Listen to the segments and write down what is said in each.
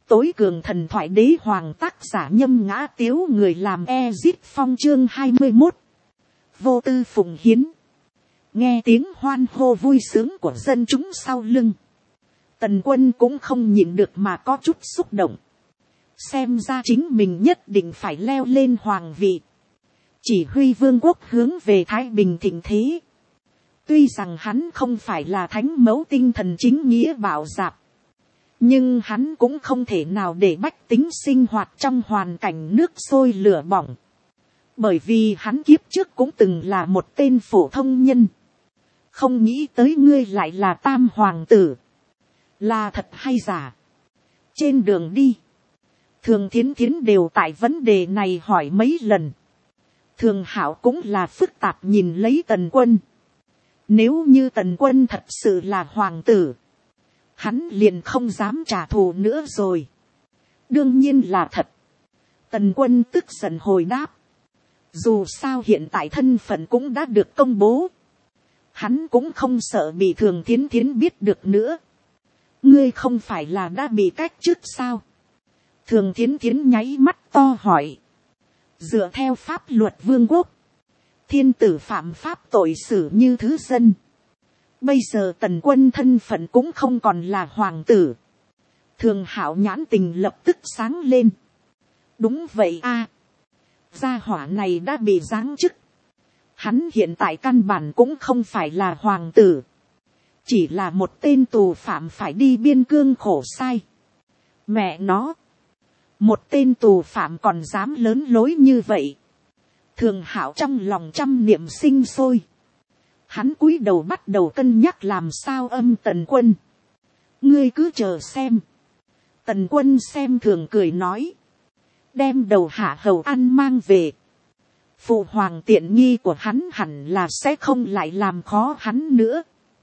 tối cường thần thoại đế hoàng, tác giả Nhâm Ngã Tiếu, người làm Ezit Phong, chương 21. Vô tư phụng hiến. Nghe tiếng hoan hô vui sướng của dân chúng sau lưng, Tần Quân cũng không nhịn được mà có chút xúc động. Xem ra chính mình nhất định phải leo lên hoàng vị, chỉ huy vương quốc hướng về thái bình thịnh thế. Tuy rằng hắn không phải là thánh mẫu tinh thần chính nghĩa bảo dạp, nhưng hắn cũng không thể nào để bách tính sinh hoạt trong hoàn cảnh nước sôi lửa bỏng. Bởi vì hắn kiếp trước cũng từng là một tên phổ thông nhân. Không nghĩ tới ngươi lại là tam hoàng tử. Là thật hay giả? Trên đường đi, Thường Thiến Thiến đều tại vấn đề này hỏi mấy lần. Thường Hảo cũng là phức tạp nhìn lấy Tần Quân. Nếu như Tần Quân thật sự là hoàng tử, hắn liền không dám trả thù nữa rồi. Đương nhiên là thật. Tần Quân tức giận hồi đáp. Dù sao hiện tại thân phận cũng đã được công bố, hắn cũng không sợ bị Thường Thiến Thiến biết được nữa. Ngươi không phải là đã bị cách chức sao? Thường Thiến Thiến nháy mắt to hỏi. Dựa theo pháp luật vương quốc, thiên tử phạm pháp tội xử như thứ dân. Bây giờ Tần Quân thân phận cũng không còn là hoàng tử. Thường Hảo nhãn tình lập tức sáng lên. Đúng vậy a, gia hỏa này đã bị giáng chức. Hắn hiện tại căn bản cũng không phải là hoàng tử, chỉ là một tên tù phạm phải đi biên cương khổ sai. Mẹ nó, một tên tù phạm còn dám lớn lối như vậy. Thường Hảo trong lòng trăm niệm sinh sôi. Hắn cúi đầu bắt đầu cân nhắc làm sao âm Tần Quân. Ngươi cứ chờ xem. Tần Quân xem thường cười nói. Đem đầu hạ hầu ăn mang về. Phụ hoàng tiện nghi của hắn hẳn là sẽ không lại làm khó hắn nữa.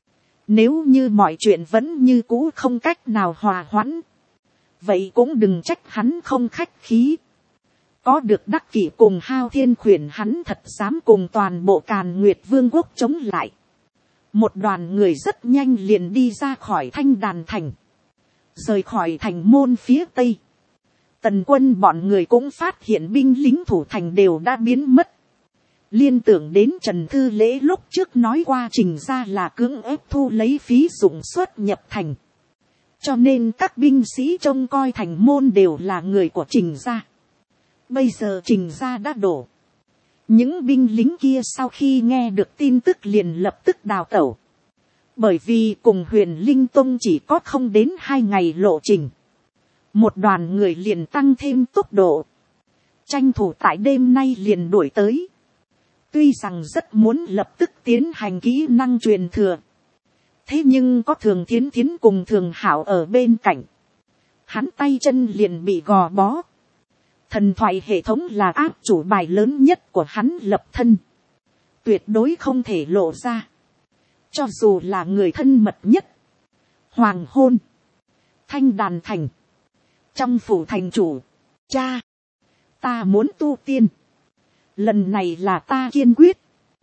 Nếu như mọi chuyện vẫn như cũ không cách nào hòa hoãn, vậy cũng đừng trách hắn không khách khí. Có được Đắc Kỷ cùng Hao Thiên khuyển, hắn thật dám cùng toàn bộ Càn Nguyệt Vương quốc chống lại. Một đoàn người rất nhanh liền đi ra khỏi Thanh Đàn Thành, rời khỏi thành môn phía tây. Tần Quân bọn người cũng phát hiện binh lính thủ thành đều đã biến mất. Liên tưởng đến Trần Thư Lễ lúc trước nói qua Trình gia là cưỡng ép thu lấy phí dụng xuất nhập thành, cho nên các binh sĩ trông coi thành môn đều là người của Trình gia. Bây giờ Trình gia đã đổ. Những binh lính kia sau khi nghe được tin tức liền lập tức đào tẩu. Bởi vì cùng Huyền Linh Tông chỉ có không đến 2 ngày lộ trình, một đoàn người liền tăng thêm tốc độ, tranh thủ tại đêm nay liền đuổi tới. Tuy rằng rất muốn lập tức tiến hành kỹ năng truyền thừa, thế nhưng có Thường Thiến Thiến cùng Thường Hảo ở bên cạnh, hắn tay chân liền bị gò bó. Thần thoại hệ thống là áp chủ bài lớn nhất của hắn lập thân, tuyệt đối không thể lộ ra. Cho dù là người thân mật nhất. Hoàng hôn, Thanh Đàn Thành, trong phủ thành chủ. Cha, ta muốn tu tiên. Lần này là ta kiên quyết.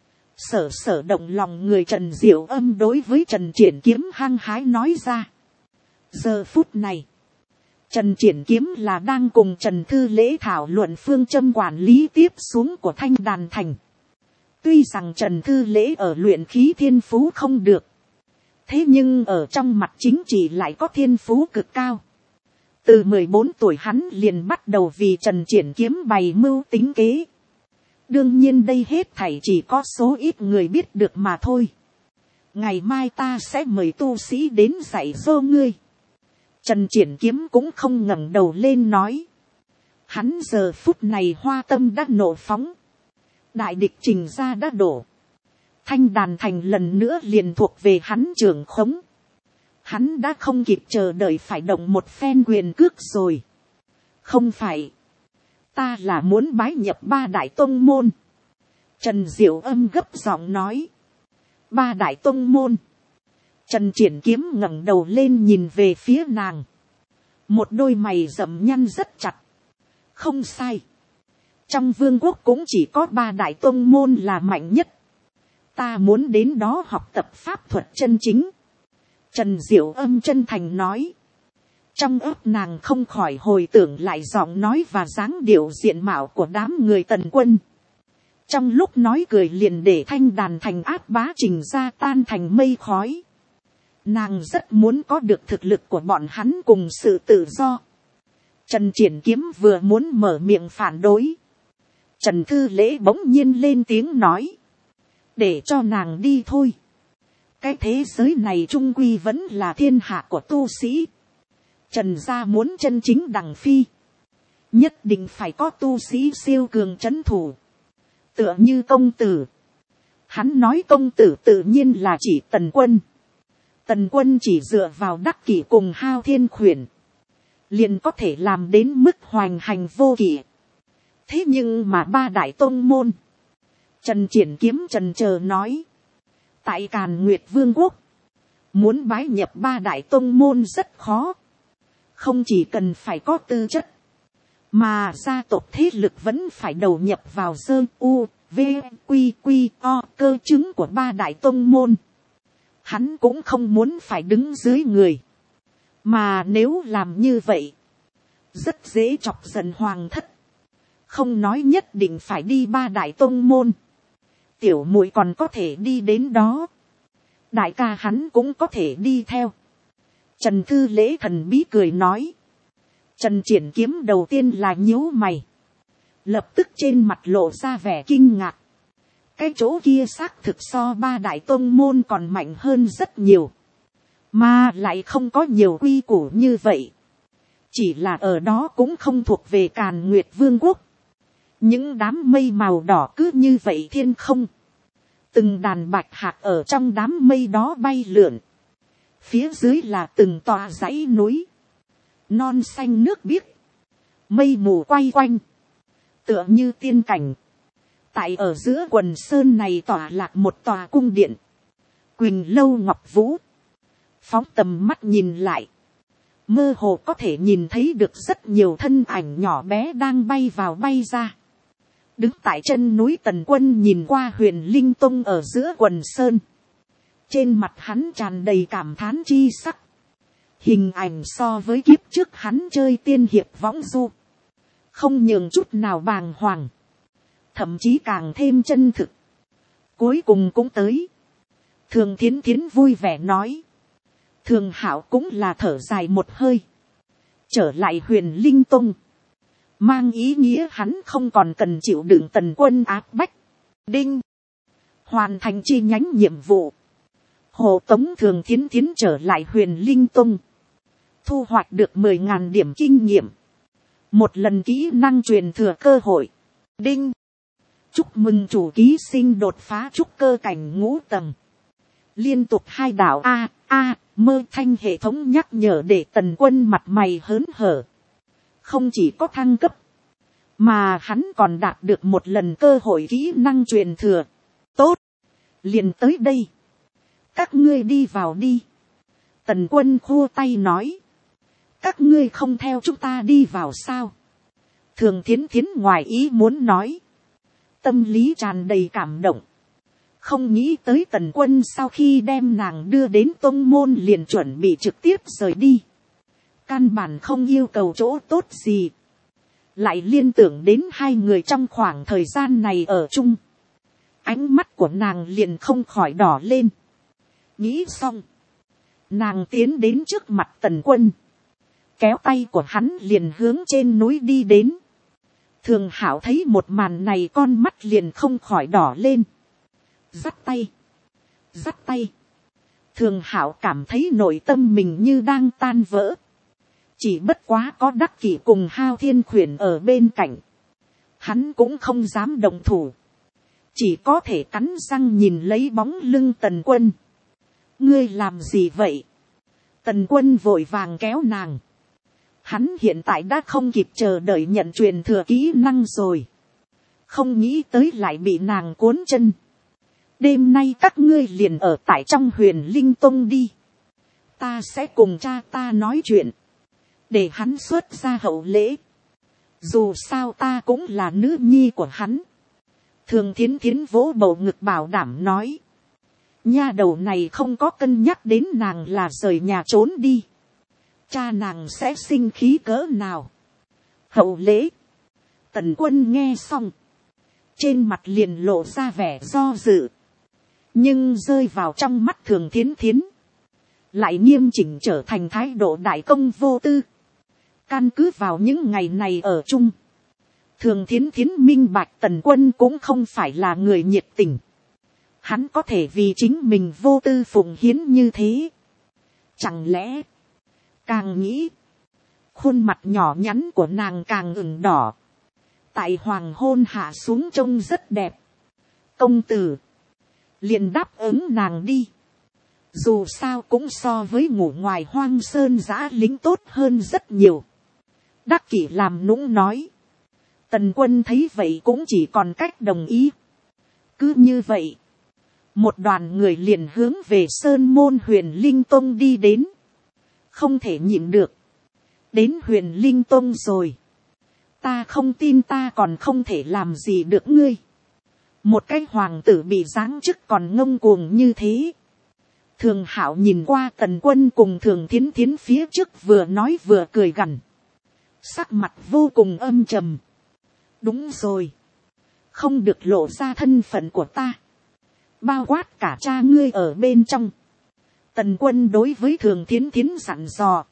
Sở động lòng người Trần Diệu Âm đối với Trần Triển Kiếm hăng hái nói ra. Giờ phút này, Trần Triển Kiếm là đang cùng Trần Thư Lễ thảo luận phương châm quản lý tiếp xuống của Thanh Đàn Thành. Tuy rằng Trần Thư Lễ ở luyện khí thiên phú không được, thế nhưng ở trong mặt chính trị lại có thiên phú cực cao. Từ 14 tuổi hắn liền bắt đầu vì Trần Triển Kiếm bày mưu tính kế. Đương nhiên đây hết thảy chỉ có số ít người biết được mà thôi. Ngày mai ta sẽ mời tu sĩ đến dạy dỗ ngươi. Trần Triển Kiếm cũng không ngẩng đầu lên nói. Hắn giờ phút này hoa tâm đã nổ phóng. Đại địch Trình gia đã đổ. Thanh Đàn Thành lần nữa liền thuộc về hắn trưởng khống. Hắn đã không kịp chờ đợi phải động một phen quyền cước rồi. Không phải. Ta là muốn bái nhập 3 đại tông môn. Trần Diệu Âm gấp giọng nói. 3 đại tông môn. Trần Triển Kiếm ngẩng đầu lên nhìn về phía nàng. Một đôi mày rậm nhăn rất chặt. Không sai. Trong vương quốc cũng chỉ có 3 đại tông môn là mạnh nhất. Ta muốn đến đó học tập pháp thuật chân chính. Trần Diệu Âm chân thành nói. Trong ấp nàng không khỏi hồi tưởng lại giọng nói và dáng điệu diện mạo của đám người Tần Quân. Trong lúc nói cười liền để thanh đàn thành áp bá trình ra tan thành mây khói. Nàng rất muốn có được thực lực của bọn hắn cùng sự tự do. Trần Triển Kiếm vừa muốn mở miệng phản đối. Trần Thư Lễ bỗng nhiên lên tiếng nói. Để cho nàng đi thôi. Cái thế giới này trung quy vẫn là thiên hạ của tu sĩ. Trần gia muốn chân chính đằng phi. Nhất định phải có tu sĩ siêu cường trấn thủ. Tựa như công tử. Hắn nói công tử tự nhiên là chỉ Tần Quân. Tần Quân chỉ dựa vào đắc kỷ cùng Hao Thiên Khuyển. Liền có thể làm đến mức hoành hành vô kỷ. Thế nhưng mà ba đại tông môn. Trần Triển Kiếm trần chờ nói. Tại Càn Nguyệt Vương quốc. Muốn bái nhập ba đại tông môn rất khó. Không chỉ cần phải có tư chất. Mà gia tộc thế lực vẫn phải đầu nhập vào dơ u, v, quy quy o cơ chứng của ba đại tông môn. Hắn cũng không muốn phải đứng dưới người. Mà nếu làm như vậy. Rất dễ chọc giận hoàng thất. Không nói nhất định phải đi ba đại tông môn. Tiểu muội còn có thể đi đến đó. Đại ca hắn cũng có thể đi theo. Trần Thư Lễ thần bí cười nói. Trần Triển Kiếm đầu tiên là nhíu mày. Lập tức trên mặt lộ ra vẻ kinh ngạc. Cái chỗ kia xác thực so ba đại tông môn còn mạnh hơn rất nhiều. Mà lại không có nhiều quy củ như vậy. Chỉ là ở đó cũng không thuộc về Càn Nguyệt Vương quốc. Những đám mây màu đỏ cứ như vậy thiên không. Từng đàn bạch hạc ở trong đám mây đó bay lượn. Phía dưới là từng tòa dãy núi. Non xanh nước biếc. Mây mù quay quanh. Tựa như tiên cảnh. Tại ở giữa quần sơn này tỏa lạc một tòa cung điện. Quỳnh lâu ngọc vũ. Phóng tầm mắt nhìn lại. Mơ hồ có thể nhìn thấy được rất nhiều thân ảnh nhỏ bé đang bay vào bay ra. Đứng tại chân núi Tần Quân nhìn qua Huyền Linh Tông ở giữa quần sơn. Trên mặt hắn tràn đầy cảm thán chi sắc. Hình ảnh so với kiếp trước hắn chơi tiên hiệp võng du. Không nhường chút nào bàng hoàng. Thậm chí càng thêm chân thực. Cuối cùng cũng tới. Thường Thiến Thiến vui vẻ nói. Thường Hạo cũng là thở dài một hơi. Trở lại Huyền Linh Tông. Mang ý nghĩa hắn không còn cần chịu đựng Tần Quân áp bách. Đinh. Hoàn thành chi nhánh nhiệm vụ. Hộ tống Thường Thiến Thiến trở lại Huyền Linh Tông. Thu hoạch được 10.000 điểm kinh nghiệm. Một lần kỹ năng truyền thừa cơ hội. Đinh. Chúc mừng chủ ký sinh đột phá trúc cơ cảnh ngũ tầng. Liên tục 2 đảo mơ thanh hệ thống nhắc nhở để Tần Quân mặt mày hớn hở. Không chỉ có thăng cấp. Mà hắn còn đạt được một lần cơ hội kỹ năng truyền thừa. Tốt. Liền tới đây. Các ngươi đi vào đi. Tần Quân khua tay nói. Các ngươi không theo chúng ta đi vào sao? Thường Thiến Thiến ngoài ý muốn nói. Tâm lý tràn đầy cảm động. Không nghĩ tới Tần Quân sau khi đem nàng đưa đến tông môn liền chuẩn bị trực tiếp rời đi. Căn bản không yêu cầu chỗ tốt gì. Lại liên tưởng đến hai người trong khoảng thời gian này ở chung. Ánh mắt của nàng liền không khỏi đỏ lên. Nghĩ xong. Nàng tiến đến trước mặt Tần Quân. Kéo tay của hắn liền hướng trên núi đi đến. Thường Hạo thấy một màn này con mắt liền không khỏi đỏ lên. Dắt tay. Dắt tay. Thường Hạo cảm thấy nội tâm mình như đang tan vỡ. Chỉ bất quá có Đắc Kỷ cùng Hao Thiên Khuyển ở bên cạnh. Hắn cũng không dám động thủ. Chỉ có thể cắn răng nhìn lấy bóng lưng Tần Quân. Ngươi làm gì vậy? Tần Quân vội vàng kéo nàng. Hắn hiện tại đã không kịp chờ đợi nhận truyền thừa kỹ năng rồi. Không nghĩ tới lại bị nàng cuốn chân. Đêm nay các ngươi liền ở tại trong Huyền Linh Tông đi. Ta sẽ cùng cha ta nói chuyện. Để hắn xuất ra hậu lễ. Dù sao ta cũng là nữ nhi của hắn. Thường Thiến Thiến vỗ bầu ngực bảo đảm nói. Nha đầu này không có cân nhắc đến nàng là rời nhà trốn đi. cha nàng sẽ sinh khí cỡ nào. Hậu lễ, Tần Quân nghe xong, trên mặt liền lộ ra vẻ do dự, nhưng rơi vào trong mắt Thường Thiến Thiến, lại nghiêm chỉnh trở thành thái độ đại công vô tư. Căn cứ vào những ngày này ở chung, Thường Thiến Thiến minh bạch Tần Quân cũng không phải là người nhiệt tình. Hắn có thể vì chính mình vô tư phụng hiến như thế. Chẳng lẽ, càng nghĩ, khuôn mặt nhỏ nhắn của nàng càng ửng đỏ. Tại hoàng hôn hạ xuống trông rất đẹp. Công tử, liền đáp ứng nàng đi. Dù sao cũng so với ngủ ngoài hoang sơn dã lính tốt hơn rất nhiều. Đắc Kỷ làm nũng nói. Tần Quân thấy vậy cũng chỉ còn cách đồng ý. Cứ như vậy, một đoàn người liền hướng về Sơn Môn Huyền Linh Tông đi đến. Không thể nhịn được. Đến Huyền Linh Tông rồi. Ta không tin ta còn không thể làm gì được ngươi. Một cái hoàng tử bị giáng chức còn ngông cuồng như thế. Thường Hạo nhìn qua Tần Quân cùng Thường Thiến Thiến phía trước vừa nói vừa cười gằn. Sắc mặt vô cùng âm trầm. Đúng rồi. Không được lộ ra thân phận của ta. Bao quát cả cha ngươi ở bên trong. Tần Quân đối với Thường Thiến Thiến dặn dò.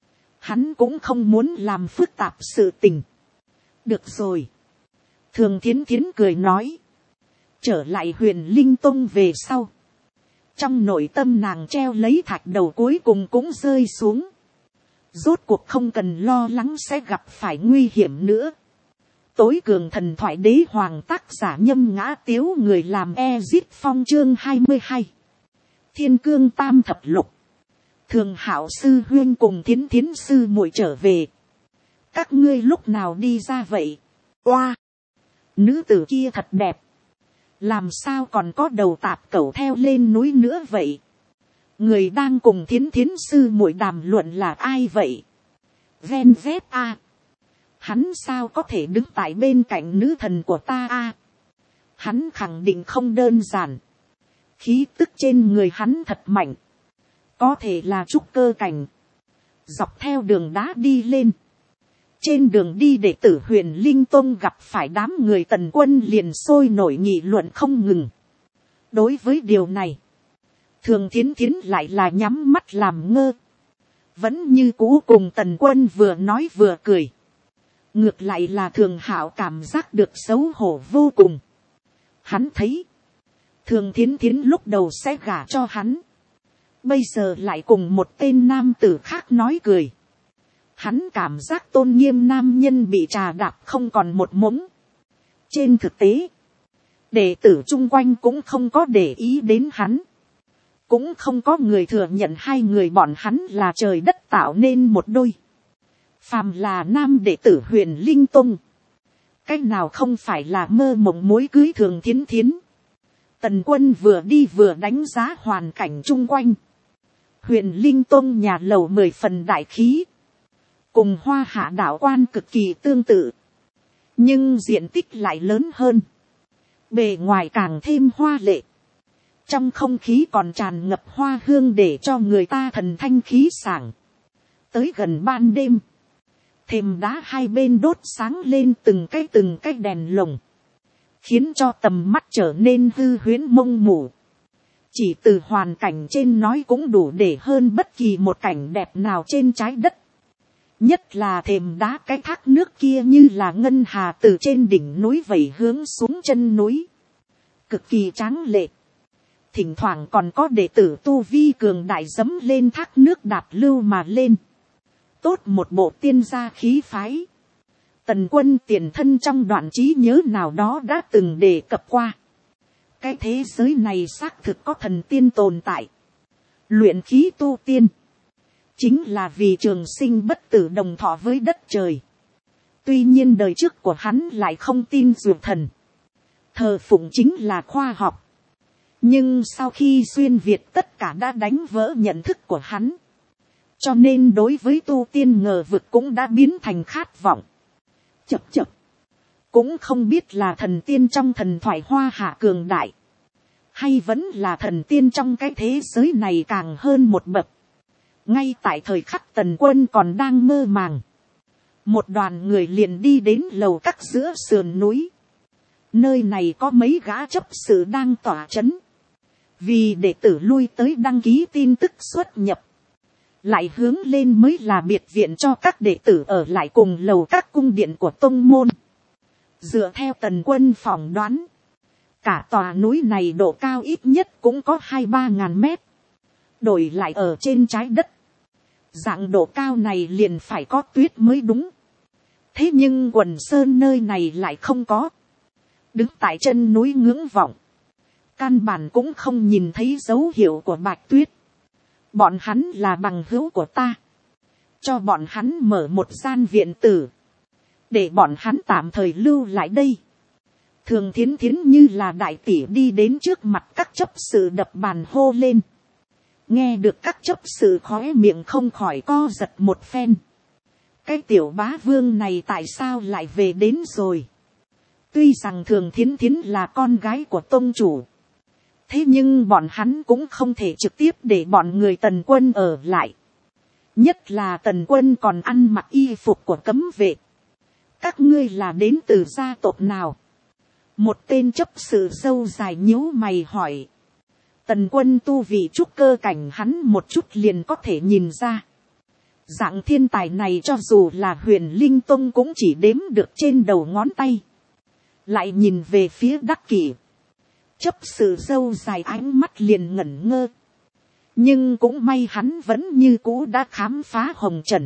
Hắn cũng không muốn làm phức tạp sự tình. Được rồi. Thường Thiến Thiến cười nói. Trở lại Huyền Linh Tông về sau. Trong nội tâm nàng treo lấy thạch đầu cuối cùng cũng rơi xuống. Rốt cuộc không cần lo lắng sẽ gặp phải nguy hiểm nữa. Tối cường thần thoại đế hoàng tác giả Nhâm Ngã Tiếu, người làm Ezit Phong chương 22. Thiên Cương Tam Thập Lục. Thường Hạo sư huyên cùng Thiến Thiến sư muội trở về. Các ngươi lúc nào đi ra vậy? Oa! Nữ tử kia thật đẹp. Làm sao còn có đầu tạp cẩu theo lên núi nữa vậy? Người đang cùng Thiến Thiến sư muội đàm luận là ai vậy? Ven vét a. Hắn sao có thể đứng tại bên cạnh nữ thần của ta a? Hắn khẳng định không đơn giản. Khí tức trên người hắn thật mạnh. Có thể là trúc cơ cảnh. Dọc theo đường đá đi lên. Trên đường đi đệ tử Huyền Linh Tông gặp phải đám người Tần Quân liền sôi nổi nghị luận không ngừng. Đối với điều này, Thường Thiến Thiến lại là nhắm mắt làm ngơ. Vẫn như cũ cùng Tần Quân vừa nói vừa cười. Ngược lại là Thường Hạo cảm giác được xấu hổ vô cùng. Hắn thấy, Thường Thiến Thiến lúc đầu sẽ gả cho hắn. Bây giờ lại cùng một tên nam tử khác nói cười. Hắn cảm giác tôn nghiêm nam nhân bị trà đạp không còn một mống. Trên thực tế, đệ tử chung quanh cũng không có để ý đến hắn. Cũng không có người thừa nhận hai người bọn hắn là trời đất tạo nên một đôi. Phàm là nam đệ tử Huyền Linh Tông. Cái nào không phải là mơ mộng mối cưới Thường Thiến Thiến. Tần Quân vừa đi vừa đánh giá hoàn cảnh chung quanh. Huyền Linh Tông nhà lầu 10 phần đại khí. Cùng Hoa Hạ đạo quan cực kỳ tương tự. Nhưng diện tích lại lớn hơn. Bề ngoài càng thêm hoa lệ. Trong không khí còn tràn ngập hoa hương để cho người ta thần thanh khí sảng. Tới gần ban đêm. Thềm đá hai bên đốt sáng lên từng cái đèn lồng. Khiến cho tầm mắt trở nên hư huyễn mông mù. Chỉ từ hoàn cảnh trên nói cũng đủ để hơn bất kỳ một cảnh đẹp nào trên trái đất. Nhất là thềm đá cái thác nước kia như là ngân hà từ trên đỉnh núi vẩy hướng xuống chân núi. Cực kỳ tráng lệ. Thỉnh thoảng còn có đệ tử tu vi cường đại dẫm lên thác nước đạp lưu mà lên. Tốt một bộ tiên gia khí phái. Tần Quân tiền thân trong đoạn trí nhớ nào đó đã từng đề cập qua. Cái thế giới này xác thực có thần tiên tồn tại. Luyện khí tu tiên. Chính là vì trường sinh bất tử đồng thọ với đất trời. Tuy nhiên đời trước của hắn lại không tin dược thần. Thờ phụng chính là khoa học. Nhưng sau khi xuyên Việt tất cả đã đánh vỡ nhận thức của hắn. Cho nên đối với tu tiên ngờ vực cũng đã biến thành khát vọng. Chập chập. Cũng không biết là thần tiên trong thần thoại Hoa Hạ cường đại. Hay vẫn là thần tiên trong cái thế giới này càng hơn một bậc. Ngay tại thời khắc Tần Quân còn đang mơ màng, một đoàn người liền đi đến lầu các giữa sườn núi. Nơi này có mấy gã chấp sự đang tỏa chấn, vì đệ tử lui tới đăng ký tin tức xuất nhập, lại hướng lên mới là biệt viện cho các đệ tử ở lại cùng lầu các cung điện của tông môn. Dựa theo Tần Quân phỏng đoán, cả tòa núi này độ cao ít nhất cũng có 2-3 ngàn mét, đổi lại ở trên trái đất, dạng độ cao này liền phải có tuyết mới đúng. Thế nhưng Quần Sơn nơi này lại không có. Đứng tại chân núi ngưỡng vọng, căn bản cũng không nhìn thấy dấu hiệu của Bạch Tuyết. Bọn hắn là bằng hữu của ta, cho bọn hắn mở một gian viện tử, để bọn hắn tạm thời lưu lại đây. Thường Thiến Thiến như là đại tỷ đi đến trước mặt các chấp sự đập bàn hô lên. Nghe được các chấp sự khóe miệng không khỏi co giật một phen. Cái tiểu bá vương này tại sao lại về đến rồi? Tuy rằng Thường Thiến Thiến là con gái của tông chủ, thế nhưng bọn hắn cũng không thể trực tiếp để bọn người Tần Quân ở lại. Nhất là Tần Quân còn ăn mặc y phục của cấm vệ. Các ngươi là đến từ gia tộc nào? Một tên chấp sự râu dài nhíu mày hỏi. Tần Quân tu vị trúc cơ cảnh hắn một chút liền có thể nhìn ra. Dạng thiên tài này cho dù là Huyền Linh Tông cũng chỉ đếm được trên đầu ngón tay. Lại nhìn về phía Đắc Kỷ. Chấp sự râu dài ánh mắt liền ngẩn ngơ. Nhưng cũng may hắn vẫn như cũ đã khám phá hồng trần.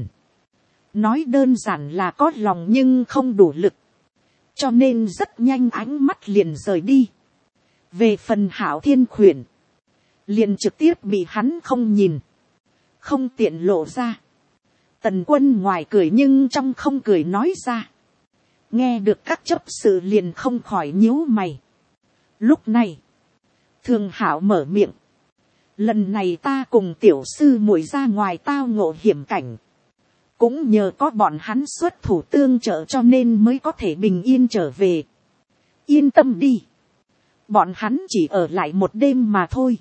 Nói đơn giản là có lòng nhưng không đủ lực. Cho nên rất nhanh ánh mắt liền rời đi. Về phần Hạo Thiên Khuyển, liền trực tiếp bị hắn không nhìn, không tiện lộ ra. Tần Quân ngoài cười nhưng trong không cười nói ra. Nghe được các chấp sự liền không khỏi nhíu mày. Lúc này, Thường Hạo mở miệng. Lần này ta cùng tiểu sư muội ra ngoài tao ngộ hiểm cảnh. Cũng nhờ có bọn hắn xuất thủ tương trợ cho nên mới có thể bình yên trở về. Yên tâm đi. Bọn hắn chỉ ở lại một đêm mà thôi.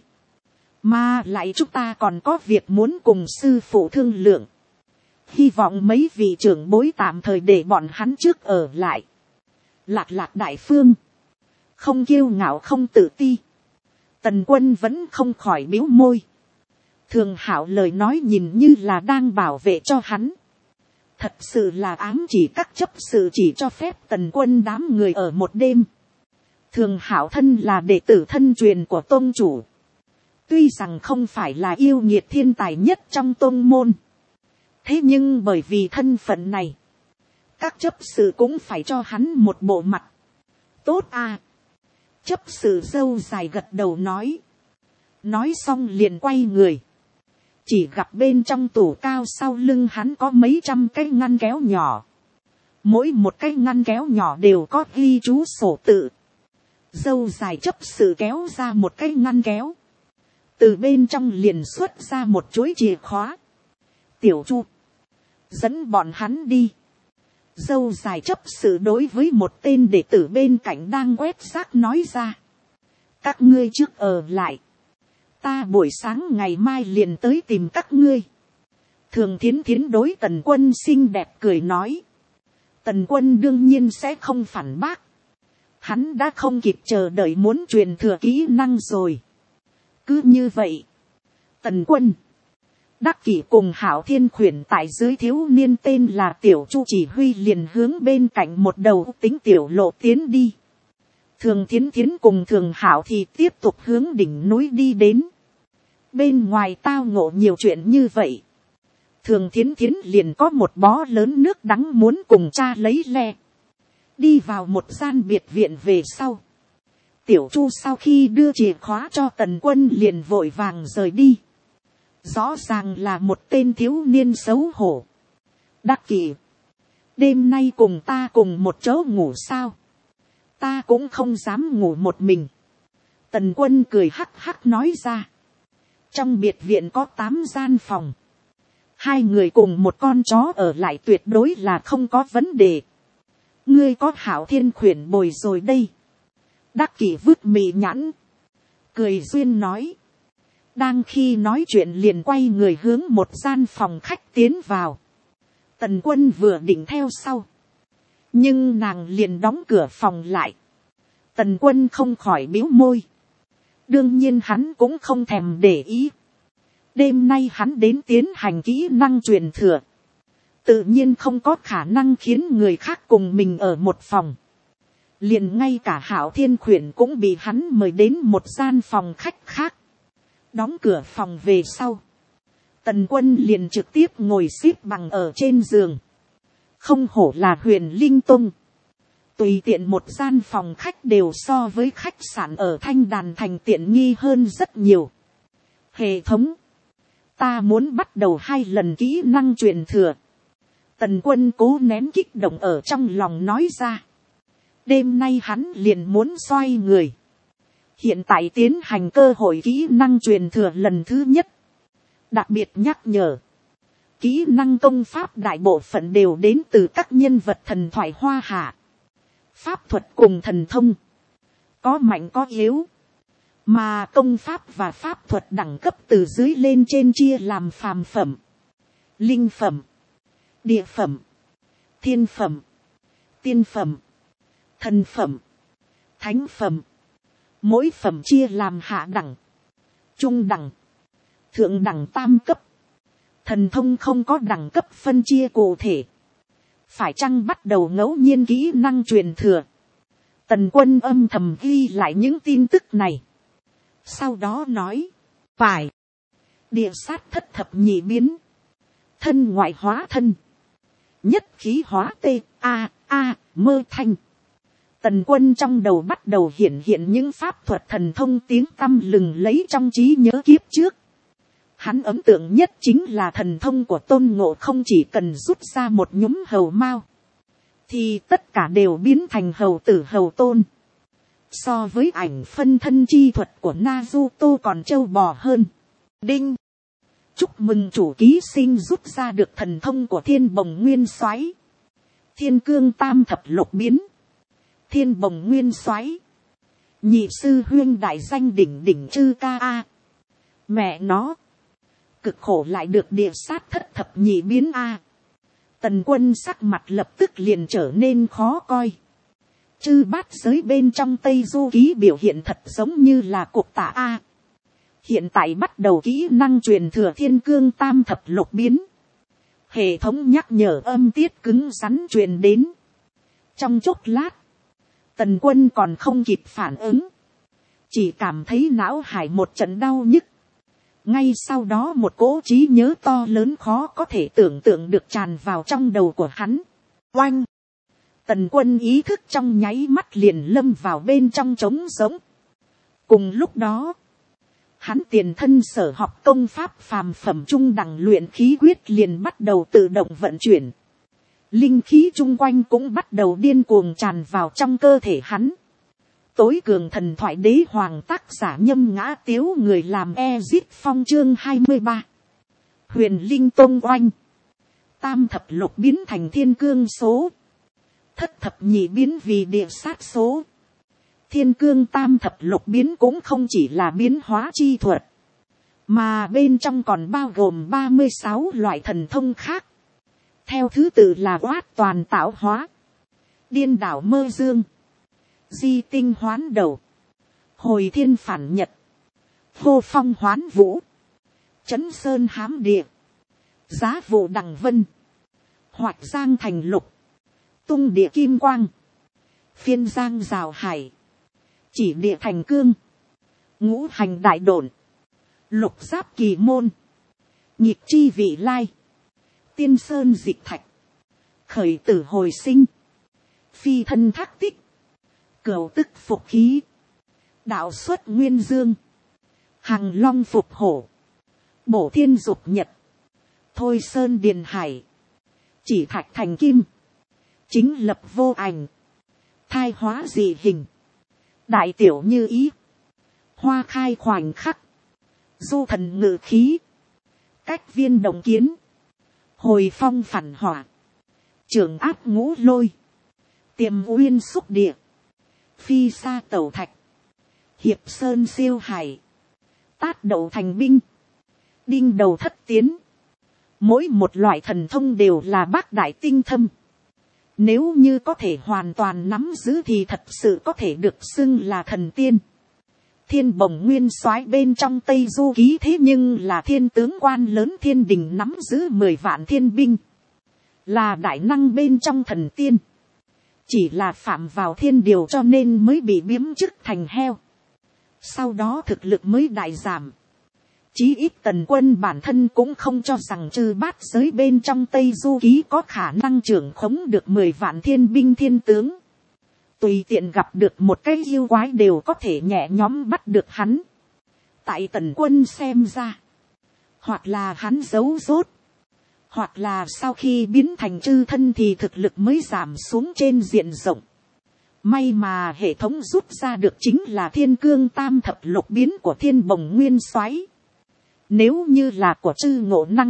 Mà lại chúng ta còn có việc muốn cùng sư phụ thương lượng. Hy vọng mấy vị trưởng bối tạm thời để bọn hắn trước ở lại. Lạc Lạc đại phương. Không kiêu ngạo không tự ti. Tần Quân vẫn không khỏi bĩu môi. Thường Hạo lời nói nhìn như là đang bảo vệ cho hắn. Thật sự là ám chỉ các chấp sự chỉ cho phép Tần Quân đám người ở một đêm. Thường Hạo thân là đệ tử thân truyền của tông chủ. Tuy rằng không phải là yêu nghiệt thiên tài nhất trong tông môn. Thế nhưng bởi vì thân phận này, các chấp sự cũng phải cho hắn một bộ mặt. Tốt à. Chấp sự râu dài gật đầu nói. Nói xong liền quay người. Chỉ gặp bên trong tủ cao sau lưng hắn có mấy trăm cái ngăn kéo nhỏ. Mỗi một cái ngăn kéo nhỏ đều có ghi chú sổ tự. Râu dài chấp sự kéo ra một cái ngăn kéo. Từ bên trong liền xuất ra một chuỗi chìa khóa. Tiểu Chu, dẫn bọn hắn đi. Râu dài chấp sự đối với một tên đệ tử bên cạnh đang quét rác nói ra. Các ngươi trước ở lại. Ta buổi sáng ngày mai liền tới tìm các ngươi. Thường Thiến Thiến đối Tần Quân xinh đẹp cười nói. Tần Quân đương nhiên sẽ không phản bác. Hắn đã không kịp chờ đợi muốn truyền thừa kỹ năng rồi. Cứ như vậy, Tần Quân, Đắc Kỷ cùng Hạo Thiên Khuyển tại dưới thiếu niên tên là Tiểu Chu chỉ huy liền hướng bên cạnh một đầu tính tiểu lộ tiến đi. Thường Thiến Thiến cùng Thường Hạo thì tiếp tục hướng đỉnh núi đi đến. Bên ngoài tao ngộ nhiều chuyện như vậy. Thường Thiến Thiến liền có một bó lớn nước đắng muốn cùng cha lấy le. Đi vào một gian biệt viện về sau. Tiểu Chu sau khi đưa chìa khóa cho Tần Quân liền vội vàng rời đi. Rõ ràng là một tên thiếu niên xấu hổ. Đắc Kỷ, đêm nay cùng ta cùng một chỗ ngủ sao? Ta cũng không dám ngủ một mình. Tần Quân cười hắc hắc nói ra. Trong biệt viện có 8 gian phòng. 2 người cùng một con chó ở lại tuyệt đối là không có vấn đề. Ngươi có Hạo Thiên Khuyển bồi rồi đây. Đắc Kỷ vứt mì nhãn. Cười duyên nói. Đang khi nói chuyện liền quay người hướng một gian phòng khách tiến vào. Tần Quân vừa định theo sau, nhưng nàng liền đóng cửa phòng lại. Tần Quân không khỏi bĩu môi. Đương nhiên hắn cũng không thèm để ý. Đêm nay hắn đến tiến hành kỹ năng truyền thừa, tự nhiên không có khả năng khiến người khác cùng mình ở một phòng. Liền ngay cả Hạo Thiên Khuyển cũng bị hắn mời đến một gian phòng khách khác. Đóng cửa phòng về sau, Tần Quân liền trực tiếp ngồi xếp bằng ở trên giường. Không hổ là Huyền Linh Tông, tùy tiện một gian phòng khách đều so với khách sạn ở Thanh Đàn Thành tiện nghi hơn rất nhiều. Hệ thống, ta muốn bắt đầu 2 lần kỹ năng truyền thừa. Tần Quân cố nén kích động ở trong lòng nói ra. Đêm nay hắn liền muốn xoay người. Hiện tại tiến hành cơ hội kỹ năng truyền thừa lần thứ nhất. Đặc biệt nhắc nhở, kỹ năng công pháp đại bộ phận đều đến từ các nhân vật thần thoại hoa hạ. Pháp thuật cùng thần thông, có mạnh có yếu. Mà công pháp và pháp thuật đẳng cấp từ dưới lên trên chia làm phàm phẩm, linh phẩm, địa phẩm, thiên phẩm, tiên phẩm, thần phẩm, thánh phẩm. Mỗi phẩm chia làm hạ đẳng, trung đẳng, thượng đẳng tam cấp. Thần thông không có đẳng cấp phân chia cụ thể. Phải chăng bắt đầu ngẫu nhiên kỹ năng truyền thừa? Tần Quân âm thầm ghi lại những tin tức này. Sau đó nói, phải. Địa sát thất thập nhị biến, thân ngoại hóa thân, nhất khí hóa tê, mơ thanh. Tần Quân trong đầu bắt đầu hiện những pháp thuật thần thông tiếng tăm lừng lấy trong trí nhớ kiếp trước. Hắn ấn tượng nhất chính là thần thông của Tôn Ngộ Không, chỉ cần rút ra một nhúm hầu mao, thì tất cả đều biến thành hầu tử hầu tôn. So với ảnh phân thân chi thuật của Naruto còn trâu bò hơn. Đinh! Chúc mừng chủ ký sinh rút ra được thần thông của Thiên Bồng Nguyên Soái, Thiên Cương Tam Thập Lục Biến, Thiên Bồng Nguyên Soái, nhị sư huyên đại danh đỉnh đỉnh chư ca a. Mẹ nó, cực khổ lại được địa sát thất thập nhị biến a. Tần Quân sắc mặt lập tức liền trở nên khó coi. Chư bát giới bên trong Tây Du Ký biểu hiện thật giống như là cuộc tả a. Hiện tại bắt đầu kỹ năng truyền thừa Thiên Cương Tam Thập Lục Biến. Hệ thống nhắc nhở âm tiết cứng rắn truyền đến. Trong chốc lát, Tần Quân còn không kịp phản ứng, chỉ cảm thấy não hải một trận đau nhức. Ngay sau đó một cỗ trí nhớ to lớn khó có thể tưởng tượng được tràn vào trong đầu của hắn. Oanh! Tần Quân ý thức trong nháy mắt liền lâm vào bên trong trống rỗng. Cùng lúc đó, hắn tiền thân sở học công pháp phàm phẩm trung đẳng luyện khí quyết liền bắt đầu tự động vận chuyển. Linh khí chung quanh cũng bắt đầu điên cuồng tràn vào trong cơ thể hắn. Tối cường thần thoại đế hoàng tác giả Nhâm Ngã Tiếu, người làm Ezit Phong chương 23. Huyền Linh Tông oanh. Tam thập lục biến thành thiên cương số. Thất thập nhị biến vì địa sát số. Thiên cương tam thập lục biến cũng không chỉ là biến hóa chi thuật, mà bên trong còn bao gồm 36 loại thần thông khác. Theo thứ tự là oát toàn tạo hóa, điên đảo mơ dương, di tinh hoán đầu, hồi thiên phản nhật, vô phong hoán vũ, chấn sơn hám địa, giá vụ đằng vân, hoạch giang thành lục, tung địa kim quang, phiên giang rào hải, chỉ địa thành cương, ngũ hành đại độn, lục giáp kỳ môn, nhịp chi vị lai, tiên sơn dịch thạch, khởi tử hồi sinh, phi thân thác tích, cửu tức phục khí, đạo xuất nguyên dương, hằng long phục hổ, bổ thiên dục nhật, thôi sơn điền hải, chỉ thạch thành kim, chính lập vô ảnh, thai hóa dị hình, đại tiểu như ý, hoa khai khoảnh khắc, du thần ngự khí, cách viên đồng kiến, hồi phong phản hỏa, trường áp ngũ lôi, tiềm uyên xúc địa, phi sa tẩu thạch, hiệp sơn siêu hải, tát đậu thành binh, đinh đầu thất tiến. Mỗi một loại thần thông đều là bác đại tinh thâm. Nếu như có thể hoàn toàn nắm giữ thì thật sự có thể được xưng là thần tiên. Thiên Bồng Nguyên Soái bên trong Tây Du Ký thế nhưng là thiên tướng quan lớn thiên đình, nắm giữ 10 vạn thiên binh. Là đại năng bên trong thần tiên. Chỉ là phạm vào thiên điều cho nên mới bị biếm chức thành heo. Sau đó thực lực mới đại giảm. Chí ít Tần Quân bản thân cũng không cho rằng chư bát giới bên trong Tây Du Ký có khả năng trưởng khống được 10 vạn thiên binh thiên tướng. Tùy tiện gặp được một cái yêu quái đều có thể nhẹ nhõm bắt được hắn. Tại Tần Quân xem ra, hoặc là hắn giấu rốt, hoặc là sau khi biến thành chư thân thì thực lực mới giảm xuống trên diện rộng. May mà hệ thống rút ra được chính là Thiên Cương Tam Thập Lục biến của Thiên Bồng Nguyên Soái. Nếu như là của chư Ngộ Năng,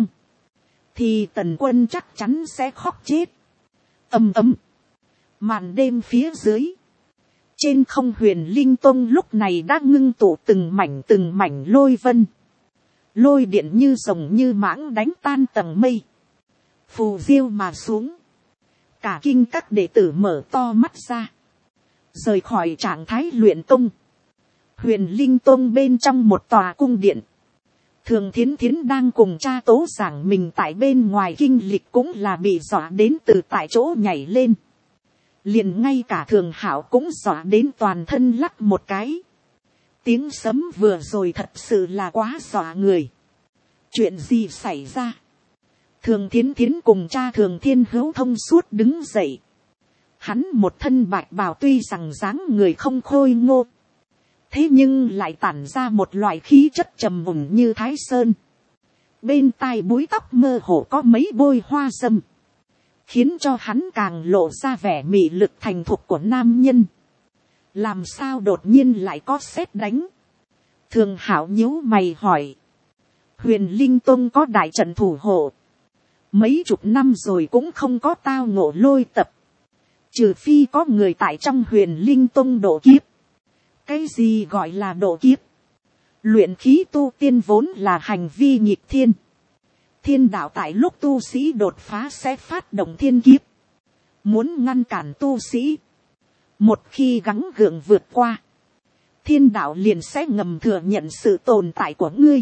thì Tần Quân chắc chắn sẽ khóc chết. Ầm ầm. Màn đêm phía dưới, trên không Huyền Linh Tông lúc này đã ngưng tụ từng mảnh lôi vân. Lôi điện như rồng như mãng đánh tan tầng mây, phù diêu mà xuống. Cả kinh các đệ tử mở to mắt ra, rời khỏi trạng thái luyện công. Huyền Linh Tông bên trong một tòa cung điện, Thường Thiến Thiến đang cùng cha tố giảng mình tại bên ngoài kinh lịch cũng là bị dọa đến từ tại chỗ nhảy lên. Liền ngay cả Thường Hảo cũng dọa đến toàn thân lắc một cái. Tiếng sấm vừa rồi thật sự là quá dọa người. Chuyện gì xảy ra? Thường Thiến Thiến cùng cha Thường Thiên Hữu thông suốt đứng dậy. Hắn một thân bạch bào tuy rằng dáng người không khôi ngô, thế nhưng lại tản ra một loại khí chất trầm mùng như thái sơn. Bên tai búi tóc mơ hồ có mấy bôi hoa râm, khiến cho hắn càng lộ ra vẻ mị lực thành thục của nam nhân. Làm sao đột nhiên lại có sét đánh? Thường Hảo nhíu mày hỏi. Huyền Linh Tông có đại trận thủ hộ, mấy chục năm rồi cũng không có tao ngộ lôi tập. Trừ phi có người tại trong Huyền Linh Tông độ kiếp. Cái gì gọi là độ kiếp? Luyện khí tu tiên vốn là hành vi nghịch thiên. Thiên đạo tại lúc tu sĩ đột phá sẽ phát động thiên kiếp. Muốn ngăn cản tu sĩ, một khi gắng gượng vượt qua, thiên đạo liền sẽ ngầm thừa nhận sự tồn tại của ngươi.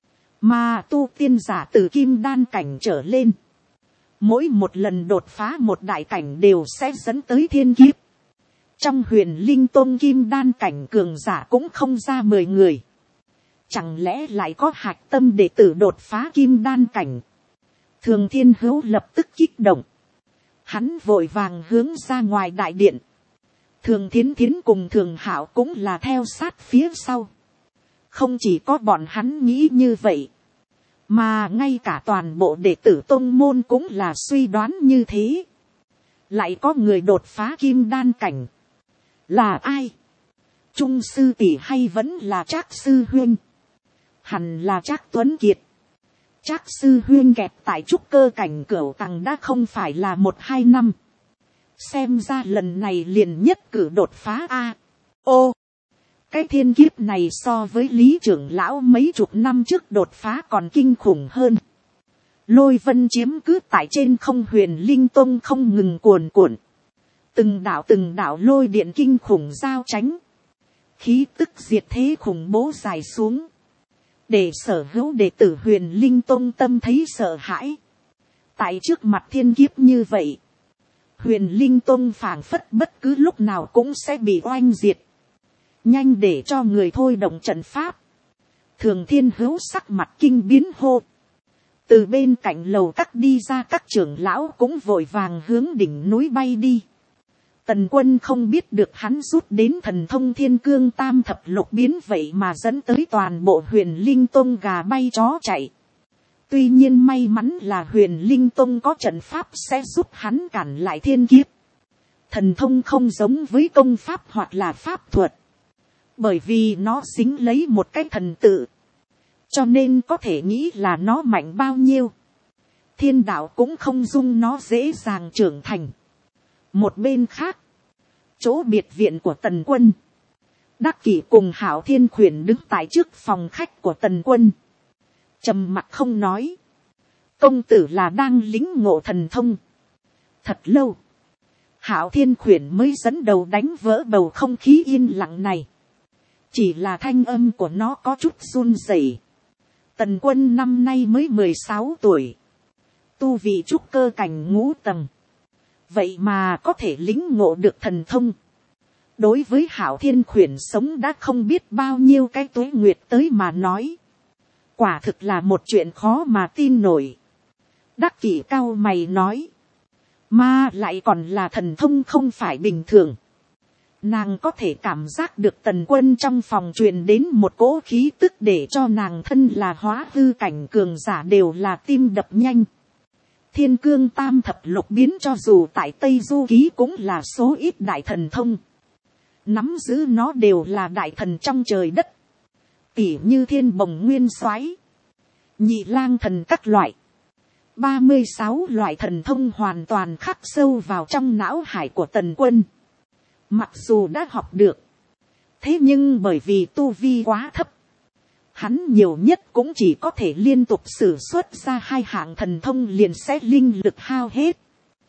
Mà tu tiên giả từ kim đan cảnh trở lên, mỗi một lần đột phá một đại cảnh đều sẽ dẫn tới thiên kiếp. Trong Huyền Linh Tông kim đan cảnh cường giả cũng không ra 10 người. Chẳng lẽ lại có hạch tâm đệ tử đột phá kim đan cảnh? Thường Thiên Hữu lập tức kích động. Hắn vội vàng hướng ra ngoài đại điện. Thường Thiến Thiến cùng Thường Hảo cũng là theo sát phía sau. Không chỉ có bọn hắn nghĩ như vậy, mà ngay cả toàn bộ đệ tử tông môn cũng là suy đoán như thế. Lại có người đột phá kim đan cảnh. Là ai? Trung sư tỷ hay vẫn là Trác sư huynh? Hẳn là Trác Tuấn Kiệt. Trác sư huynh kẹp tại trúc cơ cảnh cửu tầng đã không phải là 1-2 năm. Xem ra lần này liền nhất cử đột phá a. Ô, cái thiên kiếp này so với Lý trưởng lão mấy chục năm trước đột phá còn kinh khủng hơn. Lôi vân chiếm cứ tại trên không Huyền Linh Tông không ngừng cuồn cuộn. Từng đạo lôi điện kinh khủng giao tránh. Khí tức diệt thế khủng bố dài xuống. Để sở hữu đệ tử Huyền Linh Tông tâm thấy sợ hãi. Tại trước mặt thiên kiếp như vậy, Huyền Linh Tông phảng phất bất cứ lúc nào cũng sẽ bị oanh diệt. Nhanh để cho người thôi động trận pháp. Thường Thiên Hữu sắc mặt kinh biến hô. Từ bên cạnh lầu các đi ra các trưởng lão cũng vội vàng hướng đỉnh núi bay đi. Tần Quân không biết được hắn rút đến thần thông Thiên Cương Tam Thập Lục biến vậy mà dẫn tới toàn bộ Huyền Linh Tông gà bay chó chạy. Tuy nhiên may mắn là Huyền Linh Tông có trận pháp sẽ giúp hắn cản lại thiên kiếp. Thần thông không giống với công pháp hoặc là pháp thuật. Bởi vì nó dính lấy một cái thần tự. Cho nên có thể nghĩ là nó mạnh bao nhiêu. Thiên đạo cũng không dung nó dễ dàng trưởng thành. Một bên khác, chỗ biệt viện của Tần Quân, Đắc Kỷ cùng Hạo Thiên Khuyển đứng tại trước phòng khách của Tần Quân. Trầm mặc không nói. Công tử là đang lĩnh ngộ thần thông. Thật lâu. Hạo Thiên Khuyển mới dẫn đầu đánh vỡ bầu không khí yên lặng này. Chỉ là thanh âm của nó có chút run rẩy. Tần Quân năm nay mới 16 tuổi. Tu vị trúc cơ cảnh ngũ tầng. Vậy mà có thể lĩnh ngộ được thần thông. Đối với Hạo Thiên Khuyển sống đã không biết bao nhiêu cái tuế nguyệt tới mà nói. Quả thực là một chuyện khó mà tin nổi. Đắc Kỷ cao mày nói. Mà lại còn là thần thông không phải bình thường. Nàng có thể cảm giác được Tần Quân trong phòng truyền đến một cỗ khí tức để cho nàng thân là hóa hư cảnh cường giả đều là tim đập nhanh. Thiên Cương Tam Thập Lục biến cho dù tại Tây Du Ký cũng là số ít đại thần thông. Nắm giữ nó đều là đại thần trong trời đất. Tỉ như Thiên Bồng Nguyên Soái, Nhị Lang Thần các loại. 36 loại thần thông hoàn toàn khắc sâu vào trong não hải của Tần Quân. Mặc dù đã học được. Thế nhưng bởi vì tu vi quá thấp. Hắn nhiều nhất cũng chỉ có thể liên tục sử xuất ra 2 hạng thần thông liền sẽ linh lực hao hết.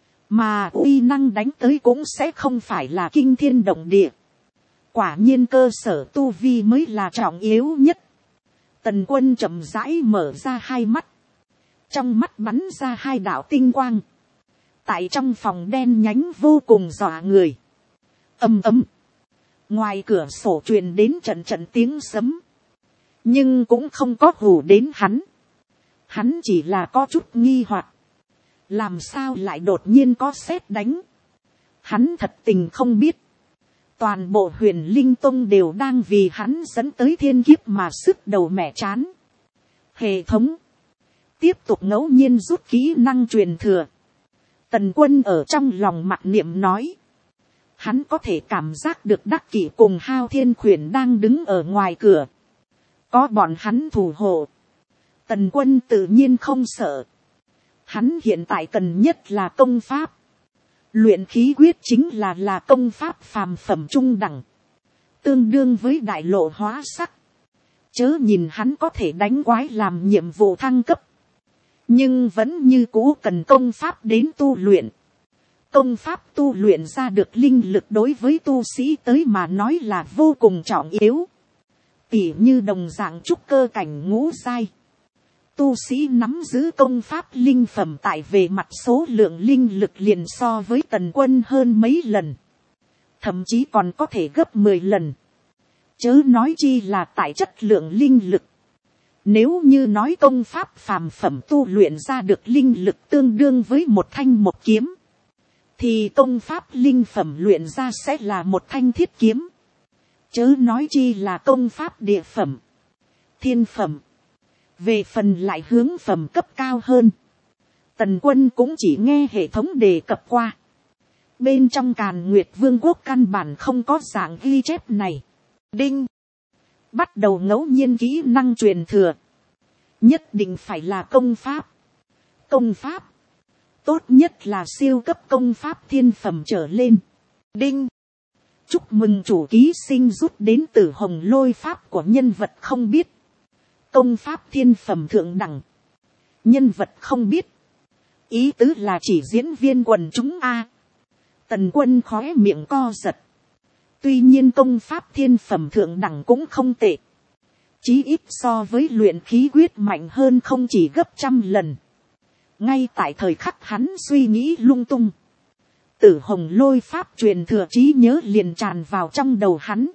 Mà uy năng đánh tới cũng sẽ không phải là kinh thiên động địa. Quả nhiên cơ sở tu vi mới là trọng yếu nhất. Tần Quân chậm rãi mở ra 2 mắt. Trong mắt bắn ra 2 đạo tinh quang. Tại trong phòng đen nhánh vô cùng dọa người. Ầm ầm. Ngoài cửa sổ truyền đến trận trận tiếng sấm. Nhưng cũng không có hù đến hắn. Hắn chỉ là có chút nghi hoặc. Làm sao lại đột nhiên có sét đánh. Hắn thật tình không biết. Toàn bộ Huyền Linh Tông đều đang vì hắn dẫn tới thiên kiếp mà sức đầu mẻ chán. Hệ thống. Tiếp tục ngẫu nhiên rút kỹ năng truyền thừa. Tần Quân ở trong lòng mặc niệm nói. Hắn có thể cảm giác được Đắc Kỷ cùng Hạo Thiên Khuyển đang đứng ở ngoài cửa. Có bọn hắn thủ hộ. Tần Quân tự nhiên không sợ. Hắn hiện tại cần nhất là công pháp. Luyện khí quyết chính là công pháp phàm phẩm trung đẳng. Tương đương với đại lộ hóa sắc. Chớ nhìn hắn có thể đánh quái làm nhiệm vụ thăng cấp. Nhưng vẫn như cũ cần công pháp đến tu luyện. Công pháp tu luyện ra được linh lực đối với tu sĩ tới mà nói là vô cùng trọng yếu. Tỉ như đồng dạng trúc cơ cảnh ngũ giai. Tu sĩ nắm giữ công pháp linh phẩm tại về mặt số lượng linh lực liền so với Tần Quân hơn mấy lần. Thậm chí còn có thể gấp 10 lần. Chớ nói chi là tại chất lượng linh lực. Nếu như nói công pháp phàm phẩm tu luyện ra được linh lực tương đương với một thanh một kiếm. Thì công pháp linh phẩm luyện ra sẽ là một thanh thiết kiếm. Chớ nói chi là công pháp địa phẩm, thiên phẩm. Về phần lại hướng phẩm cấp cao hơn. Tần Quân cũng chỉ nghe hệ thống đề cập qua. Bên trong Càn Nguyệt Vương quốc căn bản không có dạng ghi chép này. Đinh. Bắt đầu ngẫu nhiên kỹ năng truyền thừa. Nhất định phải là công pháp. Công pháp. Tốt nhất là siêu cấp công pháp thiên phẩm trở lên. Đinh. Chúc mừng chủ ký sinh rút đến từ Hồng Lôi pháp của nhân vật không biết. Công pháp thiên phẩm thượng đẳng. Nhân vật không biết. Ý tứ là chỉ diễn viên quần chúng A. Tần Quân khóe miệng co giật. Tuy nhiên công pháp thiên phẩm thượng đẳng cũng không tệ. Chí ít so với luyện khí quyết mạnh hơn không chỉ gấp 100 lần. Ngay tại thời khắc hắn suy nghĩ lung tung. Tử Hồng Lôi pháp truyền thừa trí nhớ liền tràn vào trong đầu hắn.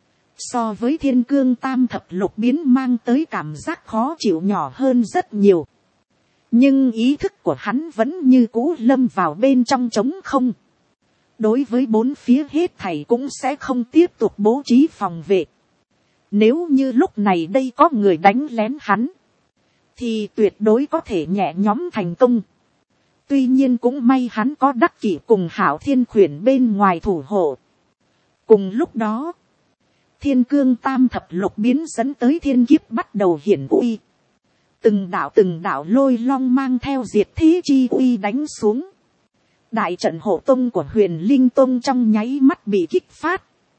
So với Thiên Cương Tam Thập Lục biến mang tới cảm giác khó chịu nhỏ hơn rất nhiều. Nhưng ý thức của hắn vẫn như cũ lâm vào bên trong trống không. Đối với bốn phía hết thảy cũng sẽ không tiếp tục bố trí phòng vệ. Nếu như lúc này đây có người đánh lén hắn. Thì tuyệt đối có thể nhẹ nhõm thành công. Tuy nhiên cũng may hắn có Đắc Kỷ cùng Hạo Thiên Khuyển bên ngoài thủ hộ. Cùng lúc đó. Thiên Cương Tam Thập Lục biến dẫn tới thiên kiếp bắt đầu hiển uy. Từng đạo lôi long mang theo diệt thế chi uy đánh xuống. Đại trận hộ tông của Huyền Linh Tông trong nháy mắt bị kích phát.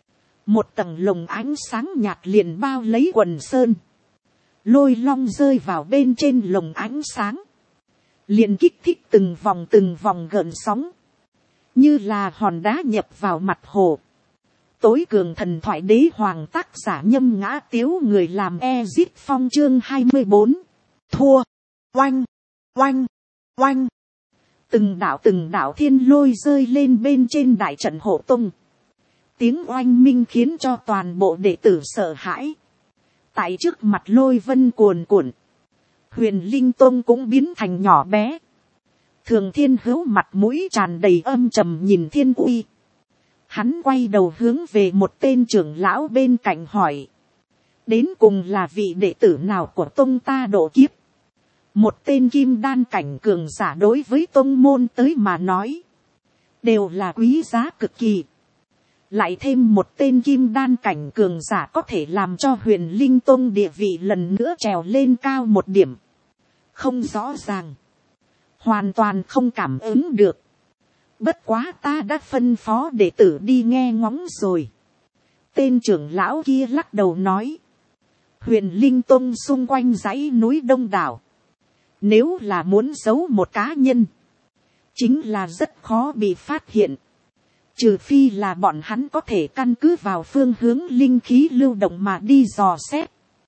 một tầng lồng ánh sáng nhạt liền bao lấy quần sơn, lôi long rơi vào bên trên lồng ánh sáng, liền kích thích từng vòng gợn sóng, như là hòn đá nhập vào mặt hồ. Tối cường thần thoại đế hoàng tác giả Nhâm Ngã Tiếu, người làm Ezit Phong. Chương 24, thua, oanh, oanh, oanh. Từng đạo thiên lôi rơi lên bên trên đại trận hộ tông. Tiếng oanh minh khiến cho toàn bộ đệ tử sợ hãi. Tại trước mặt lôi vân cuồn cuộn, Huyền Linh Tông cũng biến thành nhỏ bé. Thường Thiên Hữu mặt mũi tràn đầy âm trầm nhìn Thiên Uy. Hắn quay đầu hướng về một tên trưởng lão bên cạnh hỏi. Đến cùng là vị đệ tử nào của tông ta độ kiếp? Một tên kim đan cảnh cường giả đối với tông môn tới mà nói, đều là quý giá cực kỳ. Lại thêm một tên kim đan cảnh cường giả có thể làm cho Huyền Linh Tông địa vị lần nữa trèo lên cao một điểm. Không rõ ràng, hoàn toàn không cảm ứng được. Bất quá ta đã phân phó đệ tử đi nghe ngóng rồi. Tên trưởng lão kia lắc đầu nói. Huyền Linh Tông xung quanh dãy núi đông đảo. Nếu là muốn giấu một cá nhân, chính là rất khó bị phát hiện. Trừ phi là bọn hắn có thể căn cứ vào phương hướng linh khí lưu động mà đi dò xét.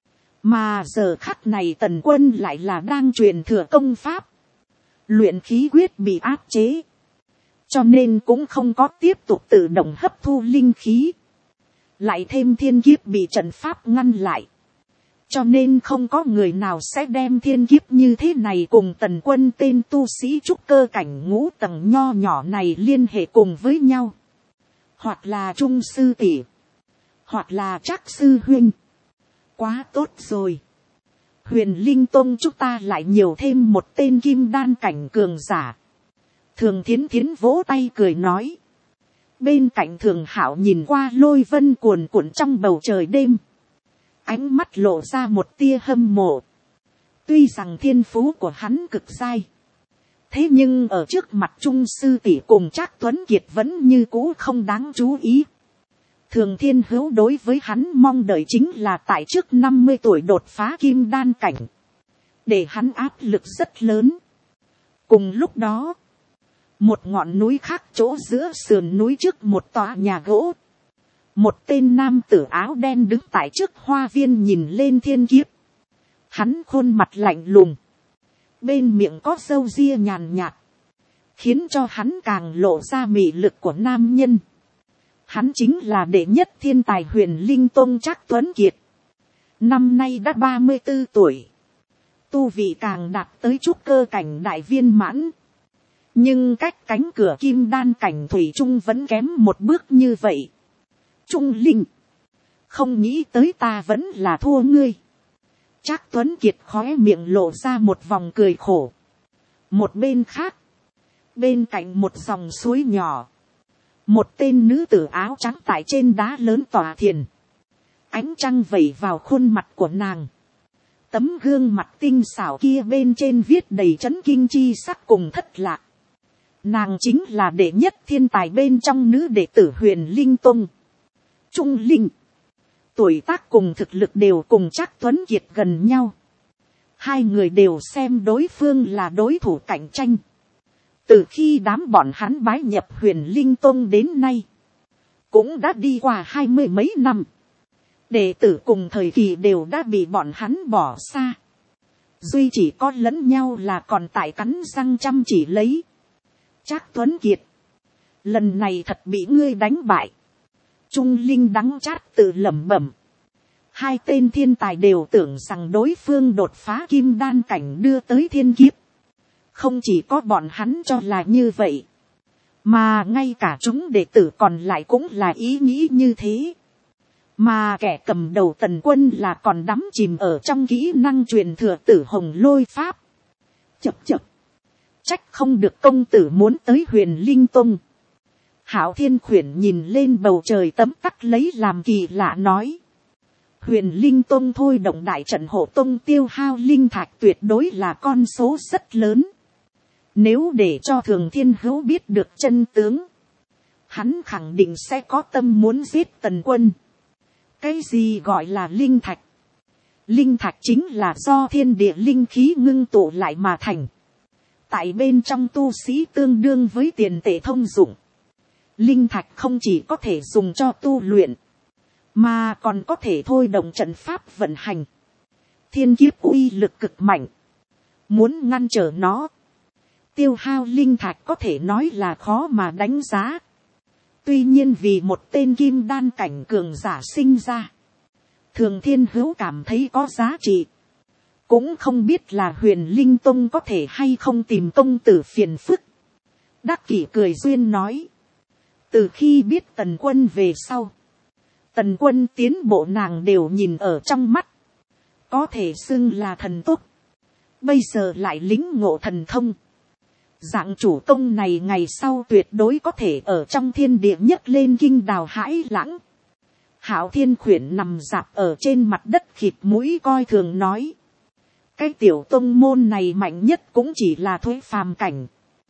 Mà giờ khắc này Tần Quân lại là đang truyền thừa công pháp. Luyện khí quyết bị áp chế, cho nên cũng không có tiếp tục tự động hấp thu linh khí. Lại thêm thiên kiếp bị trận pháp ngăn lại, cho nên không có người nào sẽ đem thiên kiếp như thế này cùng Tần Quân tên tu sĩ trúc cơ cảnh ngũ tầng nho nhỏ này liên hệ cùng với nhau. Hoặc là Trung sư tỷ, hoặc là Trác sư huynh. Quá tốt rồi. Huyền Linh Tông chúng ta lại nhiều thêm một tên kim đan cảnh cường giả. Thường Thiến Thiến vỗ tay cười nói. Bên cạnh Thường Hạo nhìn qua lôi vân cuồn cuộn trong bầu trời đêm, ánh mắt lộ ra một tia hâm mộ. Tuy rằng thiên phú của hắn cực dai, thế nhưng ở trước mặt Trung sư tỷ cùng Trác Tuấn Kiệt vẫn như cũ không đáng chú ý. Thường Thiên Hữu đối với hắn mong đợi chính là tại trước 50 tuổi đột phá kim đan cảnh, để hắn áp lực rất lớn. Cùng lúc đó, một ngọn núi khác chỗ giữa sườn núi trước một tòa nhà gỗ, một tên nam tử áo đen đứng tại trước hoa viên nhìn lên thiên kiếp. Hắn khuôn mặt lạnh lùng, bên miệng có râu ria nhàn nhạt, khiến cho hắn càng lộ ra mị lực của nam nhân. Hắn chính là đệ nhất thiên tài Huyền Linh Tông Trác Tuấn Kiệt. Năm nay đã 34 tuổi. Tu vị càng đạt tới trúc cơ cảnh đại viên mãn. Nhưng cách cánh cửa kim đan cảnh thủy chung vẫn kém một bước như vậy. Trung Linh, không nghĩ tới ta vẫn là thua ngươi. Trác Tuấn Kiệt khóe miệng lộ ra một vòng cười khổ. Một bên khác, bên cạnh một dòng suối nhỏ, một tên nữ tử áo trắng tại trên đá lớn tòa thiền. Ánh trăng vẩy vào khuôn mặt của nàng. Tấm gương mặt tinh xảo kia bên trên viết đầy chấn kinh chi sắc cùng thất lạc. Nàng chính là đệ nhất thiên tài bên trong nữ đệ tử Huyền Linh Tông. Trung Linh, tuổi tác cùng thực lực đều cùng Trác Tuấn Kiệt gần nhau. Hai người đều xem đối phương là đối thủ cạnh tranh. Từ khi đám bọn hắn bái nhập Huyền Linh Tông đến nay, cũng đã đi qua 20 mấy năm. Đệ tử cùng thời kỳ đều đã bị bọn hắn bỏ xa. Duy chỉ có lẫn nhau là còn tại cắn răng chăm chỉ lấy. Trác Tuấn Kiệt, lần này thật bị ngươi đánh bại. Trung Linh đắng chát tự lẩm bẩm. Hai tên thiên tài đều tưởng rằng đối phương đột phá kim đan cảnh đưa tới thiên kiếp. Không chỉ có bọn hắn cho là như vậy, mà ngay cả chúng đệ tử còn lại cũng là ý nghĩ như thế. Mà kẻ cầm đầu Tần Quân là còn đắm chìm ở trong kỹ năng truyền thừa Tử Hồng Lôi Pháp. Chập chập, trách không được công tử muốn tới Huyền Linh Tông. Hạo Thiên Khuyển nhìn lên bầu trời tấm tắc lấy làm kỳ lạ nói. Huyền Linh Tông thôi động đại trận hộ tông tiêu hao linh thạch tuyệt đối là con số rất lớn. Nếu để cho Thường Thiên Hữu biết được chân tướng, hắn khẳng định sẽ có tâm muốn giết Tần Quân. Cái gì gọi là linh thạch? Linh thạch chính là do thiên địa linh khí ngưng tụ lại mà thành. Tại bên trong tu sĩ tương đương với tiền tệ thông dụng. Linh thạch không chỉ có thể dùng cho tu luyện, mà còn có thể thôi động trận pháp vận hành. Thiên kiếp uy lực cực mạnh. Muốn ngăn trở nó, tiêu hao linh thạch có thể nói là khó mà đánh giá. Tuy nhiên vì một tên kim đan cảnh cường giả sinh ra, Thường Thiên Hữu cảm thấy có giá trị. Cũng không biết là Huyền Linh Tông có thể hay không tìm công tử phiền phức. Đắc Kỷ cười duyên nói. Từ khi biết Tần Quân về sau, Tần Quân tiến bộ nàng đều nhìn ở trong mắt. Có thể xưng là thần tốc. Bây giờ lại lĩnh ngộ thần thông. Dạng chủ công này ngày sau tuyệt đối có thể ở trong thiên địa nhấc lên kinh đào hãi lãng. Hạo Thiên Khuyển nằm dạp ở trên mặt đất khịt mũi coi thường nói. Cái tiểu tông môn này mạnh nhất cũng chỉ là thuế phàm cảnh.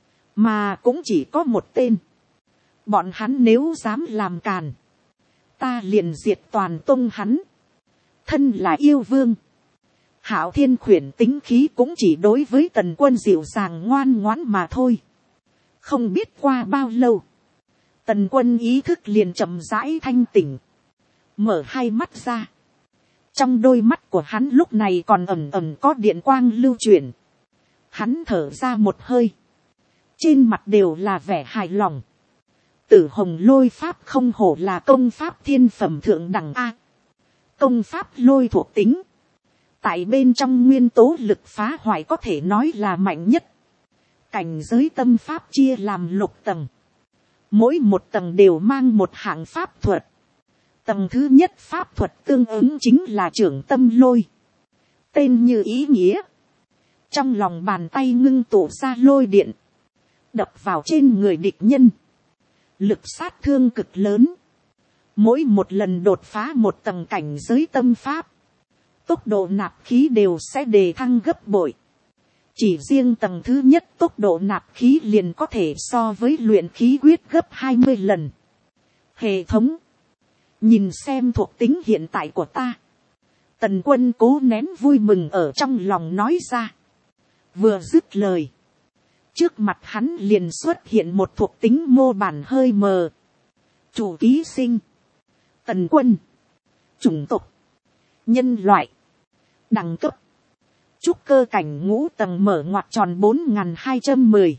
Mà cũng chỉ có một tên. Bọn hắn nếu dám làm càn, ta liền diệt toàn tông hắn. Thân là yêu vương, Hạo Thiên Khuyển tính khí cũng chỉ đối với Tần Quân dịu dàng ngoan ngoãn mà thôi. Không biết qua bao lâu, Tần Quân ý thức liền chậm rãi thanh tỉnh, mở hai mắt ra. Trong đôi mắt của hắn lúc này còn ẩn ẩn có điện quang lưu chuyển. Hắn thở ra một hơi, trên mặt đều là vẻ hài lòng. Tử Hồng Lôi Pháp không hổ là công pháp thiên phẩm thượng đẳng a. Công pháp lôi thuộc tính, tại bên trong nguyên tố lực phá hoại có thể nói là mạnh nhất. Cảnh giới tâm pháp chia làm 6 tầng. Mỗi một tầng đều mang một hạng pháp thuật. Tầng thứ nhất pháp thuật tương ứng chính là trưởng tâm lôi. Tên như ý nghĩa. Trong lòng bàn tay ngưng tụ ra lôi điện, đập vào trên người địch nhân. Lực sát thương cực lớn. Mỗi một lần đột phá một tầng cảnh giới tâm pháp, tốc độ nạp khí đều sẽ đề thăng gấp bội. Chỉ riêng tầng thứ nhất tốc độ nạp khí liền có thể so với luyện khí quyết gấp 20 lần. Hệ thống, nhìn xem thuộc tính hiện tại của ta. Tần Quân cố nén vui mừng ở trong lòng nói ra. Vừa dứt lời, trước mặt hắn liền xuất hiện một thuộc tính mô bản hơi mờ. Chủ ký sinh, Tần Quân. Chủng tộc, nhân loại. Đẳng cấp, trúc cơ cảnh 5 tầng mở ngoặc tròn 4210.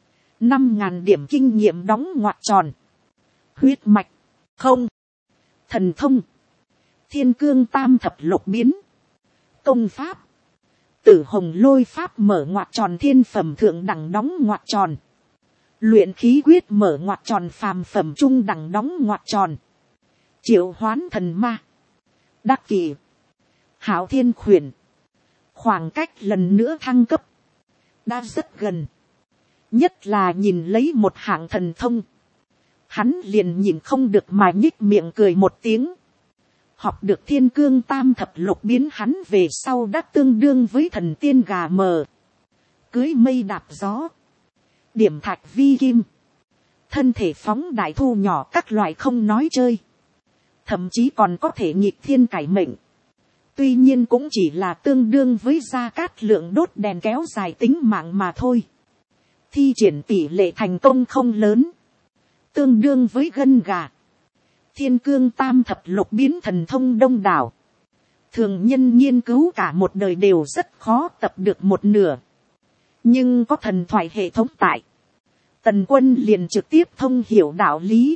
5000 điểm kinh nghiệm đóng ngoặc tròn. Huyết mạch, không. Thần thông, Thiên Cương Tam Thập Lục Biến. Công pháp, Tử Hồng Lôi Pháp mở ngoặc tròn thiên phẩm thượng đẳng đóng ngoặc tròn. Luyện khí quyết mở ngoặc tròn phàm phẩm trung đẳng đóng ngoặc tròn. Triệu hoán thần ma. Đắc Kỷ, Hạo Thiên Khuyển. Khoảng cách lần nữa thăng cấp đã rất gần. Nhất là nhìn lấy một hạng thần thông, hắn liền nhìn không được mà nhích miệng cười một tiếng. Học được Thiên Cương Tam Thập Lục Biến hắn về sau đã tương đương với thần tiên gà mờ. Cưới mây đạp gió, điểm thạch vi kim, thân thể phóng đại thu nhỏ các loại không nói chơi. Thậm chí còn có thể nghịch thiên cải mệnh. Tuy nhiên cũng chỉ là tương đương với Gia Cát Lượng đốt đèn kéo dài tính mạng mà thôi. Thi triển tỷ lệ thành công không lớn, tương đương với gân gà. Thiên Cương Tam Thập Lục Biến thần thông đông đảo, thường nhân nghiên cứu cả một đời đều rất khó tập được một nửa. Nhưng có thần thoại hệ thống tại, Tần Quân liền trực tiếp thông hiểu đạo lý.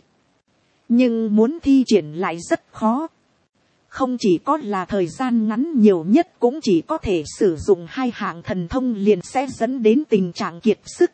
Nhưng muốn thi triển lại rất khó. Không chỉ có là thời gian ngắn, nhiều nhất cũng chỉ có thể sử dụng 2 hạng thần thông liền sẽ dẫn đến tình trạng kiệt sức.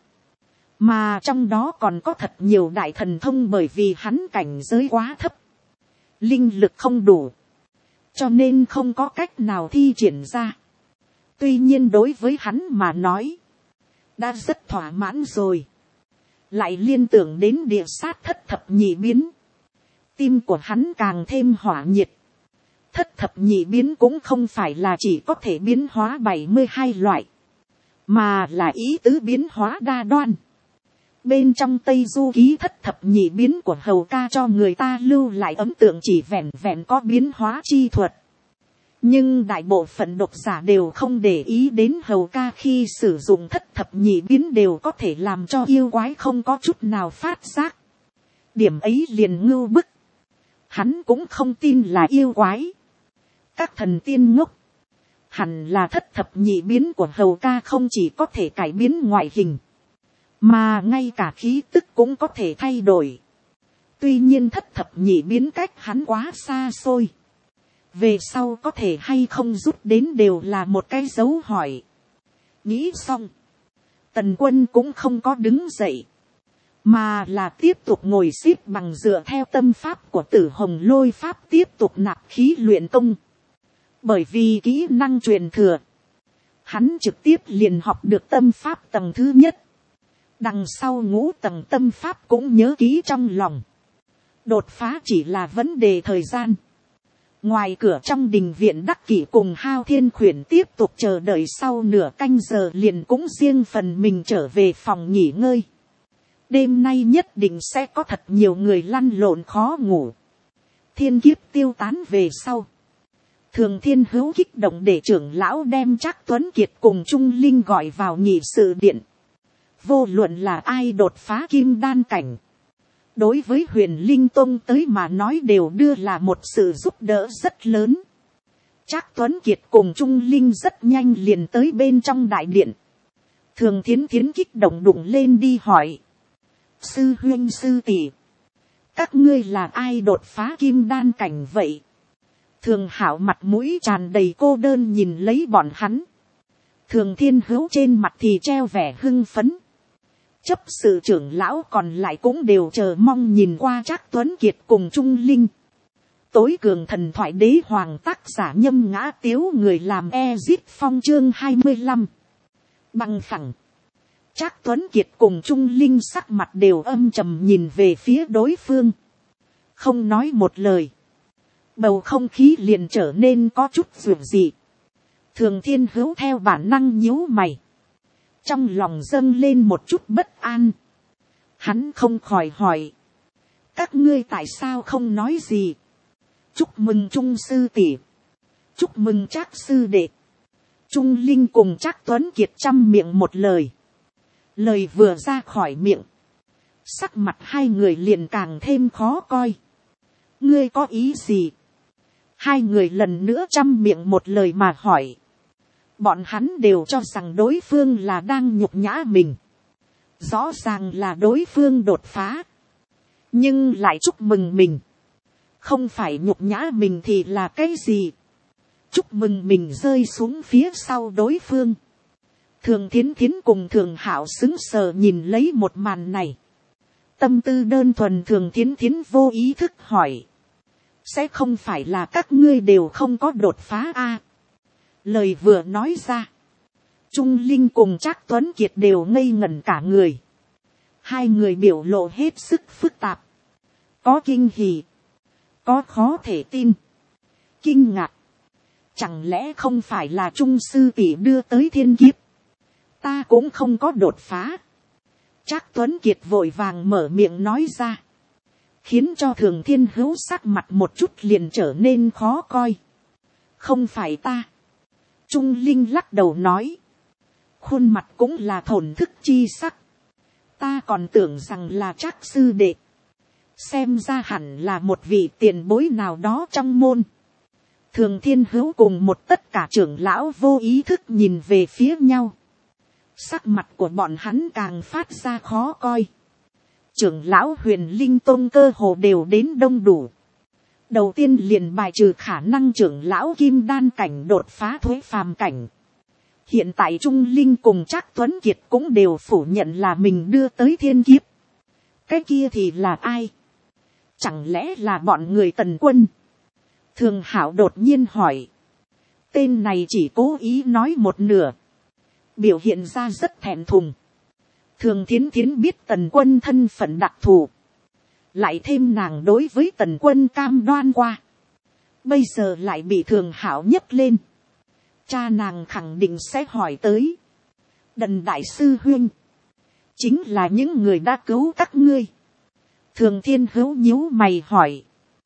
Mà trong đó còn có thật nhiều đại thần thông bởi vì hắn cảnh giới quá thấp, linh lực không đủ, cho nên không có cách nào thi triển ra. Tuy nhiên đối với hắn mà nói, đã rất thỏa mãn rồi. Lại liên tưởng đến địa sát thất thập nhị biến, tim của hắn càng thêm hỏa nhiệt. Thất thập nhị biến cũng không phải là chỉ có thể biến hóa 72 loại, mà là ý tứ biến hóa đa đoan. Bên trong Tây Du Ký thất thập nhị biến của Hầu ca cho người ta lưu lại ấn tượng chỉ vẹn vẹn có biến hóa chi thuật. Nhưng đại bộ phận độc giả đều không để ý đến Hầu ca khi sử dụng thất thập nhị biến đều có thể làm cho yêu quái không có chút nào phát giác. Điểm ấy liền ngưu bức. Hắn cũng không tin là yêu quái. Các thần tiên ngốc. Hẳn là thất thập nhị biến của Hầu ca không chỉ có thể cải biến ngoại hình, mà ngay cả khí tức cũng có thể thay đổi. Tuy nhiên thất thập nhị biến cách hắn quá xa xôi. Về sau có thể hay không rút đến đều là một cái dấu hỏi. Nghĩ xong, Tần Quân cũng không có đứng dậy, mà là tiếp tục ngồi xếp bằng dựa theo tâm pháp của Tử Hồng Lôi pháp tiếp tục nạp khí luyện công. Bởi vì kỹ năng truyền thừa, hắn trực tiếp liền học được tâm pháp tầng thứ nhất. Đằng sau ngũ tầng tâm pháp cũng nhớ kỹ trong lòng. Đột phá chỉ là vấn đề thời gian. Ngoài cửa trong đình viện Đắc Kỷ cùng Hao Thiên Khuyển tiếp tục chờ đợi, sau nửa canh giờ liền cũng riêng phần mình trở về phòng nghỉ ngơi. Đêm nay nhất định sẽ có thật nhiều người lăn lộn khó ngủ. Thiên kiếp tiêu tán về sau, Thường Thiên Hữu kích động để trưởng lão đem Trác Tuấn Kiệt cùng Trung Linh gọi vào nghị sự điện. Vô luận là ai đột phá kim đan cảnh, đối với Huyền Linh Tông tới mà nói đều đưa là một sự giúp đỡ rất lớn. Trác Tuấn Kiệt cùng Trung Linh rất nhanh liền tới bên trong đại điện. Thường Thiến Thiến kích động đụng lên đi hỏi: sư huynh sư tỷ, các ngươi là ai đột phá kim đan cảnh vậy? Thường Hảo mặt mũi tràn đầy cô đơn nhìn lấy bọn hắn. Thường Thiên Hữu trên mặt thì treo vẻ hưng phấn. Chấp sự trưởng lão còn lại cũng đều chờ mong nhìn qua Trác Tuấn Kiệt cùng Trung Linh. Tối cường thần thoại đế hoàng tác giả Nhâm Ngã Tiếu, người làm Ezit Phong, chương 25. Bằng phẳng. Trác Tuấn Kiệt cùng Trung Linh sắc mặt đều âm trầm nhìn về phía đối phương, không nói một lời. Bầu không khí liền trở nên có chút dường dị. Thường Thiên Hữu theo bản năng nhíu mày, trong lòng dâng lên một chút bất an. Hắn không khỏi hỏi: các ngươi tại sao không nói gì? Chúc mừng Trung sư tỷ, chúc mừng Trác sư đệ. Trung Linh cùng Trác Tuấn Kiệt chăm miệng một lời. Lời vừa ra khỏi miệng, sắc mặt hai người liền càng thêm khó coi. Ngươi có ý gì? Hai người lần nữa chăm miệng một lời mà hỏi. Bọn hắn đều cho rằng đối phương là đang nhục nhã mình. Rõ ràng là đối phương đột phá, nhưng lại chúc mừng mình. Không phải nhục nhã mình thì là cái gì? Chúc mừng mình rơi xuống phía sau đối phương. Thường Thiến Thiến cùng Thường Hảo sững sờ nhìn lấy một màn này. Tâm tư đơn thuần Thường Thiến Thiến vô ý thức hỏi: sẽ không phải là các ngươi đều không có đột phá a? Lời vừa nói ra, Trung Linh cùng Trác Tuấn Kiệt đều ngây ngẩn cả người. Hai người biểu lộ hết sức phức tạp. Có kinh hỉ, có khó thể tin, kinh ngạc. Chẳng lẽ không phải là Trung sư tỷ đưa tới thiên kiếp? Ta cũng không có đột phá. Trác Tuấn Kiệt vội vàng mở miệng nói ra, khiến cho Thường Thiên Hữu sắc mặt một chút liền trở nên khó coi. Không phải ta. Trung Linh lắc đầu nói, khuôn mặt cũng là thổn thức chi sắc. Ta còn tưởng rằng là Trác sư đệ, xem ra hẳn là một vị tiền bối nào đó trong môn. Thường Thiên Hữu cùng một tất cả trưởng lão vô ý thức nhìn về phía nhau. Sắc mặt của bọn hắn càng phát ra khó coi. Trưởng lão Huyền Linh Tông cơ hồ đều đến đông đủ. Đầu tiên liền bài trừ khả năng trưởng lão kim đan cảnh đột phá thuế phàm cảnh. Hiện tại Trung Linh cùng Trác Tuấn Kiệt cũng đều phủ nhận là mình đưa tới thiên kiếp. Cái kia thì là ai? Chẳng lẽ là bọn người Tần Quân? Thường Hảo đột nhiên hỏi. Tên này chỉ cố ý nói một nửa, biểu hiện ra rất thẹn thùng. Thường Thiến Thiến biết Tần Quân thân phận đặc thù, lại thêm nàng đối với Tần Quân cam đoan qua, bây giờ lại bị Thường Hảo nhấc lên. Cha nàng khẳng định sẽ hỏi tới. Đần đại sư huynh, chính là những người đã cứu các ngươi. Thường Thiên Hữu nhíu mày hỏi,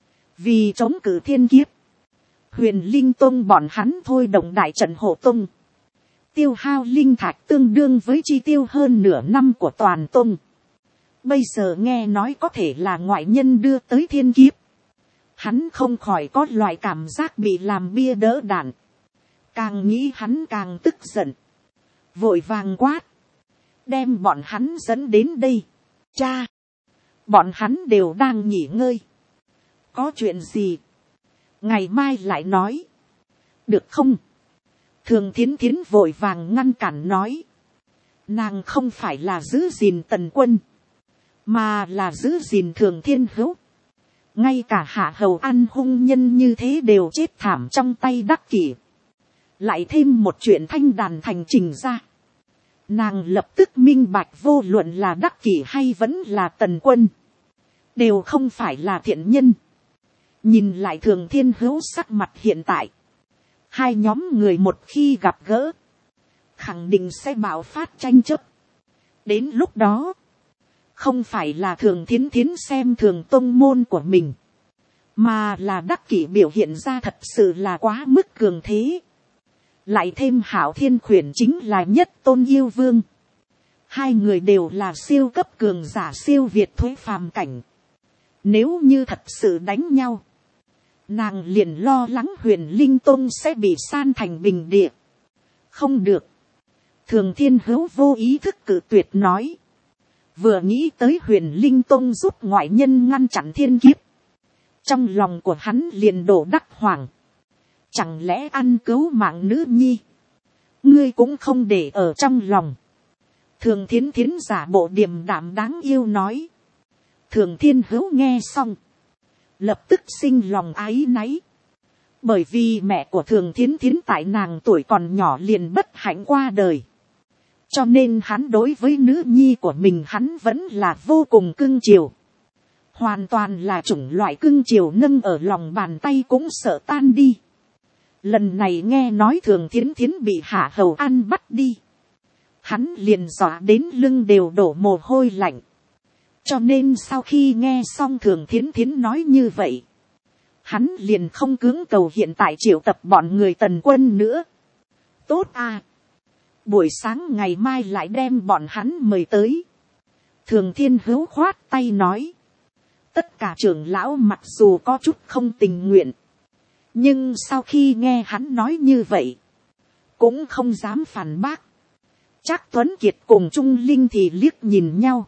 vì chống cự thiên kiếp, Huyền Linh Tông bọn hắn thôi động đại trận hộ tông, tiêu hao linh thạch tương đương với chi tiêu hơn nửa năm của toàn tông. Bây giờ nghe nói có thể là ngoại nhân đưa tới thiên kiếp, hắn không khỏi có loại cảm giác bị làm bia đỡ đạn. Càng nghĩ hắn càng tức giận, vội vàng quát, đem bọn hắn dẫn đến đây. Cha, bọn hắn đều đang nghỉ ngơi, có chuyện gì ngày mai lại nói, được không? Thường Thiến Thiến vội vàng ngăn cản nói, nàng không phải là giữ gìn Tần Quân, mà là giữ gìn Thường Thiên Hữu. Ngay cả hạ hầu ăn hung nhân như thế đều chết thảm trong tay Đắc Kỷ, lại thêm một chuyện thanh đàn thành trình ra, nàng lập tức minh bạch vô luận là Đắc Kỷ hay vẫn là Tần Quân, đều không phải là thiện nhân. Nhìn lại Thường Thiên Hữu sắc mặt hiện tại, hai nhóm người một khi gặp gỡ, khẳng định sẽ bạo phát tranh chấp. Đến lúc đó, không phải là Thường Thiến Thiến xem thường tông môn của mình, mà là Đắc Kỷ biểu hiện ra thật sự là quá mức cường thế. Lại thêm Hạo Thiên Khuyển chính là nhất tôn yêu vương, hai người đều là siêu cấp cường giả siêu việt thuế phàm cảnh. Nếu như thật sự đánh nhau, nàng liền lo lắng Huyền Linh Tông sẽ bị san thành bình địa. Không được. Thường Thiên Hữu vô ý thức cự tuyệt nói. Vừa nghĩ tới Huyền Linh Tông giúp ngoại nhân ngăn chặn thiên kiếp, trong lòng của hắn liền đổ đắc hoảng. Chẳng lẽ ăn cứu mạng nữ nhi, ngươi cũng không để ở trong lòng? Thường Thiến Thiến giả bộ điềm đạm đáng yêu nói. Thường Thiên Hữu nghe xong, lập tức sinh lòng áy náy. Bởi vì mẹ của Thường Thiến Thiến tại nàng tuổi còn nhỏ liền bất hạnh qua đời. Cho nên hắn đối với nữ nhi của mình hắn vẫn là vô cùng cưng chiều. Hoàn toàn là chủng loại cưng chiều nâng ở lòng bàn tay cũng sợ tan đi. Lần này nghe nói Thường Thiến Thiến bị Hạ Hầu An bắt đi, hắn liền dọa đến lưng đều đổ mồ hôi lạnh. Cho nên sau khi nghe xong Thường Thiến Thiến nói như vậy, hắn liền không cưỡng cầu hiện tại triệu tập bọn người Tần Quân nữa. Tốt à, buổi sáng ngày mai lại đem bọn hắn mời tới. Thường Thiên Hữu khoát tay nói. Tất cả trưởng lão mặc dù có chút không tình nguyện, nhưng sau khi nghe hắn nói như vậy, cũng không dám phản bác. Trác Tuấn Kiệt cùng Trung Linh thì liếc nhìn nhau,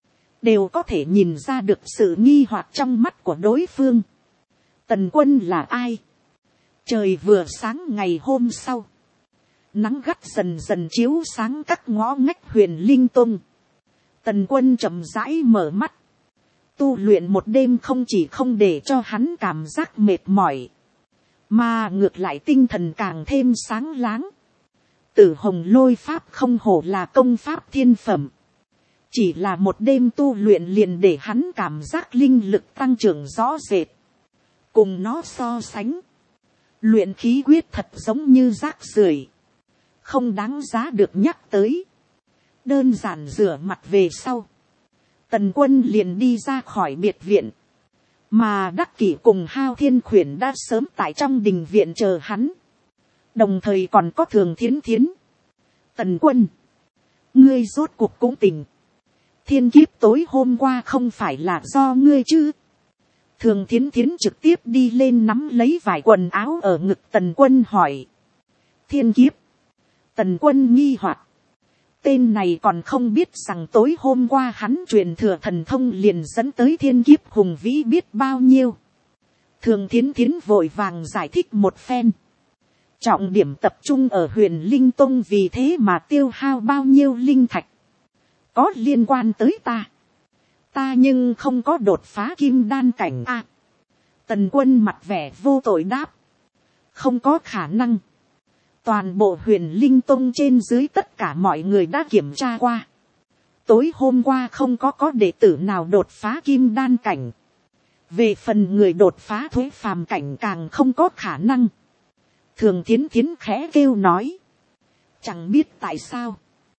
đều có thể nhìn ra được sự nghi hoặc trong mắt của đối phương. Tần Quân là ai? Trời vừa sáng ngày hôm sau, nắng gắt dần dần chiếu sáng các ngõ ngách Huyền Linh Tông. Tần Quân chậm rãi mở mắt, tu luyện một đêm không chỉ không để cho hắn cảm giác mệt mỏi, mà ngược lại tinh thần càng thêm sáng láng. Tử Hồng Lôi Pháp không hổ là công pháp thiên phẩm, chỉ là một đêm tu luyện liền để hắn cảm giác linh lực tăng trưởng rõ rệt. Cùng nó so sánh, luyện khí quyết thật giống như rác rưởi, không đáng giá được nhắc tới. Đơn giản rửa mặt về sau, Tần Quân liền đi ra khỏi biệt viện, mà Đắc Kỷ cùng Hao Thiên Khuyển đã sớm tại trong đình viện chờ hắn, đồng thời còn có Thường Thiến Thiến. Tần Quân, ngươi rốt cuộc cũng tỉnh. Thiên kiếp tối hôm qua không phải là do ngươi chứ? Thường Thiến Thiến trực tiếp đi lên nắm lấy vải quần áo ở ngực Tần Quân hỏi. Thiên kiếp? Tần Quân nghi hoặc. Tên này còn không biết rằng tối hôm qua hắn truyền thừa thần thông liền dẫn tới thiên kiếp hùng vĩ biết bao nhiêu. Thường Thiến Thiến vội vàng giải thích một phen. Trọng điểm tập trung ở Huyền Linh Tông, vì thế mà tiêu hao bao nhiêu linh thạch. Có liên quan tới ta. Ta nhưng không có đột phá kim đan cảnh a. Tần Quân mặt vẻ vô tội đáp. Không có khả năng. Toàn bộ Huyền Linh Tông trên dưới tất cả mọi người đã kiểm tra qua. Tối hôm qua không có đệ tử nào đột phá kim đan cảnh. Về phần người đột phá thuế phàm cảnh càng không có khả năng. Thường Thiến Thiến khẽ kêu nói. Chẳng biết tại sao.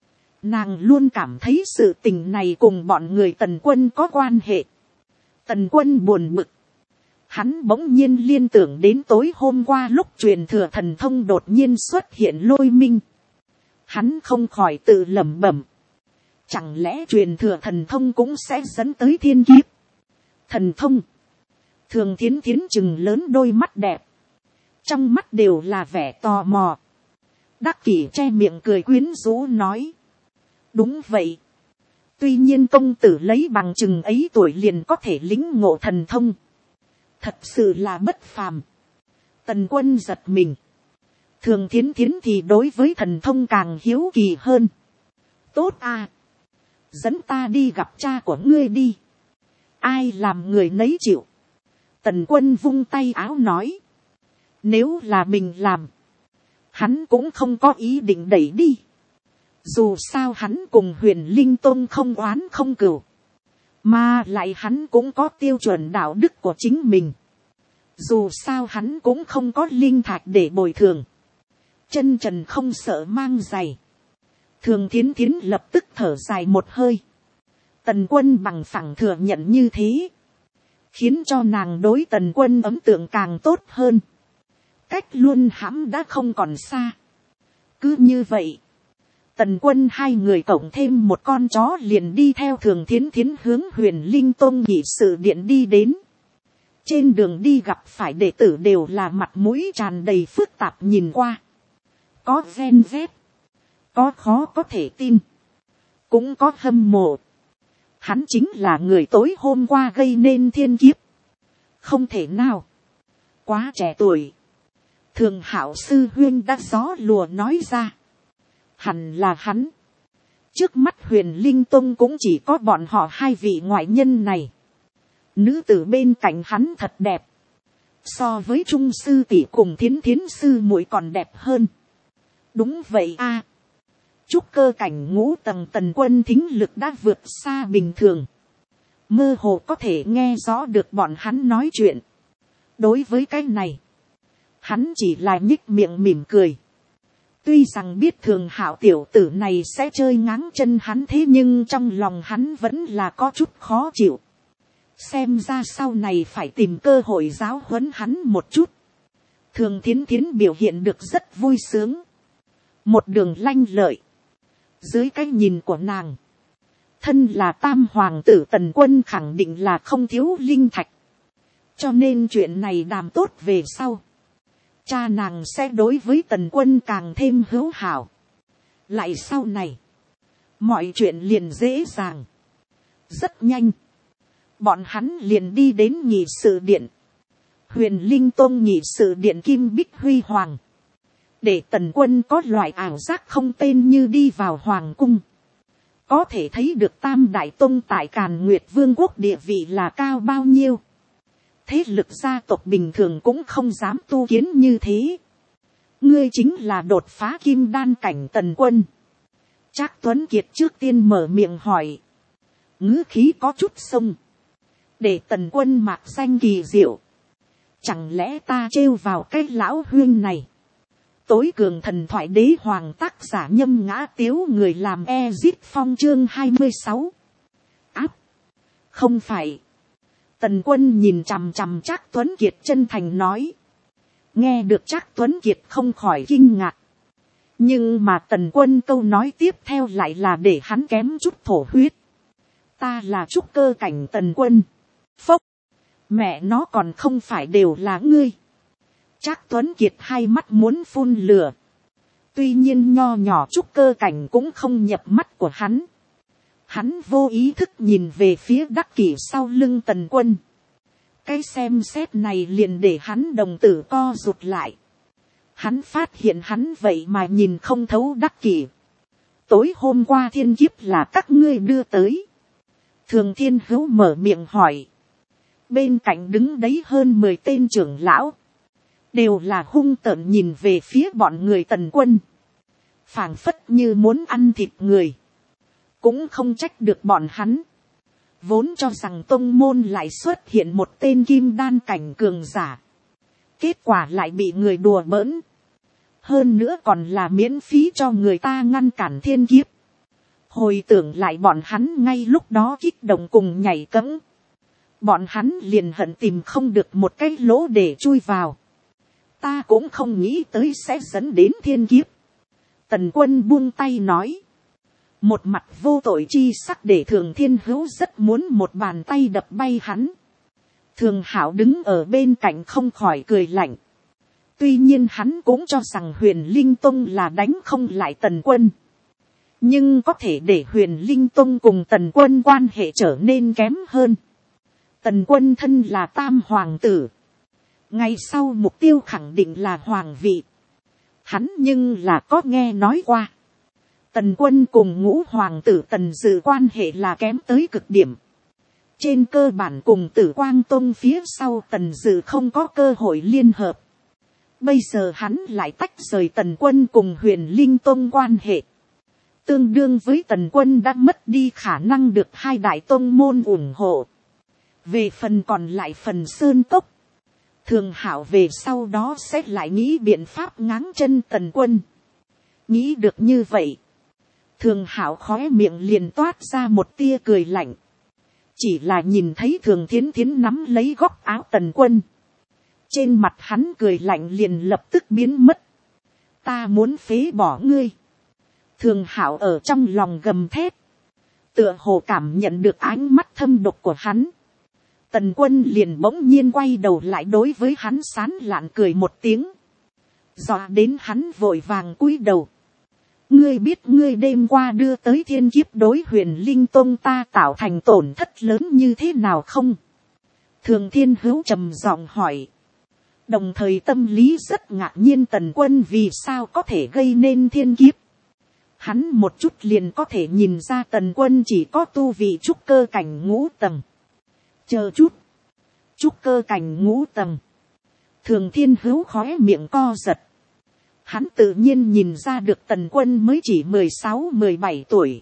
Nàng luôn cảm thấy sự tình này cùng bọn người Tần Quân có quan hệ. Tần Quân buồn bực. Hắn bỗng nhiên liên tưởng đến tối hôm qua lúc truyền thừa thần thông đột nhiên xuất hiện lôi minh. Hắn không khỏi tự lẩm bẩm. Chẳng lẽ truyền thừa thần thông cũng sẽ dẫn tới thiên kiếp? Thần thông. Thường Thiến Thiến chừng lớn đôi mắt đẹp. Trong mắt đều là vẻ tò mò. Đắc Kỷ che miệng cười quyến rũ nói. Đúng vậy. Tuy nhiên công tử lấy bằng chừng ấy tuổi liền có thể lĩnh ngộ thần thông. Thật sự là bất phàm. Tần Quân giật mình. Thường Thiến Thiến thì đối với thần thông càng hiếu kỳ hơn. Tốt à. Dẫn ta đi gặp cha của ngươi đi. Ai làm người nấy chịu. Tần Quân vung tay áo nói. Nếu là mình làm. Hắn cũng không có ý định đẩy đi. Dù sao hắn cùng Huyền Linh Tôn không oán không cừu. Mà lại hắn cũng có tiêu chuẩn đạo đức của chính mình. Dù sao hắn cũng không có linh thạch để bồi thường. Chân trần không sợ mang giày. Thường Thiến Thiến lập tức thở dài một hơi. Tần Quân bằng phẳng thừa nhận như thế. Khiến cho nàng đối Tần Quân ấn tượng càng tốt hơn. Cách luôn hãm đã không còn xa. Cứ như vậy. Tần Quân hai người cộng thêm một con chó liền đi theo Thường Thiến Thiến hướng Huyền Linh Tôn nhị sự điện đi đến. Trên đường đi gặp phải đệ tử đều là mặt mũi tràn đầy phức tạp nhìn qua. Có ghen ghét. Có khó có thể tin. Cũng có hâm mộ. Hắn chính là người tối hôm qua gây nên thiên kiếp. Không thể nào. Quá trẻ tuổi. Thường Hạo sư huyên đã gió lùa nói ra. Hẳn là hắn. Trước mắt Huyền Linh Tông cũng chỉ có bọn họ hai vị ngoại nhân này. Nữ tử bên cạnh hắn thật đẹp. So với Trung sư tỷ cùng Thiến Thiến sư muội còn đẹp hơn. Đúng vậy a. Trúc cơ cảnh ngũ tầng Tần Quân thính lực đã vượt xa bình thường. Mơ hồ có thể nghe rõ được bọn hắn nói chuyện. Đối với cái này. Hắn chỉ là nhích miệng mỉm cười. Tuy rằng biết Thường Hạo tiểu tử này sẽ chơi ngáng chân hắn thế nhưng trong lòng hắn vẫn là có chút khó chịu. Xem ra sau này phải tìm cơ hội giáo huấn hắn một chút. Thường Thiến Thiến biểu hiện được rất vui sướng. Một đường lanh lợi. Dưới cái nhìn của nàng. Thân là tam hoàng tử Tần Quân khẳng định là không thiếu linh thạch. Cho nên chuyện này đàm tốt về sau. Cha nàng sẽ đối với Tần Quân càng thêm hữu hảo. Lại sau này. Mọi chuyện liền dễ dàng. Rất nhanh. Bọn hắn liền đi đến nhị sự điện. Huyền Linh Tôn nhị sự điện kim bích huy hoàng. Để Tần Quân có loại ảo giác không tên như đi vào hoàng cung. Có thể thấy được Tam Đại Tông tại Càn Nguyệt Vương quốc địa vị là cao bao nhiêu. Thế lực gia tộc bình thường cũng không dám tu kiến như thế. Ngươi chính là đột phá kim đan cảnh Tần Quân. Trác Tuấn Kiệt trước tiên mở miệng hỏi. Ngữ khí có chút sông. Để Tần Quân mạc danh kỳ diệu. Chẳng lẽ ta trêu vào cái lão huyên này. Tối cường thần thoại đế hoàng tác giả Nhâm Ngã Tiếu người làm Ezit Phong chương 26. Áp. Không phải. Tần Quân nhìn chằm chằm Trác Tuấn Kiệt chân thành nói. Nghe được Trác Tuấn Kiệt không khỏi kinh ngạc. Nhưng mà Tần Quân câu nói tiếp theo lại là để hắn kém chút thổ huyết. Ta là trúc cơ cảnh Tần Quân. Phốc. Mẹ nó còn không phải đều là ngươi. Trác Tuấn Kiệt hai mắt muốn phun lửa. Tuy nhiên nho nhỏ trúc cơ cảnh cũng không nhập mắt của hắn. Hắn vô ý thức nhìn về phía Đắc Kỷ sau lưng Tần Quân. Cái xem xét này liền để hắn đồng tử co rụt lại. Hắn phát hiện hắn vậy mà nhìn không thấu Đắc Kỷ. Tối hôm qua thiên kiếp là các ngươi đưa tới. Thường Thiên Hữu mở miệng hỏi. Bên cạnh đứng đấy hơn 10 tên trưởng lão. Đều là hung tợn nhìn về phía bọn người Tần Quân. Phảng phất như muốn ăn thịt người. Cũng không trách được bọn hắn. Vốn cho rằng tông môn lại xuất hiện một tên kim đan cảnh cường giả. Kết quả lại bị người đùa bỡn. Hơn nữa còn là miễn phí cho người ta ngăn cản thiên kiếp. Hồi tưởng lại bọn hắn ngay lúc đó kích động cùng nhảy cẫng. Bọn hắn liền hận tìm không được một cái lỗ để chui vào. Ta cũng không nghĩ tới sẽ dẫn đến thiên kiếp. Tần Quân buông tay nói. Một mặt vô tội chi sắc để Thường Thiên Hữu rất muốn một bàn tay đập bay hắn. Thường Hảo đứng ở bên cạnh không khỏi cười lạnh. Tuy nhiên hắn cũng cho rằng Huyền Linh Tông là đánh không lại Tần Quân. Nhưng có thể để Huyền Linh Tông cùng Tần Quân quan hệ trở nên kém hơn. Tần Quân thân là tam hoàng tử. Ngày sau mục tiêu khẳng định là hoàng vị. Hắn nhưng là có nghe nói qua. Tần Quân cùng ngũ hoàng tử Tần Dự quan hệ là kém tới cực điểm. Trên cơ bản cùng Tử Quang Tông phía sau Tần Dự không có cơ hội liên hợp. Bây giờ hắn lại tách rời Tần Quân cùng Huyền Linh Tông quan hệ. Tương đương với Tần Quân đã mất đi khả năng được hai đại tông môn ủng hộ. Về phần còn lại phần sơn cốc. Thường Hảo về sau đó sẽ lại nghĩ biện pháp ngáng chân Tần Quân. Nghĩ được như vậy. Thường Hảo khóe miệng liền toát ra một tia cười lạnh. Chỉ là nhìn thấy Thường Thiến Thiến nắm lấy góc áo Tần Quân. Trên mặt hắn cười lạnh liền lập tức biến mất. Ta muốn phế bỏ ngươi. Thường Hảo ở trong lòng gầm thét. Tựa hồ cảm nhận được ánh mắt thâm độc của hắn. Tần Quân liền bỗng nhiên quay đầu lại đối với hắn sán lạn cười một tiếng. Dọa đến hắn vội vàng cúi đầu. Ngươi biết ngươi đêm qua đưa tới thiên kiếp đối Huyền Linh Tông ta tạo thành tổn thất lớn như thế nào không? Thường Thiên Hữu trầm giọng hỏi. Đồng thời tâm lý rất ngạc nhiên Tần Quân vì sao có thể gây nên thiên kiếp. Hắn một chút liền có thể nhìn ra Tần Quân chỉ có tu vị trúc cơ cảnh ngũ tầng. Chờ chút. Trúc cơ cảnh ngũ tầng. Thường Thiên Hữu khóe miệng co giật. Hắn tự nhiên nhìn ra được Tần Quân mới chỉ 16-17 tuổi.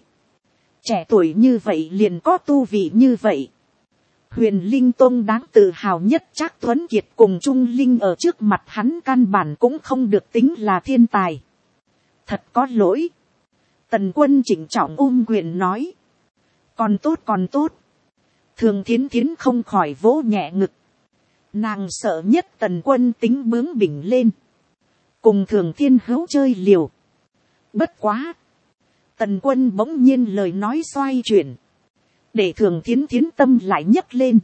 Trẻ tuổi như vậy liền có tu vị như vậy. Huyền Linh Tông đáng tự hào nhất Trác Tuấn Kiệt cùng Trung Linh ở trước mặt hắn căn bản cũng không được tính là thiên tài. Thật có lỗi. Tần Quân chỉnh trọng quyền nói. Còn tốt còn tốt. Thường Thiến Thiến không khỏi vỗ nhẹ ngực. Nàng sợ nhất Tần Quân tính bướng bỉnh lên. Cùng Thường Thiên Hữu chơi liều. Bất quá. Tần Quân bỗng nhiên lời nói xoay chuyển. Để Thường Thiến Thiến tâm lại nhấc lên.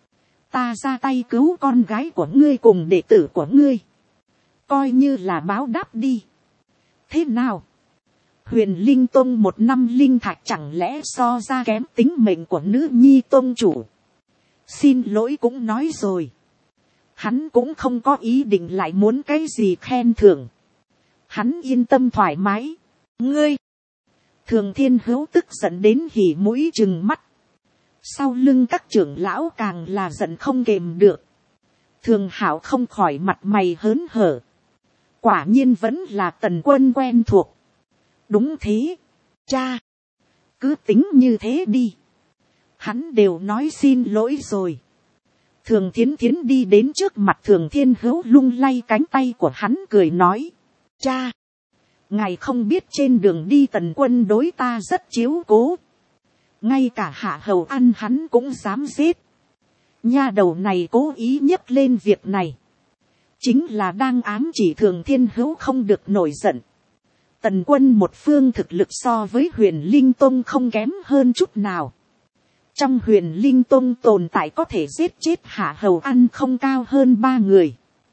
Ta ra tay cứu con gái của ngươi cùng đệ tử của ngươi. Coi như là báo đáp đi. Thế nào? Huyền Linh Tông 1 năm linh thạch chẳng lẽ so ra kém tính mệnh của nữ nhi tông chủ. Xin lỗi cũng nói rồi. Hắn cũng không có ý định lại muốn cái gì khen thưởng. Hắn yên tâm thoải mái. Ngươi. Thường Thiên Hữu tức giận đến hỉ mũi trừng mắt. Sau lưng các trưởng lão càng là giận không kềm được. Thường Hảo không khỏi mặt mày hớn hở. Quả nhiên vẫn là Tần Quân quen thuộc. Đúng thế. Cha. Cứ tính như thế đi. Hắn đều nói xin lỗi rồi. Thường Thiến Thiến đi đến trước mặt Thường Thiên Hữu lung lay cánh tay của hắn cười nói. Cha. Ngài không biết trên đường đi Tần Quân đối ta rất chiếu cố. Ngay cả Hạ Hầu An hắn cũng dám giết. Nha đầu này cố ý nhấc lên việc này. Chính là đang ám chỉ Thường Thiên Hữu không được nổi giận. Tần Quân một phương thực lực so với Huyền Linh Tông không kém hơn chút nào. Trong Huyền Linh Tông tồn tại có thể giết chết Hạ Hầu An không cao hơn 3 người.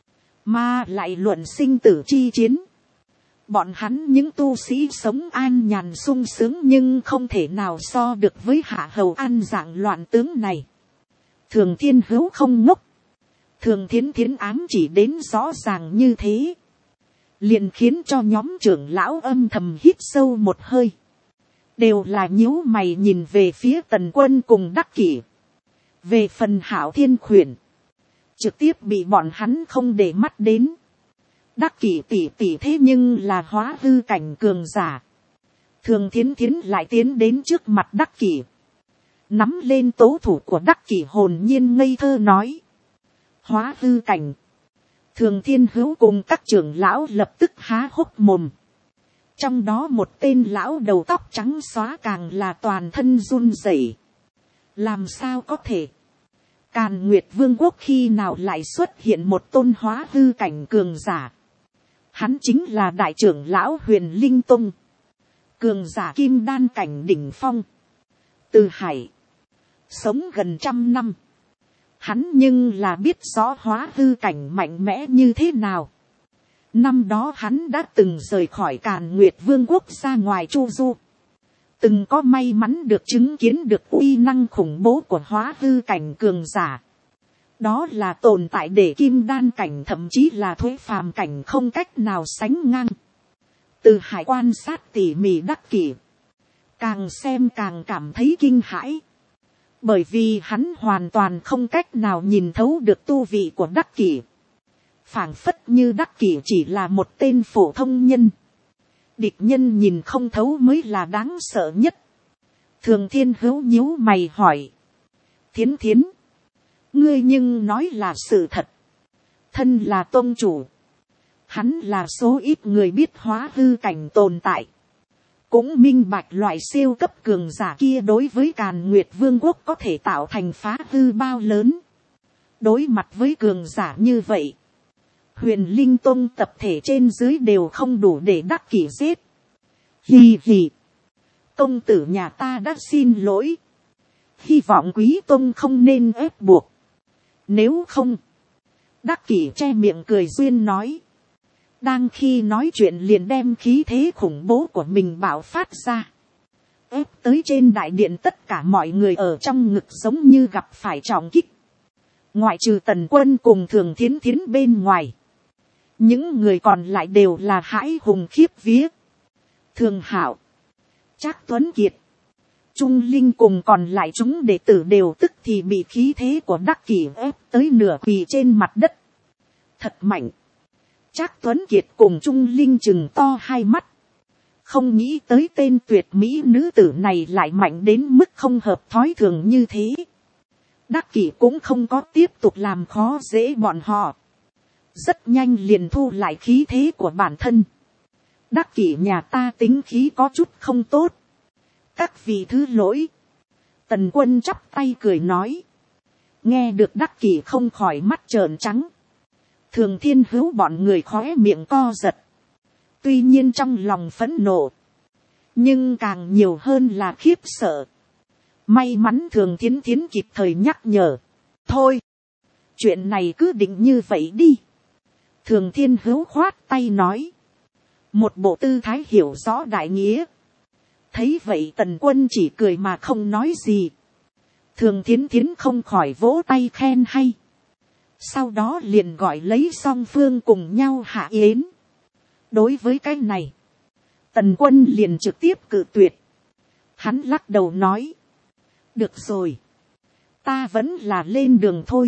Mà lại luận sinh tử chi chiến. Bọn hắn những tu sĩ sống an nhàn sung sướng nhưng không thể nào so được với Hạ Hầu An dạng loạn tướng này. Thường Thiên Hữu không ngốc. Thường Thiến Thiến ám chỉ đến rõ ràng như thế. Liền khiến cho nhóm trưởng lão âm thầm hít sâu một hơi. Đều là nhíu mày nhìn về phía Tần Quân cùng Đắc Kỷ. Về phần Hạo Thiên Khuyển. Trực tiếp bị bọn hắn không để mắt đến. Đắc Kỷ tỷ tỷ thế nhưng là hóa hư cảnh cường giả. Thường Thiến Thiến lại tiến đến trước mặt Đắc Kỷ. Nắm lên tố thủ của Đắc Kỷ hồn nhiên ngây thơ nói. Hóa hư cảnh. Thường Thiên Hữu cùng các trưởng lão lập tức há hốc mồm. Trong đó một tên lão đầu tóc trắng xóa càng là toàn thân run rẩy. Làm sao có thể? Càn Nguyệt Vương quốc khi nào lại xuất hiện một tôn hóa hư cảnh cường giả? Hắn chính là đại trưởng lão Huyền Linh Tông. Cường giả kim đan cảnh đỉnh phong. Từ Hải. Sống gần 100 năm. Hắn nhưng là biết rõ hóa hư cảnh mạnh mẽ như thế nào. Năm đó hắn đã từng rời khỏi Càn Nguyệt Vương quốc ra ngoài chu du. Từng có may mắn được chứng kiến được uy năng khủng bố của hóa hư cảnh cường giả. Đó là tồn tại để kim đan cảnh thậm chí là thuế phàm cảnh không cách nào sánh ngang. Từ Hải quan sát tỉ mỉ Đắc Kỷ. Càng xem càng cảm thấy kinh hãi. Bởi vì hắn hoàn toàn không cách nào nhìn thấu được tu vị của Đắc Kỷ. Phảng phất như Đắc Kỷ chỉ là một tên phổ thông nhân. Địch nhân nhìn không thấu mới là đáng sợ nhất. Thường Thiên Hữu nhíu mày hỏi. Thiến Thiến. Ngươi nhưng nói là sự thật. Thân là tôn chủ. Hắn là số ít người biết hóa hư cảnh tồn tại. Cũng minh bạch loại siêu cấp cường giả kia đối với Càn Nguyệt Vương quốc có thể tạo thành phá hư bao lớn. Đối mặt với cường giả như vậy. Huyền Linh Tông tập thể trên dưới đều không đủ để Đắc Kỷ giết. Hì hì. Công tử nhà ta đã xin lỗi. Hy vọng quý tông không nên ép buộc. Nếu không. Đắc Kỷ che miệng cười duyên nói. Đang khi nói chuyện liền đem khí thế khủng bố của mình bạo phát ra. Ép tới trên đại điện tất cả mọi người ở trong ngực giống như gặp phải trọng kích. Ngoại trừ Tần Quân cùng Thường Thiến Thiến bên ngoài. Những người còn lại đều là hãi hùng khiếp vía. Thường Hạo, Trác Tuấn Kiệt, Trung Linh cùng còn lại chúng đệ tử đều tức thì bị khí thế của Đắc Kỷ ép tới nửa quỳ trên mặt đất. Thật mạnh. Trác Tuấn Kiệt cùng Trung Linh chừng to hai mắt. Không nghĩ tới tên tuyệt mỹ nữ tử này lại mạnh đến mức không hợp thói thường như thế. Đắc Kỷ cũng không có tiếp tục làm khó dễ bọn họ. Rất nhanh liền thu lại khí thế của bản thân. Đắc Kỷ nhà ta tính khí có chút không tốt. Các vị thứ lỗi. Tần Quân chắp tay cười nói. Nghe được Đắc Kỷ không khỏi mắt trợn trắng. Thường Thiên Hữu bọn người khóe miệng co giật. Tuy nhiên trong lòng phẫn nộ. Nhưng càng nhiều hơn là khiếp sợ. May mắn Thường Thiến Thiến kịp thời nhắc nhở. Thôi. Chuyện này cứ định như vậy đi. Thường Thiên Hữu khoát tay nói. Một bộ tư thái hiểu rõ đại nghĩa. Thấy vậy Tần Quân chỉ cười mà không nói gì. Thường Thiến Thiến không khỏi vỗ tay khen hay. Sau đó liền gọi lấy song phương cùng nhau hạ yến. Đối với cái này. Tần Quân liền trực tiếp cự tuyệt. Hắn lắc đầu nói. Được rồi. Ta vẫn là lên đường thôi.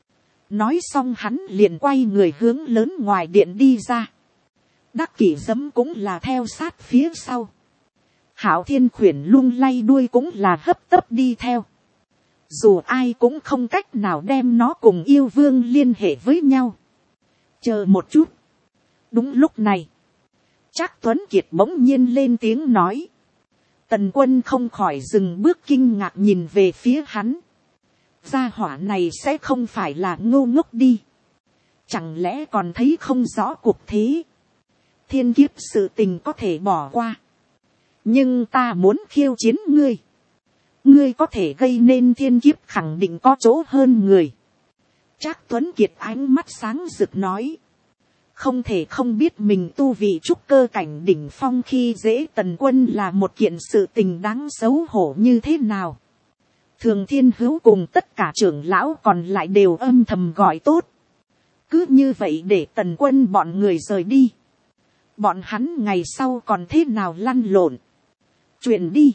Nói xong hắn liền quay người hướng lớn ngoài điện đi ra. Đắc Kỷ dẫm cũng là theo sát phía sau. Hạo Thiên Khuyển lung lay đuôi cũng là hấp tấp đi theo. Dù ai cũng không cách nào đem nó cùng yêu vương liên hệ với nhau. Chờ một chút. Đúng lúc này. Trác Tuấn Kiệt bỗng nhiên lên tiếng nói. Tần Quân không khỏi dừng bước kinh ngạc nhìn về phía hắn. Gia hỏa này sẽ không phải là ngu ngốc đi. Chẳng lẽ còn thấy không rõ cuộc thế. Thiên kiếp sự tình có thể bỏ qua. Nhưng ta muốn khiêu chiến ngươi. Ngươi có thể gây nên thiên kiếp khẳng định có chỗ hơn người. Trác Tuấn Kiệt ánh mắt sáng rực nói. Không thể không biết mình tu vị trúc cơ cảnh đỉnh phong khi dễ Tần Quân là một kiện sự tình đáng xấu hổ như thế nào. Thường Thiên Hữu cùng tất cả trưởng lão còn lại đều âm thầm gọi tốt. Cứ như vậy để Tần Quân bọn người rời đi. Bọn hắn ngày sau còn thế nào lăn lộn. Chuyện đi.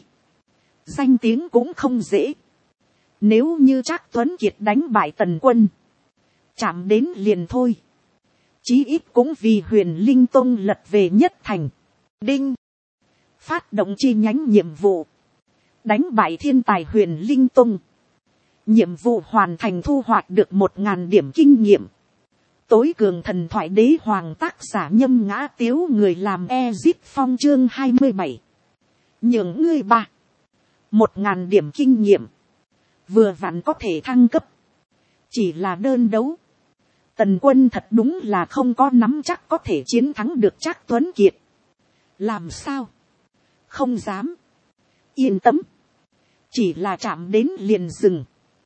Danh tiếng cũng không dễ. Nếu như Trác Tuấn Kiệt đánh bại Tần Quân. Chạm đến liền thôi. Chí ít cũng vì Huyền Linh Tông lật về nhất thành. Đinh. Phát động chi nhánh nhiệm vụ. Đánh bại thiên tài Huyền Linh Tông. Nhiệm vụ hoàn thành thu hoạch được 1000 điểm kinh nghiệm. Tối cường thần thoại đế hoàng tác giả Nhâm Ngã Tiếu, người làm Ezip Phong chương 27. Những ngươi 1.000 điểm kinh nghiệm. Vừa vặn có thể thăng cấp. Chỉ là đơn đấu. Tần Quân thật đúng là không có nắm chắc có thể chiến thắng được Trác Tuấn Kiệt. Làm sao? Không dám. Yên tâm. Chỉ là chạm đến liền dừng.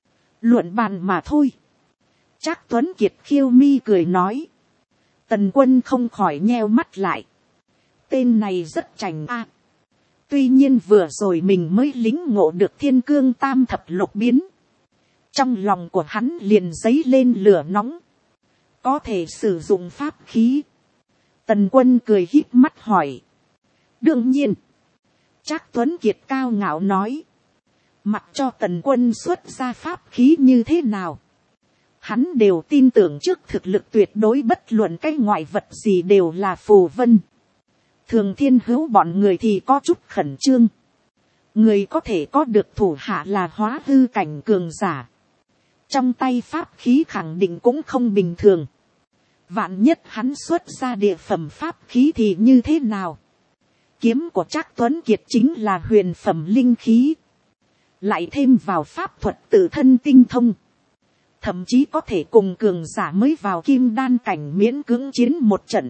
Luận bàn mà thôi. Trác Tuấn Kiệt khiêu mi cười nói. Tần Quân không khỏi nheo mắt lại. Tên này rất chảnh a. Tuy nhiên vừa rồi mình mới lính ngộ được thiên cương tam thập lục biến. Trong lòng của hắn liền dấy lên lửa nóng. Có thể sử dụng pháp khí. Tần Quân cười híp mắt hỏi. Đương nhiên. Trác Tuấn Kiệt cao ngạo nói. Mặc cho Tần Quân xuất ra pháp khí như thế nào. Hắn đều tin tưởng trước thực lực tuyệt đối, bất luận cái ngoại vật gì đều là phù vân. Thường Thiên Hữu bọn người thì có chút khẩn trương. Người có thể có được thủ hạ là hóa hư cảnh cường giả. Trong tay pháp khí khẳng định cũng không bình thường. Vạn nhất hắn xuất ra địa phẩm pháp khí thì như thế nào? Kiếm của Trác Tuấn Kiệt chính là huyền phẩm linh khí. Lại thêm vào pháp thuật tự thân tinh thông. Thậm chí có thể cùng cường giả mới vào kim đan cảnh miễn cưỡng chiến một trận.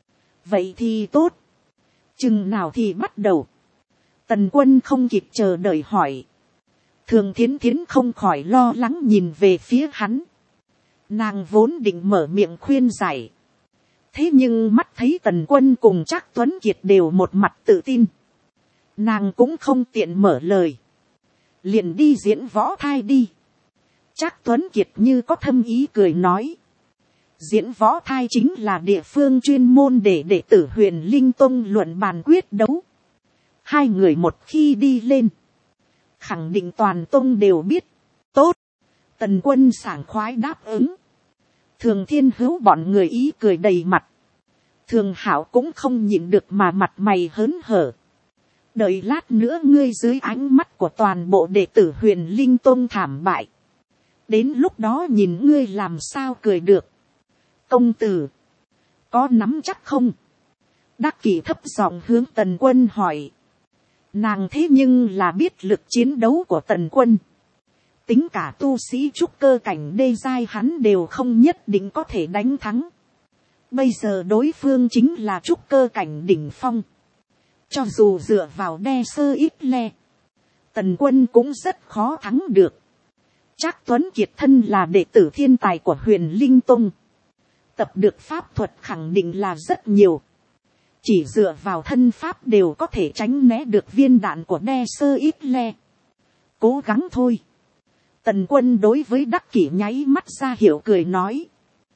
Vậy thì tốt. Chừng nào thì bắt đầu. Tần Quân không kịp chờ đợi hỏi. Thường Thiến Thiến không khỏi lo lắng nhìn về phía hắn. Nàng vốn định mở miệng khuyên giải. Thế nhưng mắt thấy Tần Quân cùng Trác Tuấn Kiệt đều một mặt tự tin. Nàng cũng không tiện mở lời. Liền đi diễn võ thai đi. Trác Tuấn Kiệt như có thâm ý cười nói. Diễn võ thai chính là địa phương chuyên môn để đệ tử Huyền Linh Tông luận bàn quyết đấu. Hai người một khi đi lên. Khẳng định toàn tông đều biết. Tốt. Tần Quân sảng khoái đáp ứng. Thường Thiên Hữu bọn người ý cười đầy mặt. Thường Hảo cũng không nhịn được mà mặt mày hớn hở. Đợi lát nữa ngươi dưới ánh mắt của toàn bộ đệ tử Huyền Linh Tông thảm bại. Đến lúc đó nhìn ngươi làm sao cười được. Công tử. Có nắm chắc không? Đắc Kỷ thấp giọng hướng Tần Quân hỏi. Nàng thế nhưng là biết lực chiến đấu của Tần Quân. Tính cả tu sĩ trúc cơ cảnh đê giai hắn đều không nhất định có thể đánh thắng. Bây giờ đối phương chính là trúc cơ cảnh đỉnh phong. Cho dù dựa vào đe sơ ít le. Tần Quân cũng rất khó thắng được. Trác Tuấn Kiệt thân là đệ tử thiên tài của Huyền Linh Tông. Tập được pháp thuật khẳng định là rất nhiều. Chỉ dựa vào thân pháp đều có thể tránh né được viên đạn của đe sơ ít le. Cố gắng thôi. Tần Quân đối với Đắc Kỷ nháy mắt ra hiệu cười nói.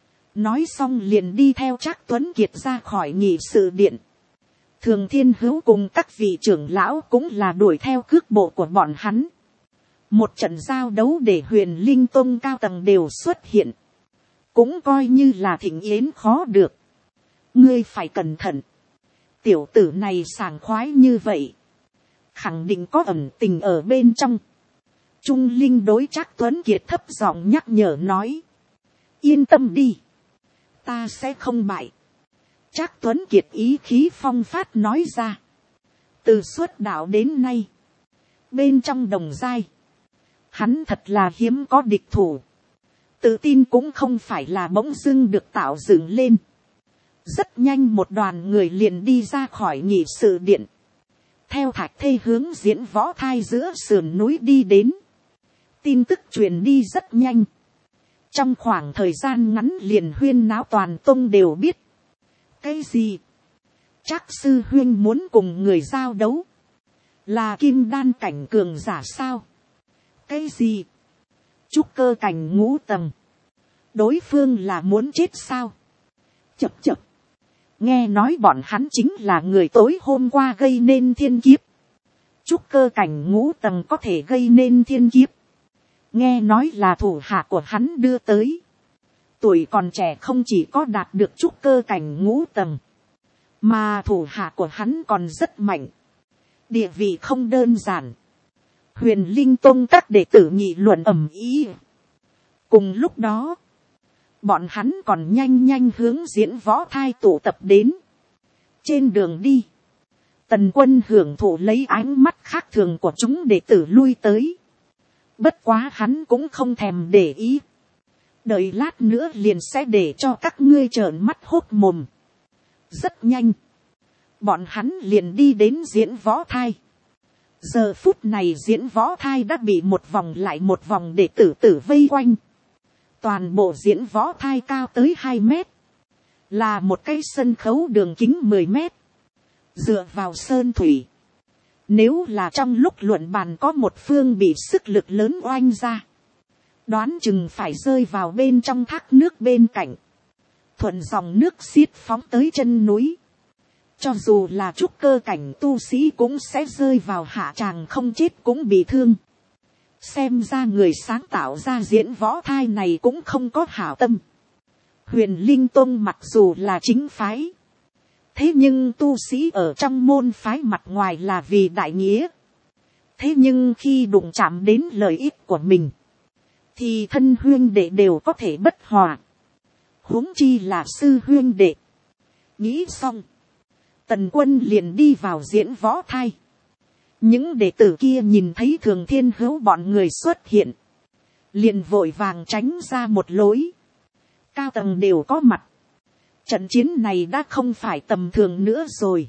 Nói xong liền đi theo Trác Tuấn Kiệt ra khỏi nghị sự điện. Thường Thiên Hữu cùng các vị trưởng lão cũng là đuổi theo cước bộ của bọn hắn. Một trận giao đấu để Huyền Linh Tông cao tầng đều xuất hiện. Cũng coi như là thịnh yến khó được. Ngươi phải cẩn thận. Tiểu tử này sảng khoái như vậy. Khẳng định có ẩn tình ở bên trong. Trung Linh đối Trác Tuấn Kiệt thấp giọng nhắc nhở nói. Yên tâm đi. Ta sẽ không bại. Trác Tuấn Kiệt ý khí phong phát nói ra. Từ xuất đạo đến nay. Bên trong đồng giai. Hắn thật là hiếm có địch thủ. Tự tin cũng không phải là bỗng dưng được tạo dựng lên. Rất nhanh một đoàn người liền đi ra khỏi nghị sự điện. Theo Thạch Thê hướng diễn võ thai giữa sườn núi đi đến. Tin tức truyền đi rất nhanh. Trong khoảng thời gian ngắn liền huyên náo toàn tông đều biết. Cái gì? Trác sư huyên muốn cùng người giao đấu. Là kim đan cảnh cường giả sao? Cái gì? Trúc cơ cảnh ngũ tầng. Đối phương là muốn chết sao? Chập chập. Nghe nói bọn hắn chính là người tối hôm qua gây nên thiên kiếp. Trúc cơ cảnh ngũ tầng có thể gây nên thiên kiếp. Nghe nói là thủ hạ của hắn đưa tới. Tuổi còn trẻ không chỉ có đạt được trúc cơ cảnh ngũ tầng. Mà thủ hạ của hắn còn rất mạnh. Địa vị không đơn giản. Huyền Linh Tông các đệ tử nghị luận ầm ĩ. Cùng lúc đó. bọn hắn còn nhanh nhanh hướng diễn võ thai tụ tập đến. Trên đường đi, Tần Quân hưởng thụ lấy ánh mắt khác thường của chúng đệ tử lui tới. Bất quá hắn cũng không thèm để ý. Đợi lát nữa liền sẽ để cho các ngươi trợn mắt hốt mồm. Rất nhanh, bọn hắn liền đi đến diễn võ thai. Giờ phút này diễn võ thai đã bị một vòng lại một vòng đệ tử tử vây quanh. Toàn bộ diễn võ thai cao tới 2 mét. Là một cái sân khấu đường kính 10 mét. Dựa vào sơn thủy. Nếu là trong lúc luận bàn có một phương bị sức lực lớn oanh ra, đoán chừng phải rơi vào bên trong thác nước bên cạnh. Thuận dòng nước xiết phóng tới chân núi. Cho dù là trúc cơ cảnh tu sĩ cũng sẽ rơi vào hạ tràng không chết cũng bị thương. Xem ra người sáng tạo ra diễn võ thai này cũng không có hảo tâm. Huyền Linh Tông mặc dù là chính phái, thế nhưng tu sĩ ở trong môn phái mặt ngoài là vì đại nghĩa. Thế nhưng khi đụng chạm đến lợi ích của mình, thì thân huyên đệ đều có thể bất hòa. Huống chi là sư huyên đệ. Nghĩ xong, Tần Quân liền đi vào diễn võ thai. Những đệ tử kia nhìn thấy Thường Thiên Hữu bọn người xuất hiện, liền vội vàng tránh ra một lối. Cao tầng đều có mặt. Trận chiến này đã không phải tầm thường nữa rồi,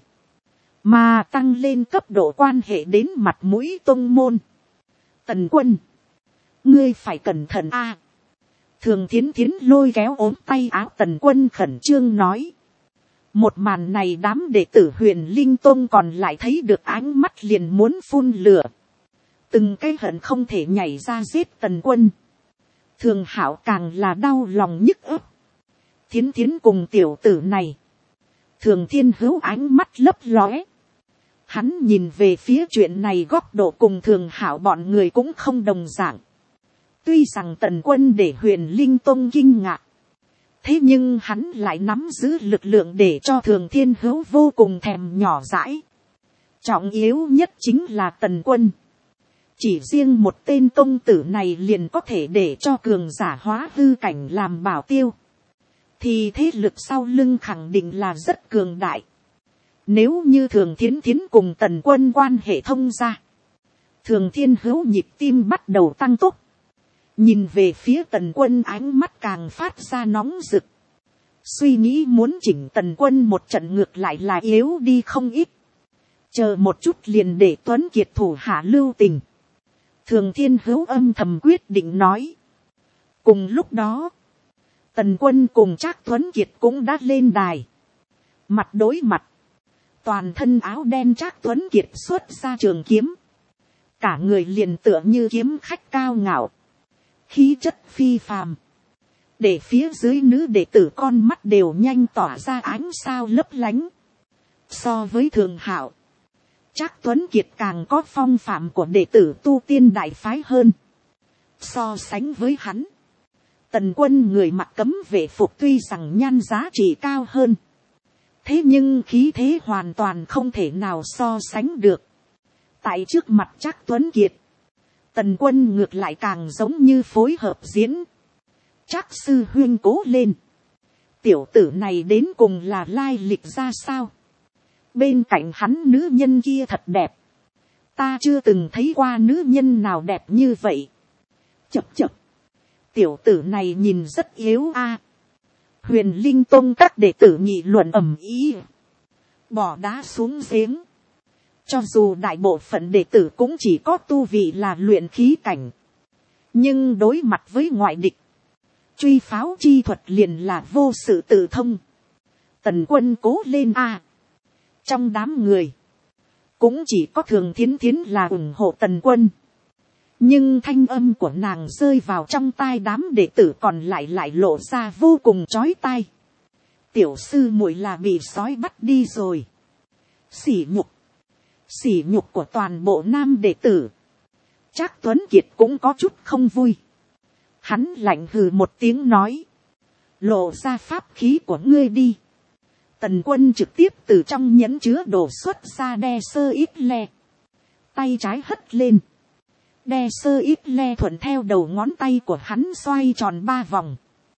mà tăng lên cấp độ quan hệ đến mặt mũi tông môn. Tần Quân, ngươi phải cẩn thận a. Thường Thiến Thiến lôi kéo ốm tay áo Tần Quân khẩn trương nói. Một màn này đám đệ tử Huyền Linh Tông còn lại thấy được ánh mắt liền muốn phun lửa. Từng cái hận không thể nhảy ra giết Tần Quân. Thường Hảo càng là đau lòng nhức ấp. Thiến Thiến cùng tiểu tử này. Thường Thiên Hữu ánh mắt lấp lóe. Hắn nhìn về phía chuyện này góc độ cùng Thường Hảo bọn người cũng không đồng dạng. Tuy rằng Tần Quân để Huyền Linh Tông kinh ngạc, thế nhưng hắn lại nắm giữ lực lượng để cho Thường Thiên Hữu vô cùng thèm nhỏ dãi. Trọng yếu nhất chính là Tần Quân. Chỉ riêng một tên công tử này liền có thể để cho cường giả hóa hư cảnh làm bảo tiêu. Thì thế lực sau lưng khẳng định là rất cường đại. Nếu như Thường Thiến Thiến cùng Tần Quân quan hệ thông ra, Thường Thiên Hữu nhịp tim bắt đầu tăng tốc. Nhìn về phía Tần Quân ánh mắt càng phát ra nóng rực. Suy nghĩ muốn chỉnh Tần Quân một trận ngược lại là yếu đi không ít. Chờ một chút liền để Tuấn Kiệt thủ hạ lưu tình. Thường Thiên Hữu âm thầm quyết định nói. Cùng lúc đó, Tần Quân cùng Trác Tuấn Kiệt cũng đã lên đài. Mặt đối mặt, toàn thân áo đen Trác Tuấn Kiệt xuất ra trường kiếm. Cả người liền tựa như kiếm khách cao ngạo. Khí chất phi phàm. Để phía dưới nữ đệ tử con mắt đều nhanh tỏa ra ánh sao lấp lánh. So với Thường Hạo, Trác Tuấn Kiệt càng có phong phạm của đệ tử tu tiên đại phái hơn. So sánh với hắn, Tần Quân người mặc cấm vệ phục tuy rằng nhan giá trị cao hơn, thế nhưng khí thế hoàn toàn không thể nào so sánh được. Tại trước mặt Trác Tuấn Kiệt, Tần Quân ngược lại càng giống như phối hợp diễn. Trác sư huynh cố lên. Tiểu tử này đến cùng là lai lịch ra sao? Bên cạnh hắn nữ nhân kia thật đẹp. Ta chưa từng thấy qua nữ nhân nào đẹp như vậy. Chập chập. Tiểu tử này nhìn rất yếu a. Huyền Linh Tông các đệ tử nghị luận ầm ĩ. Bỏ đá xuống giếng. Cho dù đại bộ phận đệ tử cũng chỉ có tu vị là luyện khí cảnh. Nhưng đối mặt với ngoại địch, truy pháo chi thuật liền là vô sự tự thông. Tần Quân cố lên a. Trong đám người, cũng chỉ có Thường Thiến Thiến là ủng hộ Tần Quân. Nhưng thanh âm của nàng rơi vào trong tai đám đệ tử còn lại lộ ra vô cùng chói tai. Tiểu sư muội là bị sói bắt đi rồi. Sỉ nhục. Sỉ nhục của toàn bộ nam đệ tử. Trác Tuấn Kiệt cũng có chút không vui. Hắn lạnh hừ một tiếng nói. Lộ ra pháp khí của ngươi đi. Tần Quân trực tiếp từ trong nhẫn chứa đổ xuất ra đe sơ ít le. Tay trái hất lên. Đe sơ ít le thuận theo đầu ngón tay của hắn xoay tròn 3 vòng.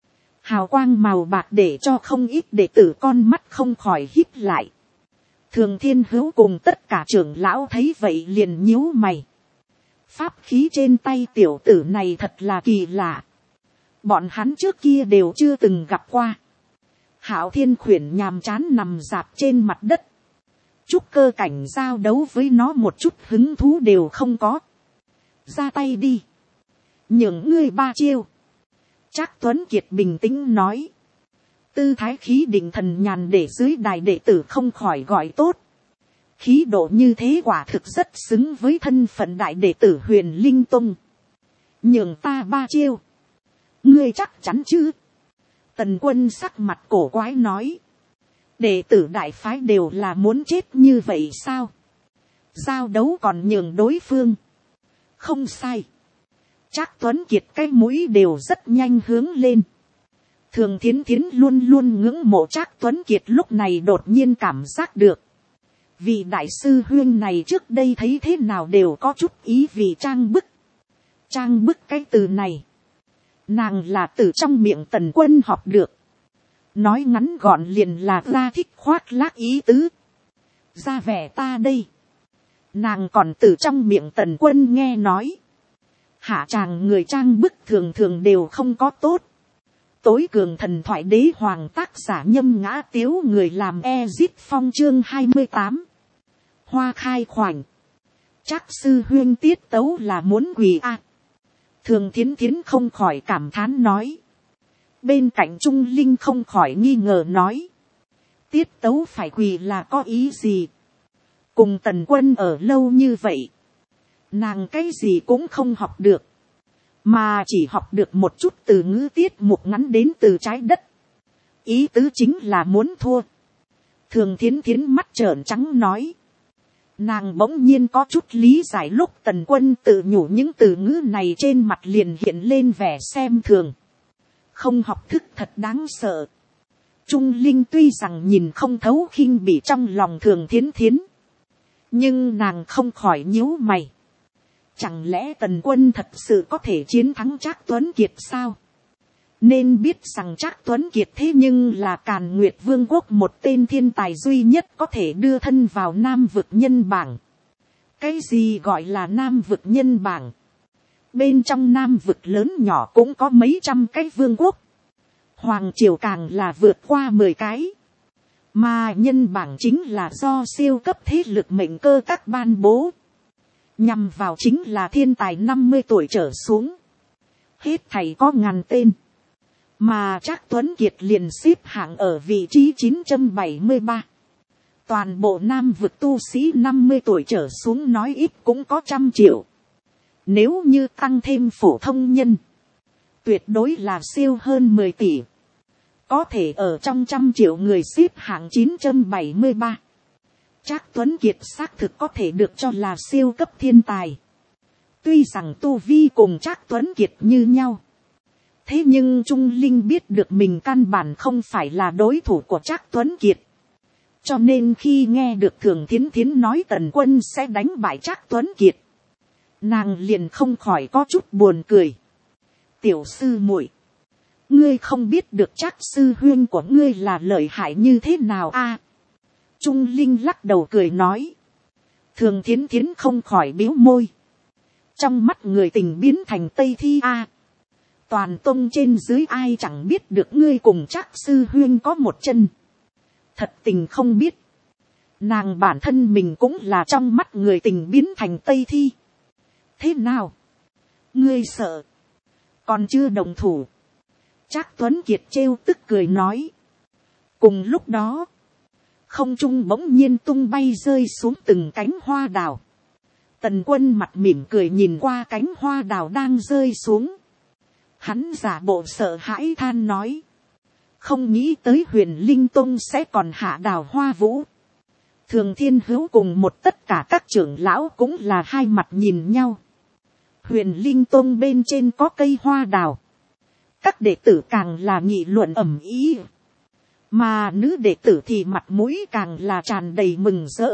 hào quang màu bạc để cho không ít đệ tử con mắt không khỏi híp lại. Thường Thiên Hữu cùng tất cả trưởng lão thấy vậy liền nhíu mày. Pháp khí trên tay tiểu tử này thật là kỳ lạ. Bọn hắn trước kia đều chưa từng gặp qua. Hạo Thiên Khuyển nhàm chán nằm dạp trên mặt đất. Trúc cơ cảnh giao đấu với nó một chút hứng thú đều không có. Ra tay đi. Nhường ngươi 3 chiêu. Trác Tuấn Kiệt bình tĩnh nói. Tư thái khí định thần nhàn để dưới đài đệ tử không khỏi gọi tốt. Khí độ như thế quả thực rất xứng với thân phận đại đệ tử Huyền Linh Tông. Nhường ta 3 chiêu. Ngươi chắc chắn chứ? Tần Quân sắc mặt cổ quái nói. Đệ tử đại phái đều là muốn chết như vậy sao? Giao đấu còn nhường đối phương. Không sai. Trác Tuấn Kiệt cái mũi đều rất nhanh hướng lên. Thường Thiến Thiến luôn luôn ngưỡng mộ Trác Tuấn Kiệt lúc này đột nhiên cảm giác được. Vị đại sư huyên này trước đây thấy thế nào đều có chút ý vị trang bức. Trang bức cái từ này. Nàng là từ trong miệng Tần Quân học được. Nói ngắn gọn liền là ra thích khoác lác ý tứ. Ra vẻ ta đây. Nàng còn từ trong miệng Tần Quân nghe nói. Hạ tràng người trang bức thường thường đều không có tốt. Tối cường thần thoại đế hoàng tác giả Nhâm Ngã Tiếu người làm Ezit Phong chương 28. Hoa khai khoảnh. Trác sư huyên tiết tấu là muốn quỳ a. Thường Thiến Thiến không khỏi cảm thán nói. Bên cạnh Trung Linh không khỏi nghi ngờ nói. Tiết tấu phải quỳ là có ý gì? Cùng Tần Quân ở lâu như vậy. Nàng cái gì cũng không học được. Mà chỉ học được một chút từ ngữ tiết mục ngắn đến từ trái đất. Ý tứ chính là muốn thua. Thường Thiến Thiến mắt trợn trắng nói. Nàng bỗng nhiên có chút lý giải lúc Tần Quân tự nhủ những từ ngữ này trên mặt liền hiện lên vẻ xem thường. Không học thức thật đáng sợ. Trung Linh tuy rằng nhìn không thấu khinh bỉ trong lòng Thường Thiến Thiến. Nhưng nàng không khỏi nhíu mày. Chẳng lẽ Tần Quân thật sự có thể chiến thắng Trác Tuấn Kiệt sao? Nên biết rằng Trác Tuấn Kiệt thế nhưng là Càn Nguyệt Vương quốc một tên thiên tài duy nhất có thể đưa thân vào Nam vực nhân bảng. Cái gì gọi là Nam vực nhân bảng? Bên trong Nam vực lớn nhỏ cũng có mấy trăm cái vương quốc. Hoàng triều càng là vượt qua 10 cái. Mà nhân bảng chính là do siêu cấp thế lực mệnh cơ các ban bố. Nhằm vào chính là thiên tài 50 tuổi trở xuống. Hết thảy có ngàn tên. Mà Trác Tuấn Kiệt liền xếp hạng ở vị trí 973. Toàn bộ Nam vực tu sĩ 50 tuổi trở xuống nói ít cũng có 100 triệu. Nếu như tăng thêm phổ thông nhân. Tuyệt đối là siêu hơn 10 tỷ. Có thể ở trong 100 triệu người xếp hạng 973. Trác Tuấn Kiệt xác thực có thể được cho là siêu cấp thiên tài. Tuy rằng tu vi cùng Trác Tuấn Kiệt như nhau. Thế nhưng Trung Linh biết được mình căn bản không phải là đối thủ của Trác Tuấn Kiệt. Cho nên khi nghe được Thường Thiến Thiến nói Tần Quân sẽ đánh bại Trác Tuấn Kiệt. Nàng liền không khỏi có chút buồn cười. Tiểu sư muội, ngươi không biết được Trác sư huyên của ngươi là lợi hại như thế nào a? Trung Linh lắc đầu cười nói. Thường Thiến Thiến không khỏi bĩu môi. Trong mắt người tình biến thành Tây Thi a. Toàn tông trên dưới ai chẳng biết được ngươi cùng Trác sư huyên có một chân. Thật tình không biết. Nàng bản thân mình cũng là trong mắt người tình biến thành Tây Thi. Thế nào? Ngươi sợ? Còn chưa đồng thủ. Trác Tuấn Kiệt trêu tức cười nói. Cùng lúc đó. Không trung bỗng nhiên tung bay rơi xuống từng cánh hoa đào. Tần Quân mặt mỉm cười nhìn qua cánh hoa đào đang rơi xuống. Hắn giả bộ sợ hãi than nói. Không nghĩ tới Huyền Linh Tông sẽ còn hạ đào hoa vũ. Thường Thiên Hữu cùng một tất cả các trưởng lão cũng là hai mặt nhìn nhau. Huyền Linh Tông bên trên có cây hoa đào. Các đệ tử càng là nghị luận ầm ĩ. Mà nữ đệ tử thì mặt mũi càng là tràn đầy mừng rỡ.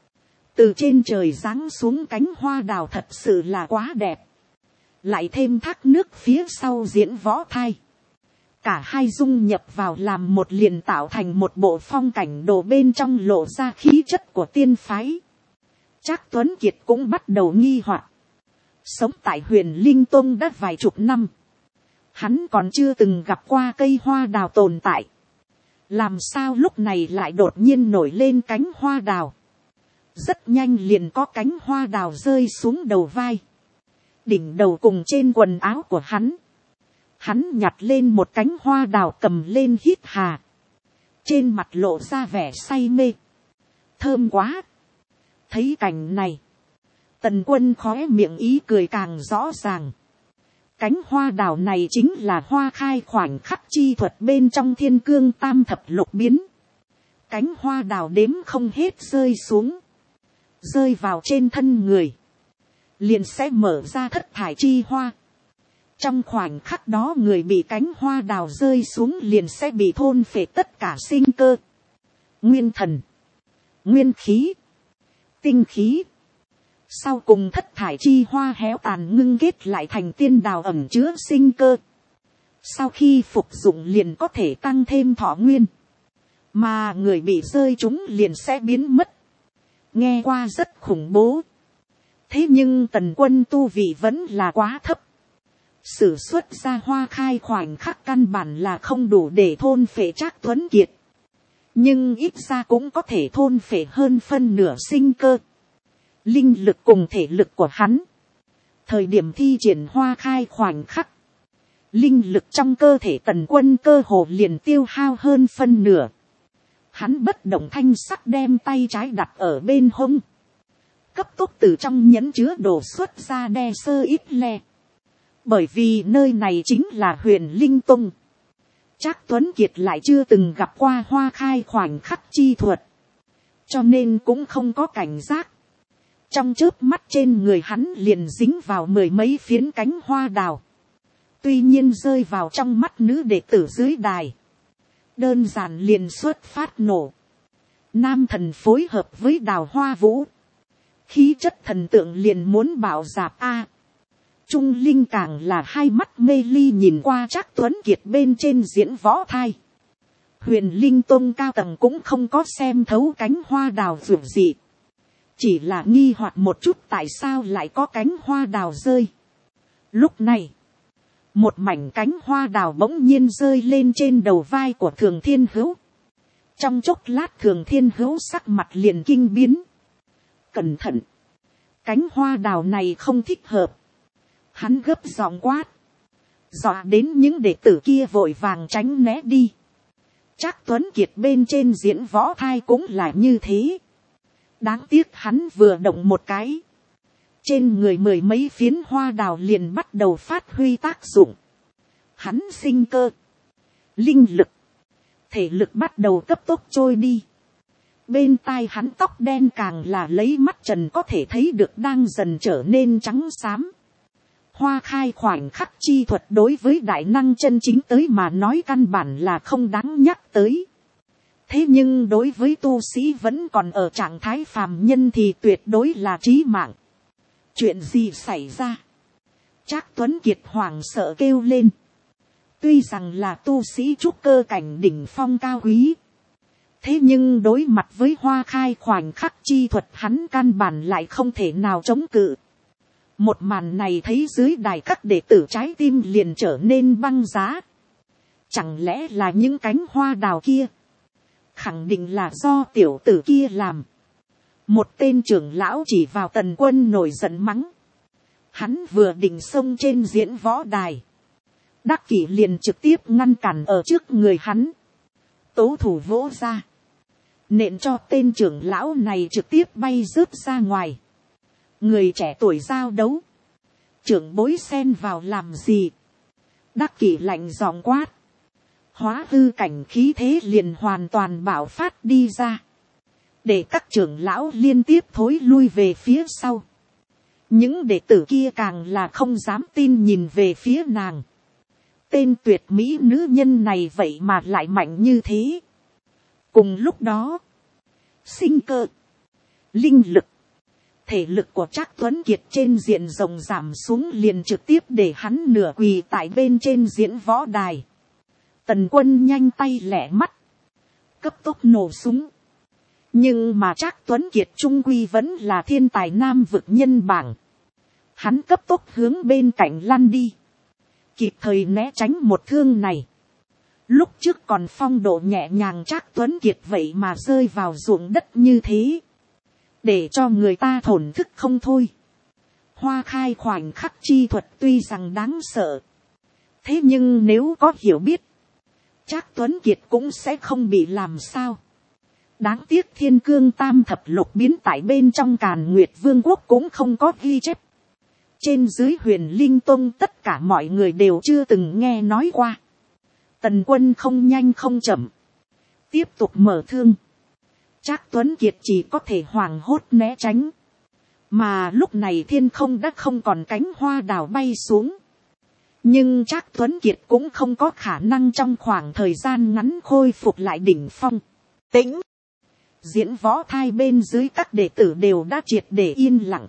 Từ trên trời giáng xuống cánh hoa đào thật sự là quá đẹp. Lại thêm thác nước phía sau diễn võ thai. cả hai dung nhập vào làm một liền tạo thành một bộ phong cảnh đồ bên trong lộ ra khí chất của tiên phái. Trác Tuấn Kiệt cũng bắt đầu nghi hoặc. Sống tại Huyền Linh Tông đã vài chục năm. Hắn còn chưa từng gặp qua cây hoa đào tồn tại. Làm sao lúc này lại đột nhiên nổi lên cánh hoa đào. Rất nhanh liền có cánh hoa đào rơi xuống đầu vai. Đỉnh đầu cùng trên quần áo của hắn. Hắn nhặt lên một cánh hoa đào cầm lên hít hà. Trên mặt lộ ra vẻ say mê. Thơm quá. Thấy cảnh này. Tần Quân khóe miệng ý cười càng rõ ràng. Cánh hoa đào này chính là hoa khai khoảnh khắc chi thuật bên trong Thiên Cương Tam Thập Lục Biến. Cánh hoa đào đếm không hết rơi xuống. Rơi vào trên thân người. Liền sẽ mở ra thất thải chi hoa. Trong khoảnh khắc đó người bị cánh hoa đào rơi xuống liền sẽ bị thôn phệ tất cả sinh cơ. Nguyên thần. Nguyên khí. Tinh khí. Sau cùng thất thải chi hoa héo tàn ngưng kết lại thành tiên đào ẩm chứa sinh cơ. Sau khi phục dụng liền có thể tăng thêm thọ nguyên. Mà người bị rơi chúng liền sẽ biến mất. Nghe qua rất khủng bố. Thế nhưng Tần Quân tu vị vẫn là quá thấp. Sử xuất ra hoa khai khoảnh khắc căn bản là không đủ để thôn phệ Trác Tuấn Kiệt. Nhưng ít ra cũng có thể thôn phệ hơn phân nửa sinh cơ. Linh lực cùng thể lực của hắn. Thời điểm thi triển hoa khai khoảnh khắc. Linh lực trong cơ thể Tần Quân cơ hồ liền tiêu hao hơn phân nửa. Hắn bất động thanh sắc đem tay trái đặt ở bên hông. Cấp tốc từ trong nhẫn chứa đồ xuất ra đe sơ ít le. Bởi vì nơi này chính là Huyền Linh Tông. Trác Tuấn Kiệt lại chưa từng gặp qua hoa khai khoảnh khắc chi thuật. Cho nên cũng không có cảnh giác. Trong chớp mắt trên người hắn liền dính vào mười mấy phiến cánh hoa đào. Tuy nhiên rơi vào trong mắt nữ đệ tử dưới đài. Đơn giản liền xuất phát nổ. Nam thần phối hợp với Đào Hoa Vũ. Khí chất thần tượng liền muốn bảo dạp a. Trung Linh càng là hai mắt mê ly nhìn qua Trác Tuấn Kiệt bên trên diễn võ thai. Huyền Linh Tông cao tầng cũng không có xem thấu cánh hoa đào vượt dị. Chỉ là nghi hoặc một chút tại sao lại có cánh hoa đào rơi. Lúc này, một mảnh cánh hoa đào bỗng nhiên rơi lên trên đầu vai của Thường Thiên Hữu. Trong chốc lát Thường Thiên Hữu sắc mặt liền kinh biến. Cẩn thận! Cánh hoa đào này không thích hợp. Hắn gấp giọng quát. Dọa đến những đệ tử kia vội vàng tránh né đi. Trác Tuấn Kiệt bên trên diễn võ thai cũng là như thế. Đáng tiếc hắn vừa động một cái. Trên người mười mấy phiến hoa đào liền bắt đầu phát huy tác dụng. Hắn sinh cơ. Linh lực. Thể lực bắt đầu cấp tốc trôi đi. Bên tai hắn tóc đen càng là lấy mắt trần có thể thấy được đang dần trở nên trắng xám. Hoa khai khoảnh khắc chi thuật đối với đại năng chân chính tới mà nói căn bản là không đáng nhắc tới. Thế nhưng đối với tu sĩ vẫn còn ở trạng thái phàm nhân thì tuyệt đối là chí mạng. Chuyện gì xảy ra? Trác Tuấn Kiệt hoảng sợ kêu lên. Tuy rằng là tu sĩ trúc cơ cảnh đỉnh phong cao quý. Thế nhưng đối mặt với hoa khai khoảnh khắc chi thuật hắn căn bản lại không thể nào chống cự. Một màn này thấy dưới đài các đệ tử trái tim liền trở nên băng giá. Chẳng lẽ là những cánh hoa đào kia? Khẳng định là do tiểu tử kia làm. Một tên trưởng lão chỉ vào Tần Quân nổi giận mắng. Hắn vừa định xông trên diễn võ đài. Đắc Kỷ liền trực tiếp ngăn cản ở trước người hắn. Tố thủ vỗ ra. Nện cho tên trưởng lão này trực tiếp bay rớt ra ngoài. Người trẻ tuổi giao đấu. Trưởng bối xen vào làm gì? Đắc Kỷ lạnh giọng quát. Hóa hư cảnh khí thế liền hoàn toàn bạo phát đi ra. Để các trưởng lão liên tiếp thối lui về phía sau. Những đệ tử kia càng là không dám tin nhìn về phía nàng. Tên tuyệt mỹ nữ nhân này vậy mà lại mạnh như thế. Cùng lúc đó, sinh cơ, linh lực, thể lực của Trác Tuấn Kiệt trên diện rộng giảm xuống liền trực tiếp để hắn nửa quỳ tại bên trên diễn võ đài. Tần Quân nhanh tay lẹ mắt, cấp tốc nổ súng. Nhưng mà Trác Tuấn Kiệt trung quy vẫn là thiên tài nam vực nhân bảng. Hắn cấp tốc hướng bên cạnh lăn đi, kịp thời né tránh một thương này. Lúc trước còn phong độ nhẹ nhàng Trác Tuấn Kiệt vậy mà rơi vào ruộng đất như thế, để cho người ta thổn thức không thôi. Hoa khai khoảnh khắc chi thuật tuy rằng đáng sợ, thế nhưng nếu có hiểu biết, Trác Tuấn Kiệt cũng sẽ không bị làm sao. Đáng tiếc Thiên Cương Tam Thập Lục biến tại bên trong Càn Nguyệt Vương quốc cũng không có ghi chép. Trên dưới Huyền Linh Tông tất cả mọi người đều chưa từng nghe nói qua. Tần Quân không nhanh không chậm, tiếp tục mở thương. Trác Tuấn Kiệt chỉ có thể hoảng hốt né tránh. Mà lúc này thiên không đã không còn cánh hoa đào bay xuống. Nhưng Trác Tuấn Kiệt cũng không có khả năng trong khoảng thời gian ngắn khôi phục lại đỉnh phong. Tĩnh. Diễn võ thai bên dưới các đệ tử đều đã triệt để yên lặng.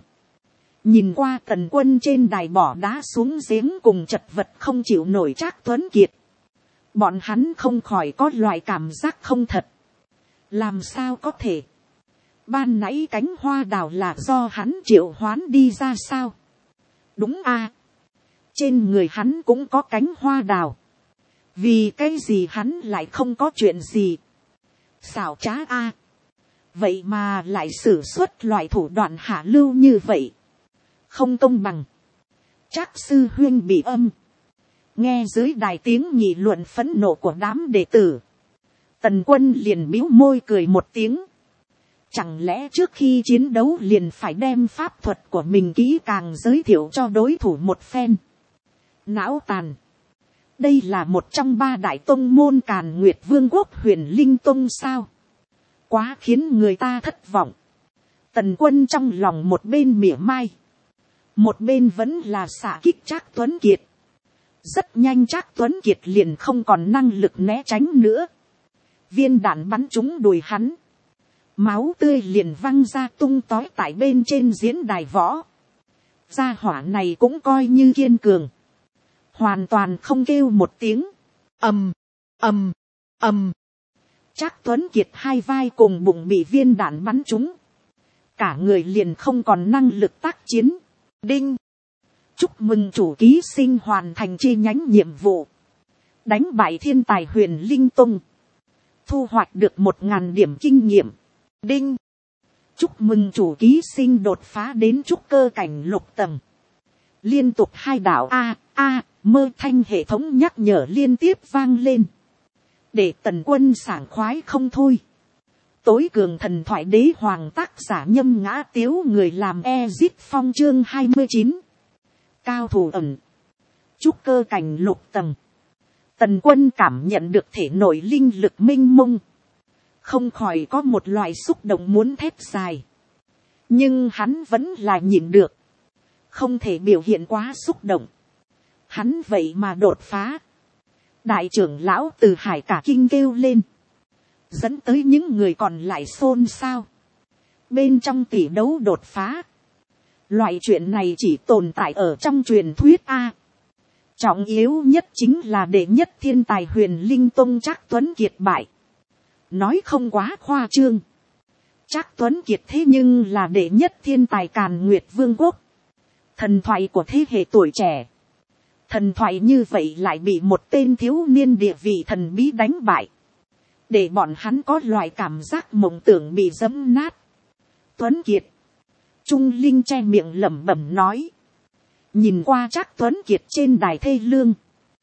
Nhìn qua Tần Quân trên đài bỏ đá xuống giếng cùng chật vật không chịu nổi Trác Tuấn Kiệt, bọn hắn không khỏi có loại cảm giác không thật. Làm sao có thể? Ban nãy cánh hoa đào là do hắn triệu hoán đi ra sao? Đúng a, trên người hắn cũng có cánh hoa đào. Vì cái gì hắn lại không có chuyện gì? Xảo trá a. Vậy mà lại sử xuất loại thủ đoạn hạ lưu như vậy. Không công bằng. Trác sư huynh bị âm. Nghe dưới đài tiếng nghị luận phẫn nộ của đám đệ tử, Tần Quân liền bĩu môi cười một tiếng. Chẳng lẽ trước khi chiến đấu liền phải đem pháp thuật của mình kỹ càng giới thiệu cho đối thủ một phen? Não tàn. Đây là một trong 3 đại tông môn Càn Nguyệt Vương quốc Huyền Linh Tông sao? Quá khiến người ta thất vọng. Tần Quân trong lòng một bên mỉa mai, một bên vẫn là xạ kích Trác Tuấn Kiệt. Rất nhanh Trác Tuấn Kiệt liền không còn năng lực né tránh nữa. Viên đạn bắn trúng đùi hắn, máu tươi liền văng ra tung tói tại bên trên diễn đài võ. Gia hỏa này cũng coi như kiên cường, hoàn toàn không kêu một tiếng. Ầm ầm ầm. Trác Tuấn Kiệt hai vai cùng bụng bị viên đạn bắn trúng, cả người liền không còn năng lực tác chiến. Đinh. Chúc mừng chủ ký sinh hoàn thành chi nhánh nhiệm vụ, đánh bại thiên tài Huyền Linh Tông, thu hoạch được 1000 điểm kinh nghiệm. Đinh. Chúc mừng chủ ký sinh đột phá đến trúc cơ cảnh lục tầng. Liên tục 2 đạo mơ thanh hệ thống nhắc nhở liên tiếp vang lên, để Tần Quân sảng khoái không thôi. Tối cường thần thoại đế hoàng tác giả Nhâm Ngã Tiếu, người làm Ezit Phong chương 29. Cao thủ ẩn, trúc cơ cảnh lục tầng. Tần Quân cảm nhận được thể nội linh lực mênh mông, không khỏi có một loại xúc động muốn thét dài. Nhưng hắn vẫn là nhịn được, không thể biểu hiện quá xúc động. Hắn vậy mà đột phá. Đại trưởng lão Từ Hải cả kinh kêu lên, dẫn tới những người còn lại xôn xao. Bên trong tỷ đấu đột phá, loại chuyện này chỉ tồn tại ở trong truyền thuyết a. Trọng yếu nhất chính là đệ nhất thiên tài Huyền Linh Tông Trác Tuấn Kiệt bại. Nói không quá khoa trương, Trác Tuấn Kiệt thế nhưng là đệ nhất thiên tài Càn Nguyệt Vương quốc, thần thoại của thế hệ tuổi trẻ. Thần thoại như vậy lại bị một tên thiếu niên địa vị thần bí đánh bại, để bọn hắn có loại cảm giác mộng tưởng bị giẫm nát. Tuấn Kiệt. Trung Linh che miệng lẩm bẩm nói. Nhìn qua Trác Tuấn Kiệt trên đài thê lương,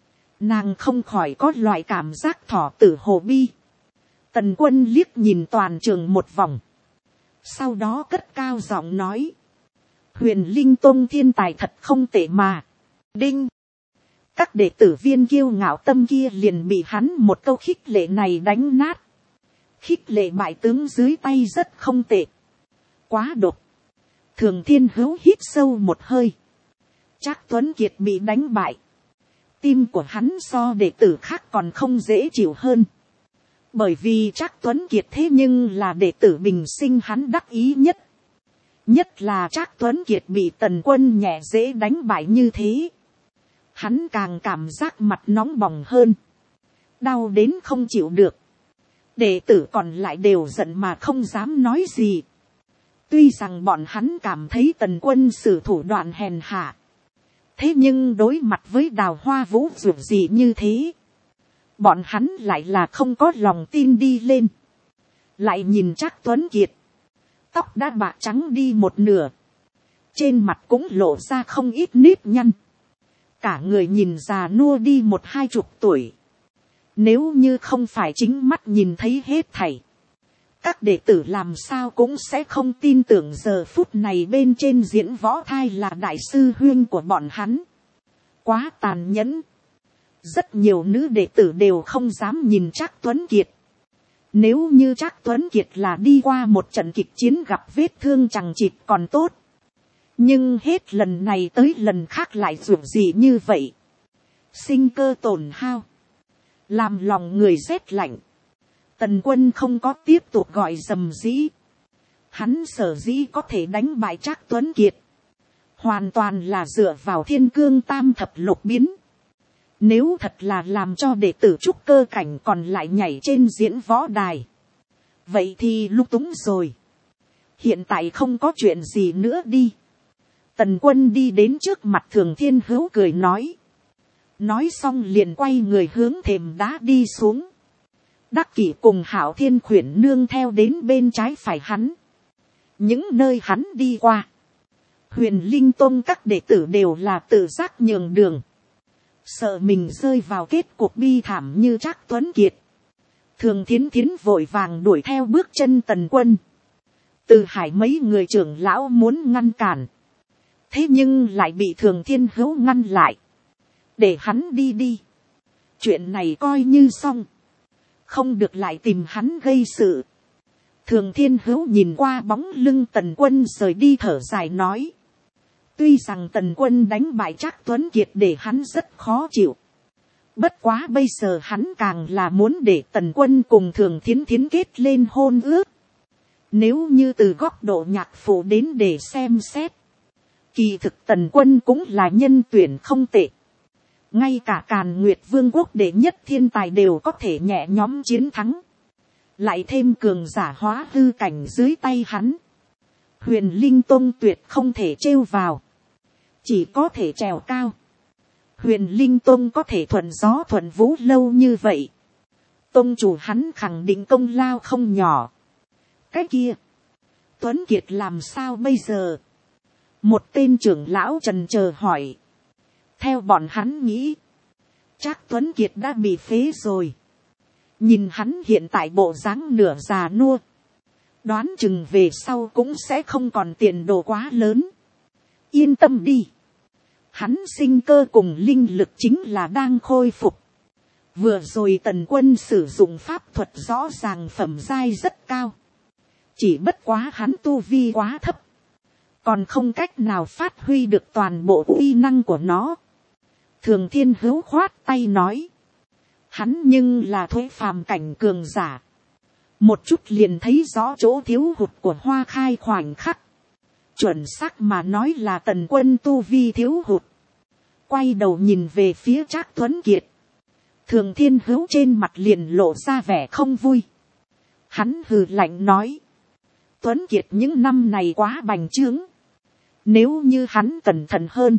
nàng không khỏi có loại cảm giác thỏ tử hồ bi. Tần Quân liếc nhìn toàn trường một vòng, sau đó cất cao giọng nói, Huyền Linh Tông thiên tài thật không tệ mà. Đinh. Các đệ tử viên kiêu ngạo tâm kia liền bị hắn một câu khích lệ này đánh nát. Khích lệ bại tướng dưới tay rất không tệ. Quá độc. Thường Thiên Hữu hít sâu một hơi. Trác Tuấn Kiệt bị đánh bại, tim của hắn so đệ tử khác còn không dễ chịu hơn. Bởi vì Trác Tuấn Kiệt thế nhưng là đệ tử bình sinh hắn đắc ý nhất. Nhất là Trác Tuấn Kiệt bị Tần Quân nhẹ dễ đánh bại như thế, hắn càng cảm giác mặt nóng bỏng hơn. đau đến không chịu được. Đệ tử còn lại đều giận mà không dám nói gì. Tuy rằng bọn hắn cảm thấy Tần Quân sử thủ đoạn hèn hạ, thế nhưng đối mặt với Đào Hoa Vũ dược gì như thế, bọn hắn lại là không có lòng tin đi lên. Lại nhìn Trác Tuấn Kiệt, tóc đã bạc trắng đi một nửa, trên mặt cũng lộ ra không ít nếp nhăn, cả người nhìn già nua đi 10-20 tuổi. Nếu như không phải chính mắt nhìn thấy hết thảy, các đệ tử làm sao cũng sẽ không tin tưởng giờ phút này bên trên diễn võ thai là đại sư huyên của bọn hắn. Quá tàn nhẫn. Rất nhiều nữ đệ tử đều không dám nhìn Trác Tuấn Kiệt. Nếu như Trác Tuấn Kiệt là đi qua một trận kịch chiến gặp vết thương chằng chịt còn tốt. Nhưng hết lần này tới lần khác lại rủi gì như vậy. Sinh cơ tổn hao, làm lòng người rét lạnh. Tần Quân không có tiếp tục gọi dầm dĩ. Hắn sở dĩ có thể đánh bại Trác Tuấn Kiệt, hoàn toàn là dựa vào Thiên Cương Tam Thập Lục biến. Nếu thật là làm cho đệ tử trúc cơ cảnh còn lại nhảy trên diễn võ đài, vậy thì lung túng rồi. Hiện tại không có chuyện gì nữa đi. Tần Quân đi đến trước mặt Thường Thiên Hữu cười nói. Nói xong liền quay người hướng thềm đá đi xuống. Đắc Kỷ cùng Hạo Thiên khuyển nương theo đến bên trái phải hắn. Những nơi hắn đi qua, Huyền Linh Tông các đệ tử đều là tự giác nhường đường, sợ mình rơi vào kết cuộc bi thảm như Trác Tuấn Kiệt. Thường Thiến Thiến vội vàng đuổi theo bước chân Tần Quân. Từ Hải mấy người trưởng lão muốn ngăn cản, thế nhưng lại bị Thường Thiên Hữu ngăn lại. Để hắn đi đi, chuyện này coi như xong, không được lại tìm hắn gây sự. Thường Thiên Hữu nhìn qua bóng lưng Tần Quân rời đi thở dài nói. Tuy rằng Tần Quân đánh bại Trác Tuấn Kiệt để hắn rất khó chịu, bất quá bây giờ hắn càng là muốn để Tần Quân cùng Thường Thiến Thiến kết lên hôn ước. Nếu như từ góc độ nhạc phụ đến để xem xét, kỳ thực Tần Quân cũng là nhân tuyển không tệ. Ngay cả Càn Nguyệt Vương quốc đệ nhất thiên tài đều có thể nhẹ nhõm chiến thắng. Lại thêm cường giả hóa hư cảnh dưới tay hắn, Huyền Linh Tông tuyệt không thể trêu vào, chỉ có thể trèo cao. Huyền Linh Tông có thể thuận gió thuận vũ lâu như vậy, tông chủ hắn khẳng định công lao không nhỏ. Cái kia, Tuấn Kiệt làm sao bây giờ? Một tên trưởng lão trần chờ hỏi. Theo bọn hắn nghĩ, Trác Tuấn Kiệt đã bị phế rồi. Nhìn hắn hiện tại bộ dáng nửa già nua, đoán chừng về sau cũng sẽ không còn tiền đồ quá lớn. Yên tâm đi, hắn sinh cơ cùng linh lực chính là đang khôi phục. Vừa rồi Tần Quân sử dụng pháp thuật rõ ràng phẩm giai rất cao, chỉ bất quá hắn tu vi quá thấp, còn không cách nào phát huy được toàn bộ uy năng của nó. Thường Thiên Hữu khoát tay nói. Hắn nhưng là thuế phàm cảnh cường giả, một chút liền thấy rõ chỗ thiếu hụt của Hoa Khai khoảnh khắc. Chuẩn xác mà nói là Tần Quân tu vi thiếu hụt. Quay đầu nhìn về phía Trác Tuấn Kiệt, Thường Thiên Hữu trên mặt liền lộ ra vẻ không vui. Hắn hừ lạnh nói. Tuấn Kiệt những năm này quá bành trướng, nếu như hắn cẩn thận hơn,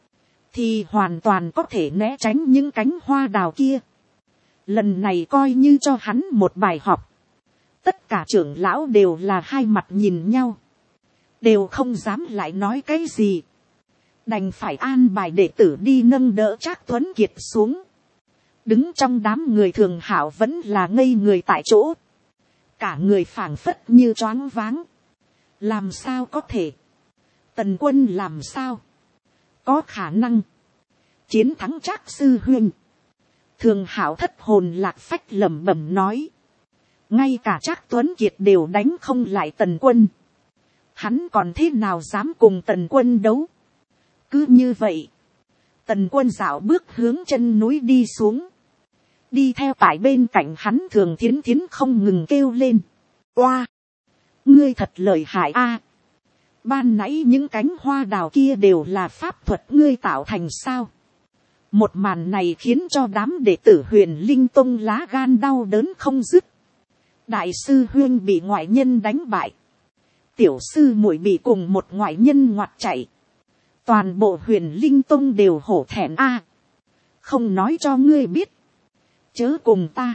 thì hoàn toàn có thể né tránh những cánh hoa đào kia. Lần này coi như cho hắn một bài học. Tất cả trưởng lão đều là hai mặt nhìn nhau, đều không dám lại nói cái gì. Đành phải an bài đệ tử đi nâng đỡ Trác Tuấn Kiệt xuống. Đứng trong đám người Thường Hạo vẫn là ngây người tại chỗ, cả người phảng phất như choáng váng. Làm sao có thể? Tần Quân làm sao có khả năng chiến thắng Trác sư huynh? Thường Hạo thất hồn lạc phách lẩm bẩm nói. Ngay cả Trác Tuấn Kiệt đều đánh không lại Tần Quân, hắn còn thế nào dám cùng Tần Quân đấu? Cứ như vậy, Tần Quân dạo bước hướng chân núi đi xuống. Đi theo tại bên cạnh hắn Thường Thiến Thiến không ngừng kêu lên. Oa! Ngươi thật lợi hại a! Ban nãy những cánh hoa đào kia đều là pháp thuật ngươi tạo thành sao? Một màn này khiến cho đám đệ tử Huyền Linh Tông lá gan đau đớn không dứt. Đại sư huyên bị ngoại nhân đánh bại. Tiểu sư muội bị cùng một ngoại nhân ngoặt chạy. Toàn bộ Huyền Linh Tông đều hổ thẹn a. Không nói cho ngươi biết. Chớ cùng ta.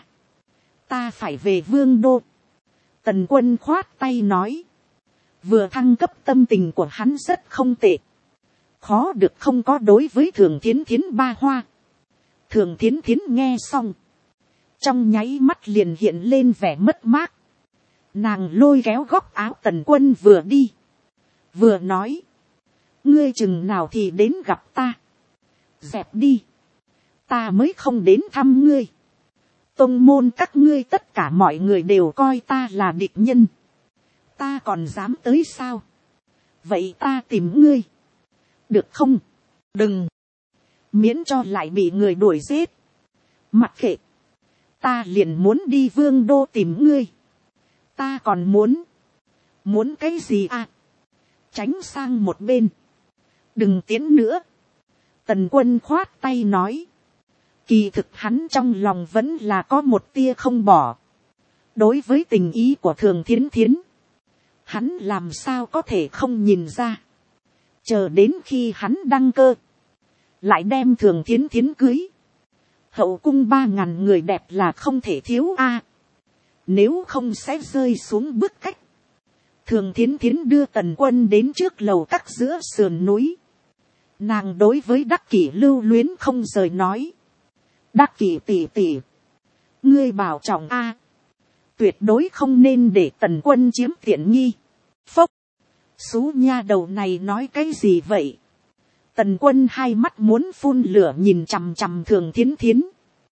Ta phải về Vương Đô. Tần Quân khoát tay nói. Vừa thăng cấp tâm tình của hắn rất không tệ. Khó được không có đối với Thường Thiến Thiến ba hoa. Thường Thiến Thiến nghe xong. Trong nháy mắt liền hiện lên vẻ mất mát. Nàng lôi kéo góc áo Tần Quân vừa đi. Vừa nói. Ngươi chừng nào thì đến gặp ta. Dẹp đi. Ta mới không đến thăm ngươi. Tông môn các ngươi tất cả mọi người đều coi ta là địch nhân. Ta còn dám tới sao? Vậy ta tìm ngươi. Được không? Đừng. Miễn cho lại bị người đuổi giết. Mặc kệ. Ta liền muốn đi Vương Đô tìm ngươi. Ta còn muốn. Muốn cái gì à? Tránh sang một bên. Đừng tiến nữa. Tần Quân khoát tay nói. Kỳ thực hắn trong lòng vẫn là có một tia không bỏ. Đối với tình ý của Thường Thiến Thiến. Hắn làm sao có thể không nhìn ra. Chờ đến khi hắn đăng cơ. Lại đem Thường Thiến Thiến cưới. Hậu cung 3.000 người đẹp là không thể thiếu a. Nếu không sẽ rơi xuống bước cách. Thường Thiến Thiến đưa Tần Quân đến trước lầu các giữa sườn núi. Nàng đối với Đắc Kỷ lưu luyến không rời nói. Đắc Kỷ tỷ tỷ. Ngươi bảo trọng a. Tuyệt đối không nên để Tần Quân chiếm tiện nghi. Phốc. Xú nha đầu này nói cái gì vậy? Tần Quân hai mắt muốn phun lửa nhìn chằm chằm Thường Thiến Thiến.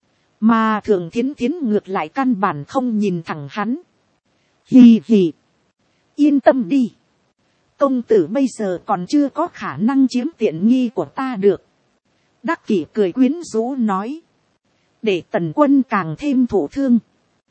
Mà Thường Thiến Thiến ngược lại căn bản không nhìn thẳng hắn. Hì hì. Yên tâm đi. Công tử bây giờ còn chưa có khả năng chiếm tiện nghi của ta được. Đắc Kỷ cười quyến rũ nói. Để Tần Quân càng thêm thổ thương.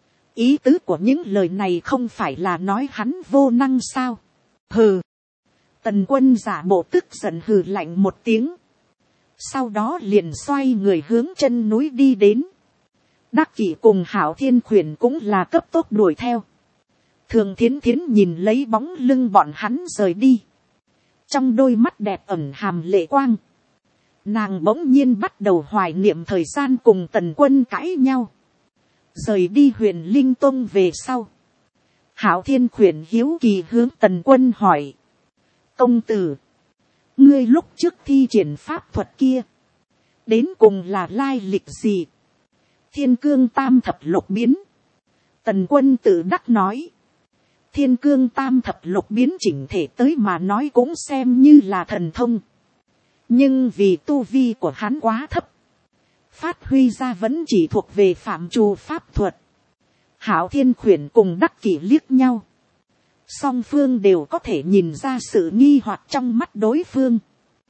Ý tứ của những lời này không phải là nói hắn vô năng sao? Hừ. Tần Quân giả bộ tức giận hừ lạnh một tiếng. Sau đó liền xoay người hướng chân núi đi đến. Đắc Kỷ cùng Hạo Thiên Khuyển cũng là cấp tốc đuổi theo. Thường Thiến Thiến nhìn lấy bóng lưng bọn hắn rời đi. Trong đôi mắt đẹp ẩn hàm lệ quang. Nàng bỗng nhiên bắt đầu hoài niệm thời gian cùng Tần Quân cãi nhau. Rời đi Huyền Linh Tông về sau. Hạo Thiên Khuyển hiếu kỳ hướng Tần Quân hỏi. Công tử. Ngươi lúc trước thi triển pháp thuật kia. Đến cùng là lai lịch gì? Thiên cương tam thập lục biến. Tần Quân tự đắc nói. Thiên cương tam thập lục biến chỉnh thể tới mà nói cũng xem như là thần thông. Nhưng vì tu vi của hắn quá thấp. Phát huy ra vẫn chỉ thuộc về phạm trù pháp thuật. Hạo Thiên Khuyển cùng Đắc Kỷ liếc nhau. Song phương đều có thể nhìn ra sự nghi hoặc trong mắt đối phương.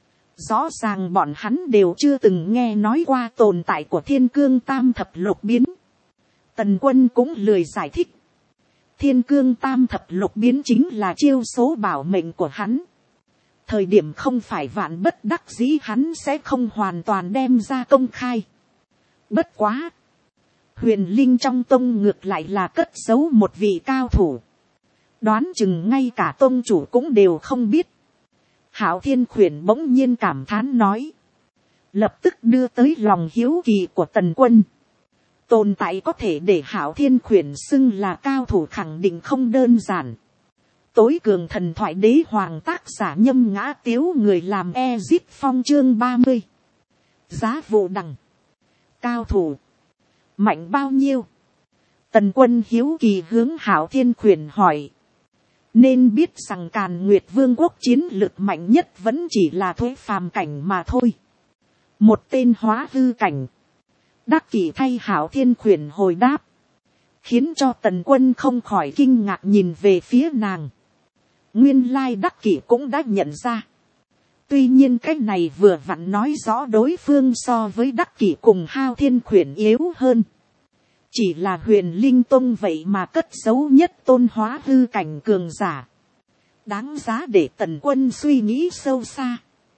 Rõ ràng bọn hắn đều chưa từng nghe nói qua tồn tại của thiên cương tam thập lục biến. Tần Quân cũng lười giải thích. Thiên cương tam thập lục biến chính là chiêu số bảo mệnh của hắn. Thời điểm không phải vạn bất đắc dĩ hắn sẽ không hoàn toàn đem ra công khai. Bất quá. Huyền Linh trong tông ngược lại là cất giấu một vị cao thủ. Đoán chừng ngay cả tông chủ cũng đều không biết. Hạo Thiên Khuyển bỗng nhiên cảm thán nói. Lập tức đưa tới lòng hiếu kỳ của Tần Quân. Tồn tại có thể để Hạo Thiên Khuyển xưng là cao thủ khẳng định không đơn giản. Tối cường thần thoại đế hoàng tác giả Nhâm Ngã Tiếu người làm Ezip Phong chương 30. Giá vụ đằng. Cao thủ. Mạnh bao nhiêu? Tần Quân hiếu kỳ hướng Hạo Thiên Khuyển hỏi. Nên biết rằng Càn Nguyệt Vương quốc chiến lực mạnh nhất vẫn chỉ là thuế phàm cảnh mà thôi. Một tên hóa hư cảnh. Đắc Kỷ thay Hạo Thiên Khuyển hồi đáp. Khiến cho Tần Quân không khỏi kinh ngạc nhìn về phía nàng. Nguyên lai Đắc Kỷ cũng đã nhận ra. Tuy nhiên cái này vừa vặn nói rõ đối phương so với Đắc Kỷ cùng Hạo Thiên Khuyển yếu hơn. Chỉ là Huyền Linh Tông vậy mà cất giấu nhất tôn hóa hư cảnh cường giả. Đáng giá để Tần Quân suy nghĩ sâu xa.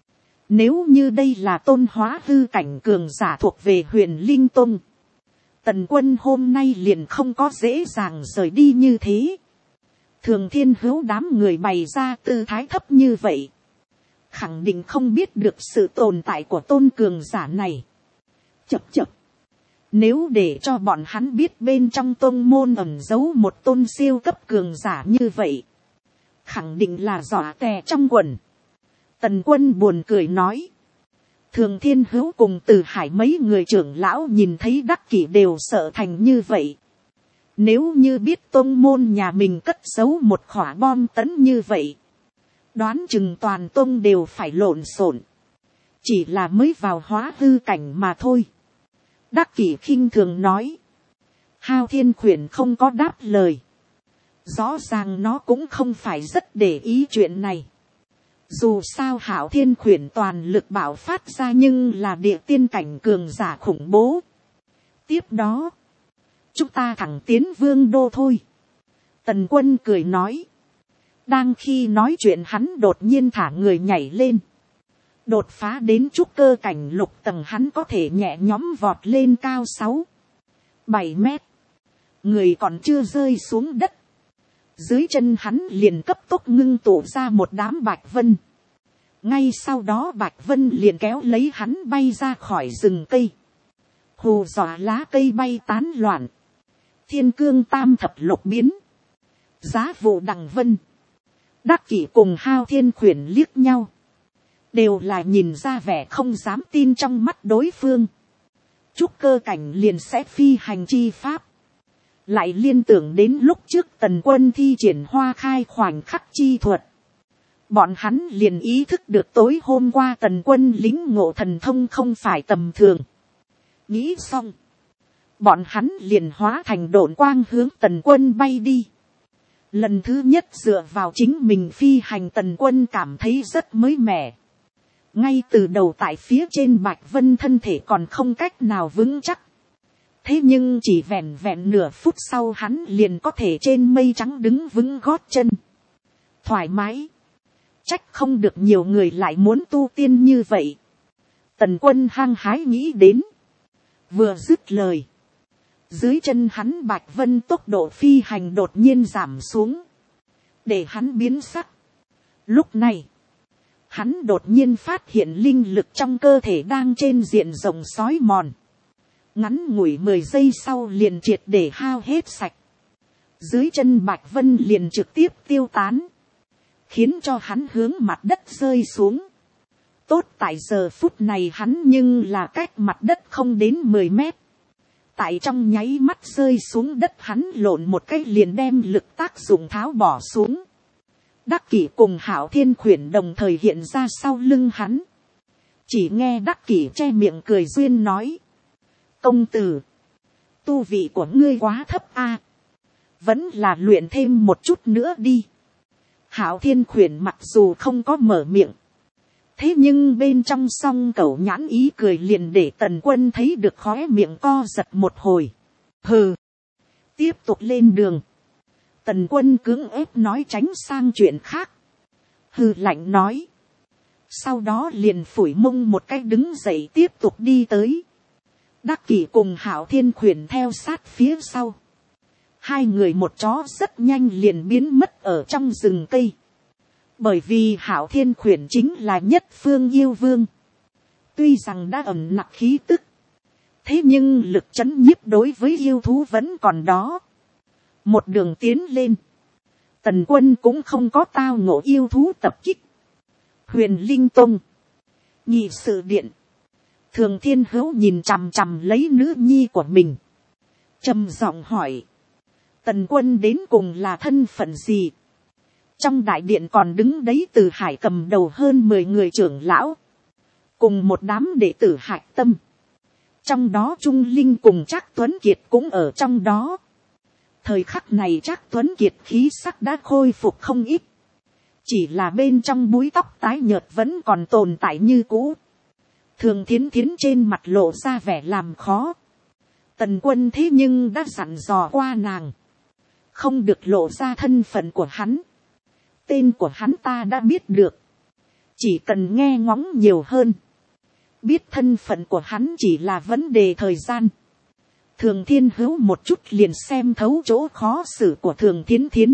Nếu như đây là tôn hóa hư cảnh cường giả thuộc về Huyền Linh Tông, Tần Quân hôm nay liền không có dễ dàng rời đi như thế. Thường Thiên Hữu đám người bày ra tư thái thấp như vậy, khẳng định không biết được sự tồn tại của tôn cường giả này. Chập chập. Nếu để cho bọn hắn biết bên trong tôn môn ẩn giấu một tôn siêu cấp cường giả như vậy, khẳng định là dọa tè trong quần. Tần Quân buồn cười nói. Thường Thiên Hữu cùng Từ Hải mấy người trưởng lão nhìn thấy Đắc Kỷ đều sợ thành như vậy. Nếu như biết tôn môn nhà mình cất giấu một khỏa bom tấn như vậy, đoán chừng toàn tôn đều phải lộn xộn. Chỉ là mới vào hóa hư cảnh mà thôi. Đắc Kỷ khinh thường nói. Hao Thiên Khuyển không có đáp lời. Rõ ràng nó cũng không phải rất để ý chuyện này. Dù sao Hảo Thiên Khuyển toàn lực bạo phát ra nhưng là địa tiên cảnh cường giả khủng bố. Tiếp đó, chúng ta thẳng tiến vương đô thôi. Tần Quân cười nói. Đang khi nói chuyện hắn đột nhiên thả người nhảy lên. Đột phá đến trúc cơ cảnh lục tầng, hắn có thể nhẹ nhõm vọt lên cao 6-7 mét. Người còn chưa rơi xuống đất. Dưới chân hắn liền cấp tốc ngưng tụ ra một đám bạch vân. Ngay sau đó bạch vân liền kéo lấy hắn bay ra khỏi rừng cây. Hù dọa lá cây bay tán loạn. Thiên cương tam thập lục biến. Giá vụ đằng vân. Đắc Kỷ cùng Hao Thiên Khuyển liếc nhau. Đều là nhìn ra vẻ không dám tin trong mắt đối phương. Trúc cơ cảnh liền sẽ phi hành chi pháp. Lại liên tưởng đến lúc trước Tần Quân thi triển hoa khai khoảnh khắc chi thuật. Bọn hắn liền ý thức được tối hôm qua Tần Quân lính ngộ thần thông không phải tầm thường. Nghĩ xong, bọn hắn liền hóa thành độn quang hướng Tần Quân bay đi. Lần thứ nhất dựa vào chính mình phi hành, Tần Quân cảm thấy rất mới mẻ. Ngay từ đầu tại phía trên bạch vân thân thể còn không cách nào vững chắc. Thế nhưng chỉ vẹn vẹn nửa phút sau hắn liền có thể trên mây trắng đứng vững gót chân. Thoải mái. Trách không được nhiều người lại muốn tu tiên như vậy. Tần Quân hăng hái nghĩ đến. Vừa dứt lời. Dưới chân hắn bạch vân tốc độ phi hành đột nhiên giảm xuống. Để hắn biến sắc. Lúc này. Hắn đột nhiên phát hiện linh lực trong cơ thể đang trên diện rộng xói mòn. Ngắn ngủi 10 giây sau liền triệt để hao hết sạch. Dưới chân bạch vân liền trực tiếp tiêu tán. Khiến cho hắn hướng mặt đất rơi xuống. Tốt tại giờ phút này hắn nhưng là cách mặt đất không đến 10 mét. Tại trong nháy mắt rơi xuống đất hắn lộn một cái liền đem lực tác dụng tháo bỏ xuống. Đắc Kỷ cùng Hảo Thiên Khuyển đồng thời hiện ra sau lưng hắn. Chỉ nghe Đắc Kỷ che miệng cười duyên nói. Công tử, tu vị của ngươi quá thấp a, vẫn là luyện thêm một chút nữa đi. Hảo Thiên Khuyển mặc dù không có mở miệng, thế nhưng bên trong song cẩu nhãn ý cười liền để Tần Quân thấy được khóe miệng co giật một hồi. Hừ, tiếp tục lên đường. Tần Quân cưỡng ép nói tránh sang chuyện khác. Hừ lạnh nói. Sau đó liền phủi mông một cái đứng dậy tiếp tục đi tới. Đắc Kỷ cùng Hảo Thiên Khuyển theo sát phía sau. Hai người một chó rất nhanh liền biến mất ở trong rừng cây. Bởi vì Hảo Thiên Khuyển chính là nhất phương yêu vương. Tuy rằng đã ẩn nặc khí tức. Thế nhưng lực trấn nhiếp đối với yêu thú vẫn còn đó. Một đường tiến lên. Tần Quân cũng không có tao ngộ yêu thú tập kích. Huyền Linh Tông. Nhị sự điện. Thường Thiên Hữu nhìn chằm chằm lấy nữ nhi của mình. Trầm giọng hỏi. Tần Quân đến cùng là thân phận gì? Trong đại điện còn đứng đấy Từ Hải cầm đầu hơn 10 người trưởng lão. Cùng một đám đệ tử hạch tâm. Trong đó Trung Linh cùng Trác Tuấn Kiệt cũng ở trong đó. Thời khắc này Trác Tuấn Kiệt khí sắc đã khôi phục không ít. Chỉ là bên trong búi tóc tái nhợt vẫn còn tồn tại như cũ. Thường Thiến Thiến trên mặt lộ ra vẻ làm khó. Tần Quân thế nhưng đã dặn dò qua nàng. Không được lộ ra thân phận của hắn. Tên của hắn ta đã biết được. chỉ cần nghe ngóng nhiều hơn, biết thân phận của hắn chỉ là vấn đề thời gian. Thường Thiên Hữu một chút liền xem thấu chỗ khó xử của Thường Thiến Thiến.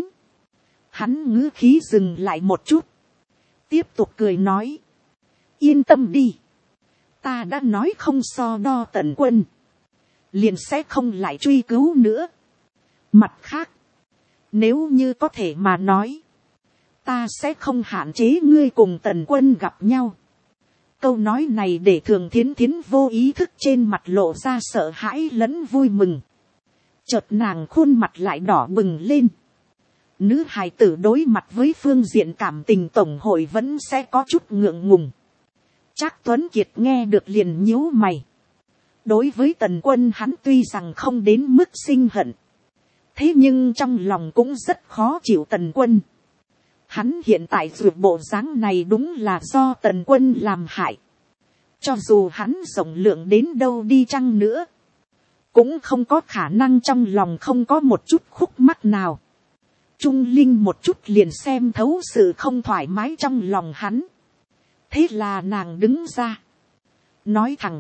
Hắn ngữ khí dừng lại một chút, tiếp tục cười nói, yên tâm đi, ta đã nói không so đo Tần Quân, liền sẽ không lại truy cứu nữa. Mặt khác, nếu như có thể mà nói, ta sẽ không hạn chế ngươi cùng Tần Quân gặp nhau. Câu nói này để Thường Thiến Thiến vô ý thức trên mặt lộ ra sợ hãi lẫn vui mừng. Chợt nàng khuôn mặt lại đỏ bừng lên. Nữ hài tử đối mặt với phương diện cảm tình tổng hội vẫn sẽ có chút ngượng ngùng. Trác Tuấn Kiệt nghe được liền nhíu mày. Đối với Tần Quân hắn tuy rằng không đến mức sinh hận, thế nhưng trong lòng cũng rất khó chịu Tần Quân. Hắn hiện tại dù bộ dáng này đúng là do Tần Quân làm hại. Cho dù hắn rộng lượng đến đâu đi chăng nữa, cũng không có khả năng trong lòng không có một chút khúc mắc nào. Trung Linh một chút liền xem thấu sự không thoải mái trong lòng hắn. Thế là nàng đứng ra, nói thẳng,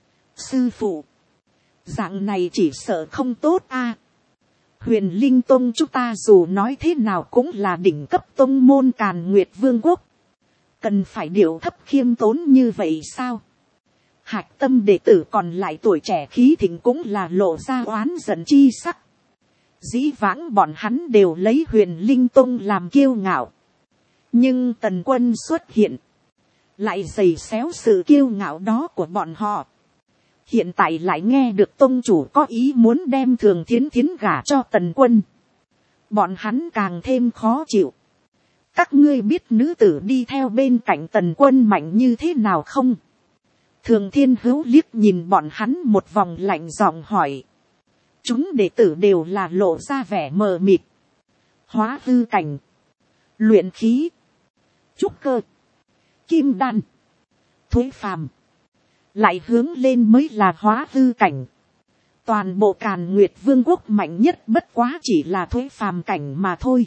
sư phụ, dạng này chỉ sợ không tốt a. Huyền Linh Tông chúng ta dù nói thế nào cũng là đỉnh cấp tông môn Càn Nguyệt Vương quốc. Cần phải điệu thấp khiêm tốn như vậy sao? Hạch Tâm đệ tử còn lại tuổi trẻ khí thịnh cũng là lộ ra oán giận chi sắc. Dĩ vãng bọn hắn đều lấy Huyền Linh Tông làm kiêu ngạo. Nhưng Tần Quân xuất hiện, lại giày xéo sự kiêu ngạo đó của bọn họ. Hiện tại lại nghe được tông chủ có ý muốn đem Thường Thiến Thiến gả cho Tần Quân. Bọn hắn càng thêm khó chịu. Các ngươi biết nữ tử đi theo bên cạnh Tần Quân mạnh như thế nào không? Thường Thiên Hữu liếc nhìn bọn hắn một vòng lạnh giọng hỏi. Chúng đệ tử đều là lộ ra vẻ mờ mịt. Hóa hư cảnh, luyện khí, trúc cơ, kim đan, thuế phàm, lại hướng lên mới là hóa hư cảnh. Toàn bộ Càn Nguyệt Vương quốc mạnh nhất bất quá chỉ là thuế phàm cảnh mà thôi.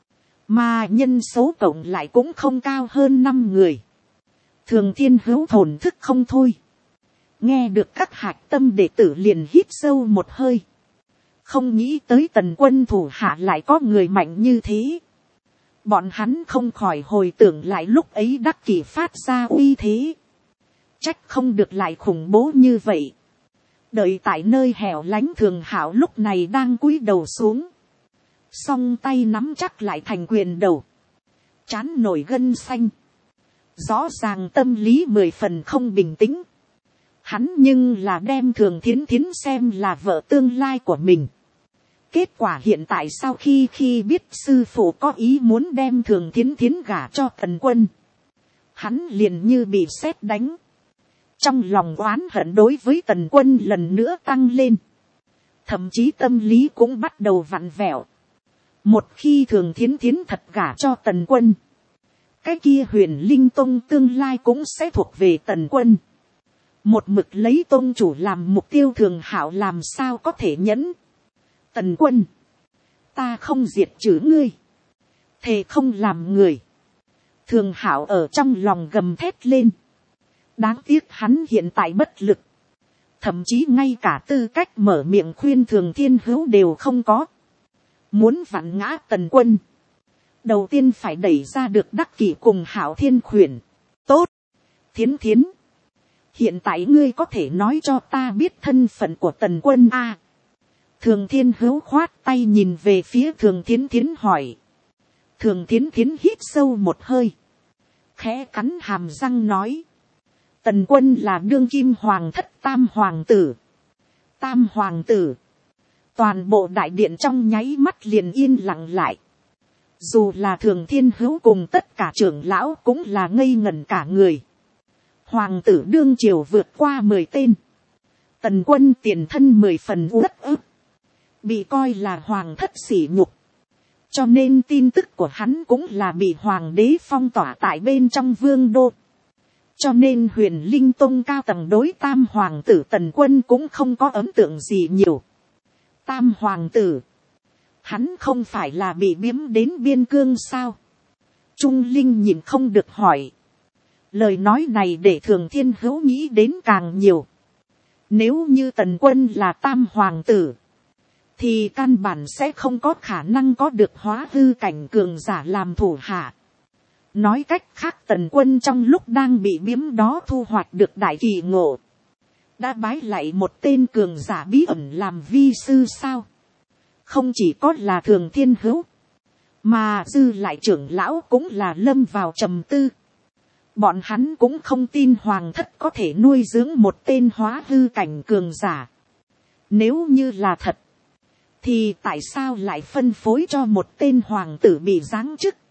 Mà nhân số cộng lại cũng không cao hơn 5 người. Thường Thiên Hữu thổn thức không thôi. Nghe được các hạch tâm đệ tử liền hít sâu một hơi. Không nghĩ tới Tần Quân thủ hạ lại có người mạnh như thế. Bọn hắn không khỏi hồi tưởng lại lúc ấy đắc kỷ phát ra uy thế. Trách không được lại khủng bố như vậy. Đợi tại nơi hẻo lánh Thường Hảo lúc này đang cúi đầu xuống. Song tay nắm chắc lại thành quyền đầu. Trán nổi gân xanh. Rõ ràng tâm lý 10 phần không bình tĩnh. Hắn nhưng là đem Thường Thiến Thiến xem là vợ tương lai của mình. Kết quả hiện tại sau khi biết sư phụ có ý muốn đem Thường Thiến Thiến gả cho Tần Quân, hắn liền như bị sét đánh. Trong lòng oán hận đối với Tần Quân lần nữa tăng lên. Thậm chí tâm lý cũng bắt đầu vặn vẹo. Một khi Thường Thiến Thiến thật gả cho Tần Quân, cái kia Huyền Linh Tông tương lai cũng sẽ thuộc về Tần Quân. Một mực lấy tông chủ làm mục tiêu Thường Hảo làm sao có thể nhẫn. Tần Quân, ta không diệt trừ ngươi, thề không làm người. Thường Hảo ở trong lòng gầm thét lên. Đáng tiếc hắn hiện tại bất lực. Thậm chí ngay cả tư cách mở miệng khuyên Thường Thiên Hữu đều không có. Muốn vặn ngã Tần Quân, đầu tiên phải đẩy ra được Đắc Kỷ cùng Hảo Thiên khuyển. Tốt, Thiến Thiến, hiện tại ngươi có thể nói cho ta biết thân phận của Tần Quân a? Thường Thiên Hữu khoát tay nhìn về phía Thường Thiến Thiến hỏi. Thường Thiến Thiến hít sâu một hơi, khẽ cắn hàm răng nói. Tần Quân là đương kim hoàng thất tam hoàng tử. Tam hoàng tử. Toàn bộ đại điện trong nháy mắt liền yên lặng lại. Dù là Thường Thiên Hữu cùng tất cả trưởng lão cũng là ngây ngẩn cả người. Hoàng tử đương triều vượt qua 10 tên. Tần Quân tiền thân 10 phần uất ức. Bị coi là hoàng thất sỉ nhục. Cho nên tin tức của hắn cũng là bị hoàng đế phong tỏa tại bên trong vương đô. Cho nên Huyền Linh Tông cao tầng đối tam hoàng tử Tần Quân cũng không có ấn tượng gì nhiều. Tam hoàng tử, hắn không phải là bị biếm đến biên cương sao? Trung Linh nhìn không được hỏi. Lời nói này để Thường Thiên Hữu nghĩ đến càng nhiều. Nếu như Tần Quân là tam hoàng tử, thì căn bản sẽ không có khả năng có được hóa hư cảnh cường giả làm thủ hạ. Nói cách khác, Tần Quân trong lúc đang bị biếm đó thu hoạch được đại kỳ ngộ, đã bái lại một tên cường giả bí ẩn làm vi sư sao? Không chỉ có là Thường Thiên Hữu, mà dư lại trưởng lão cũng là lâm vào trầm tư. Bọn hắn cũng không tin hoàng thất có thể nuôi dưỡng một tên hóa hư cảnh cường giả. Nếu như là thật, thì tại sao lại phân phối cho một tên hoàng tử bị giáng chức?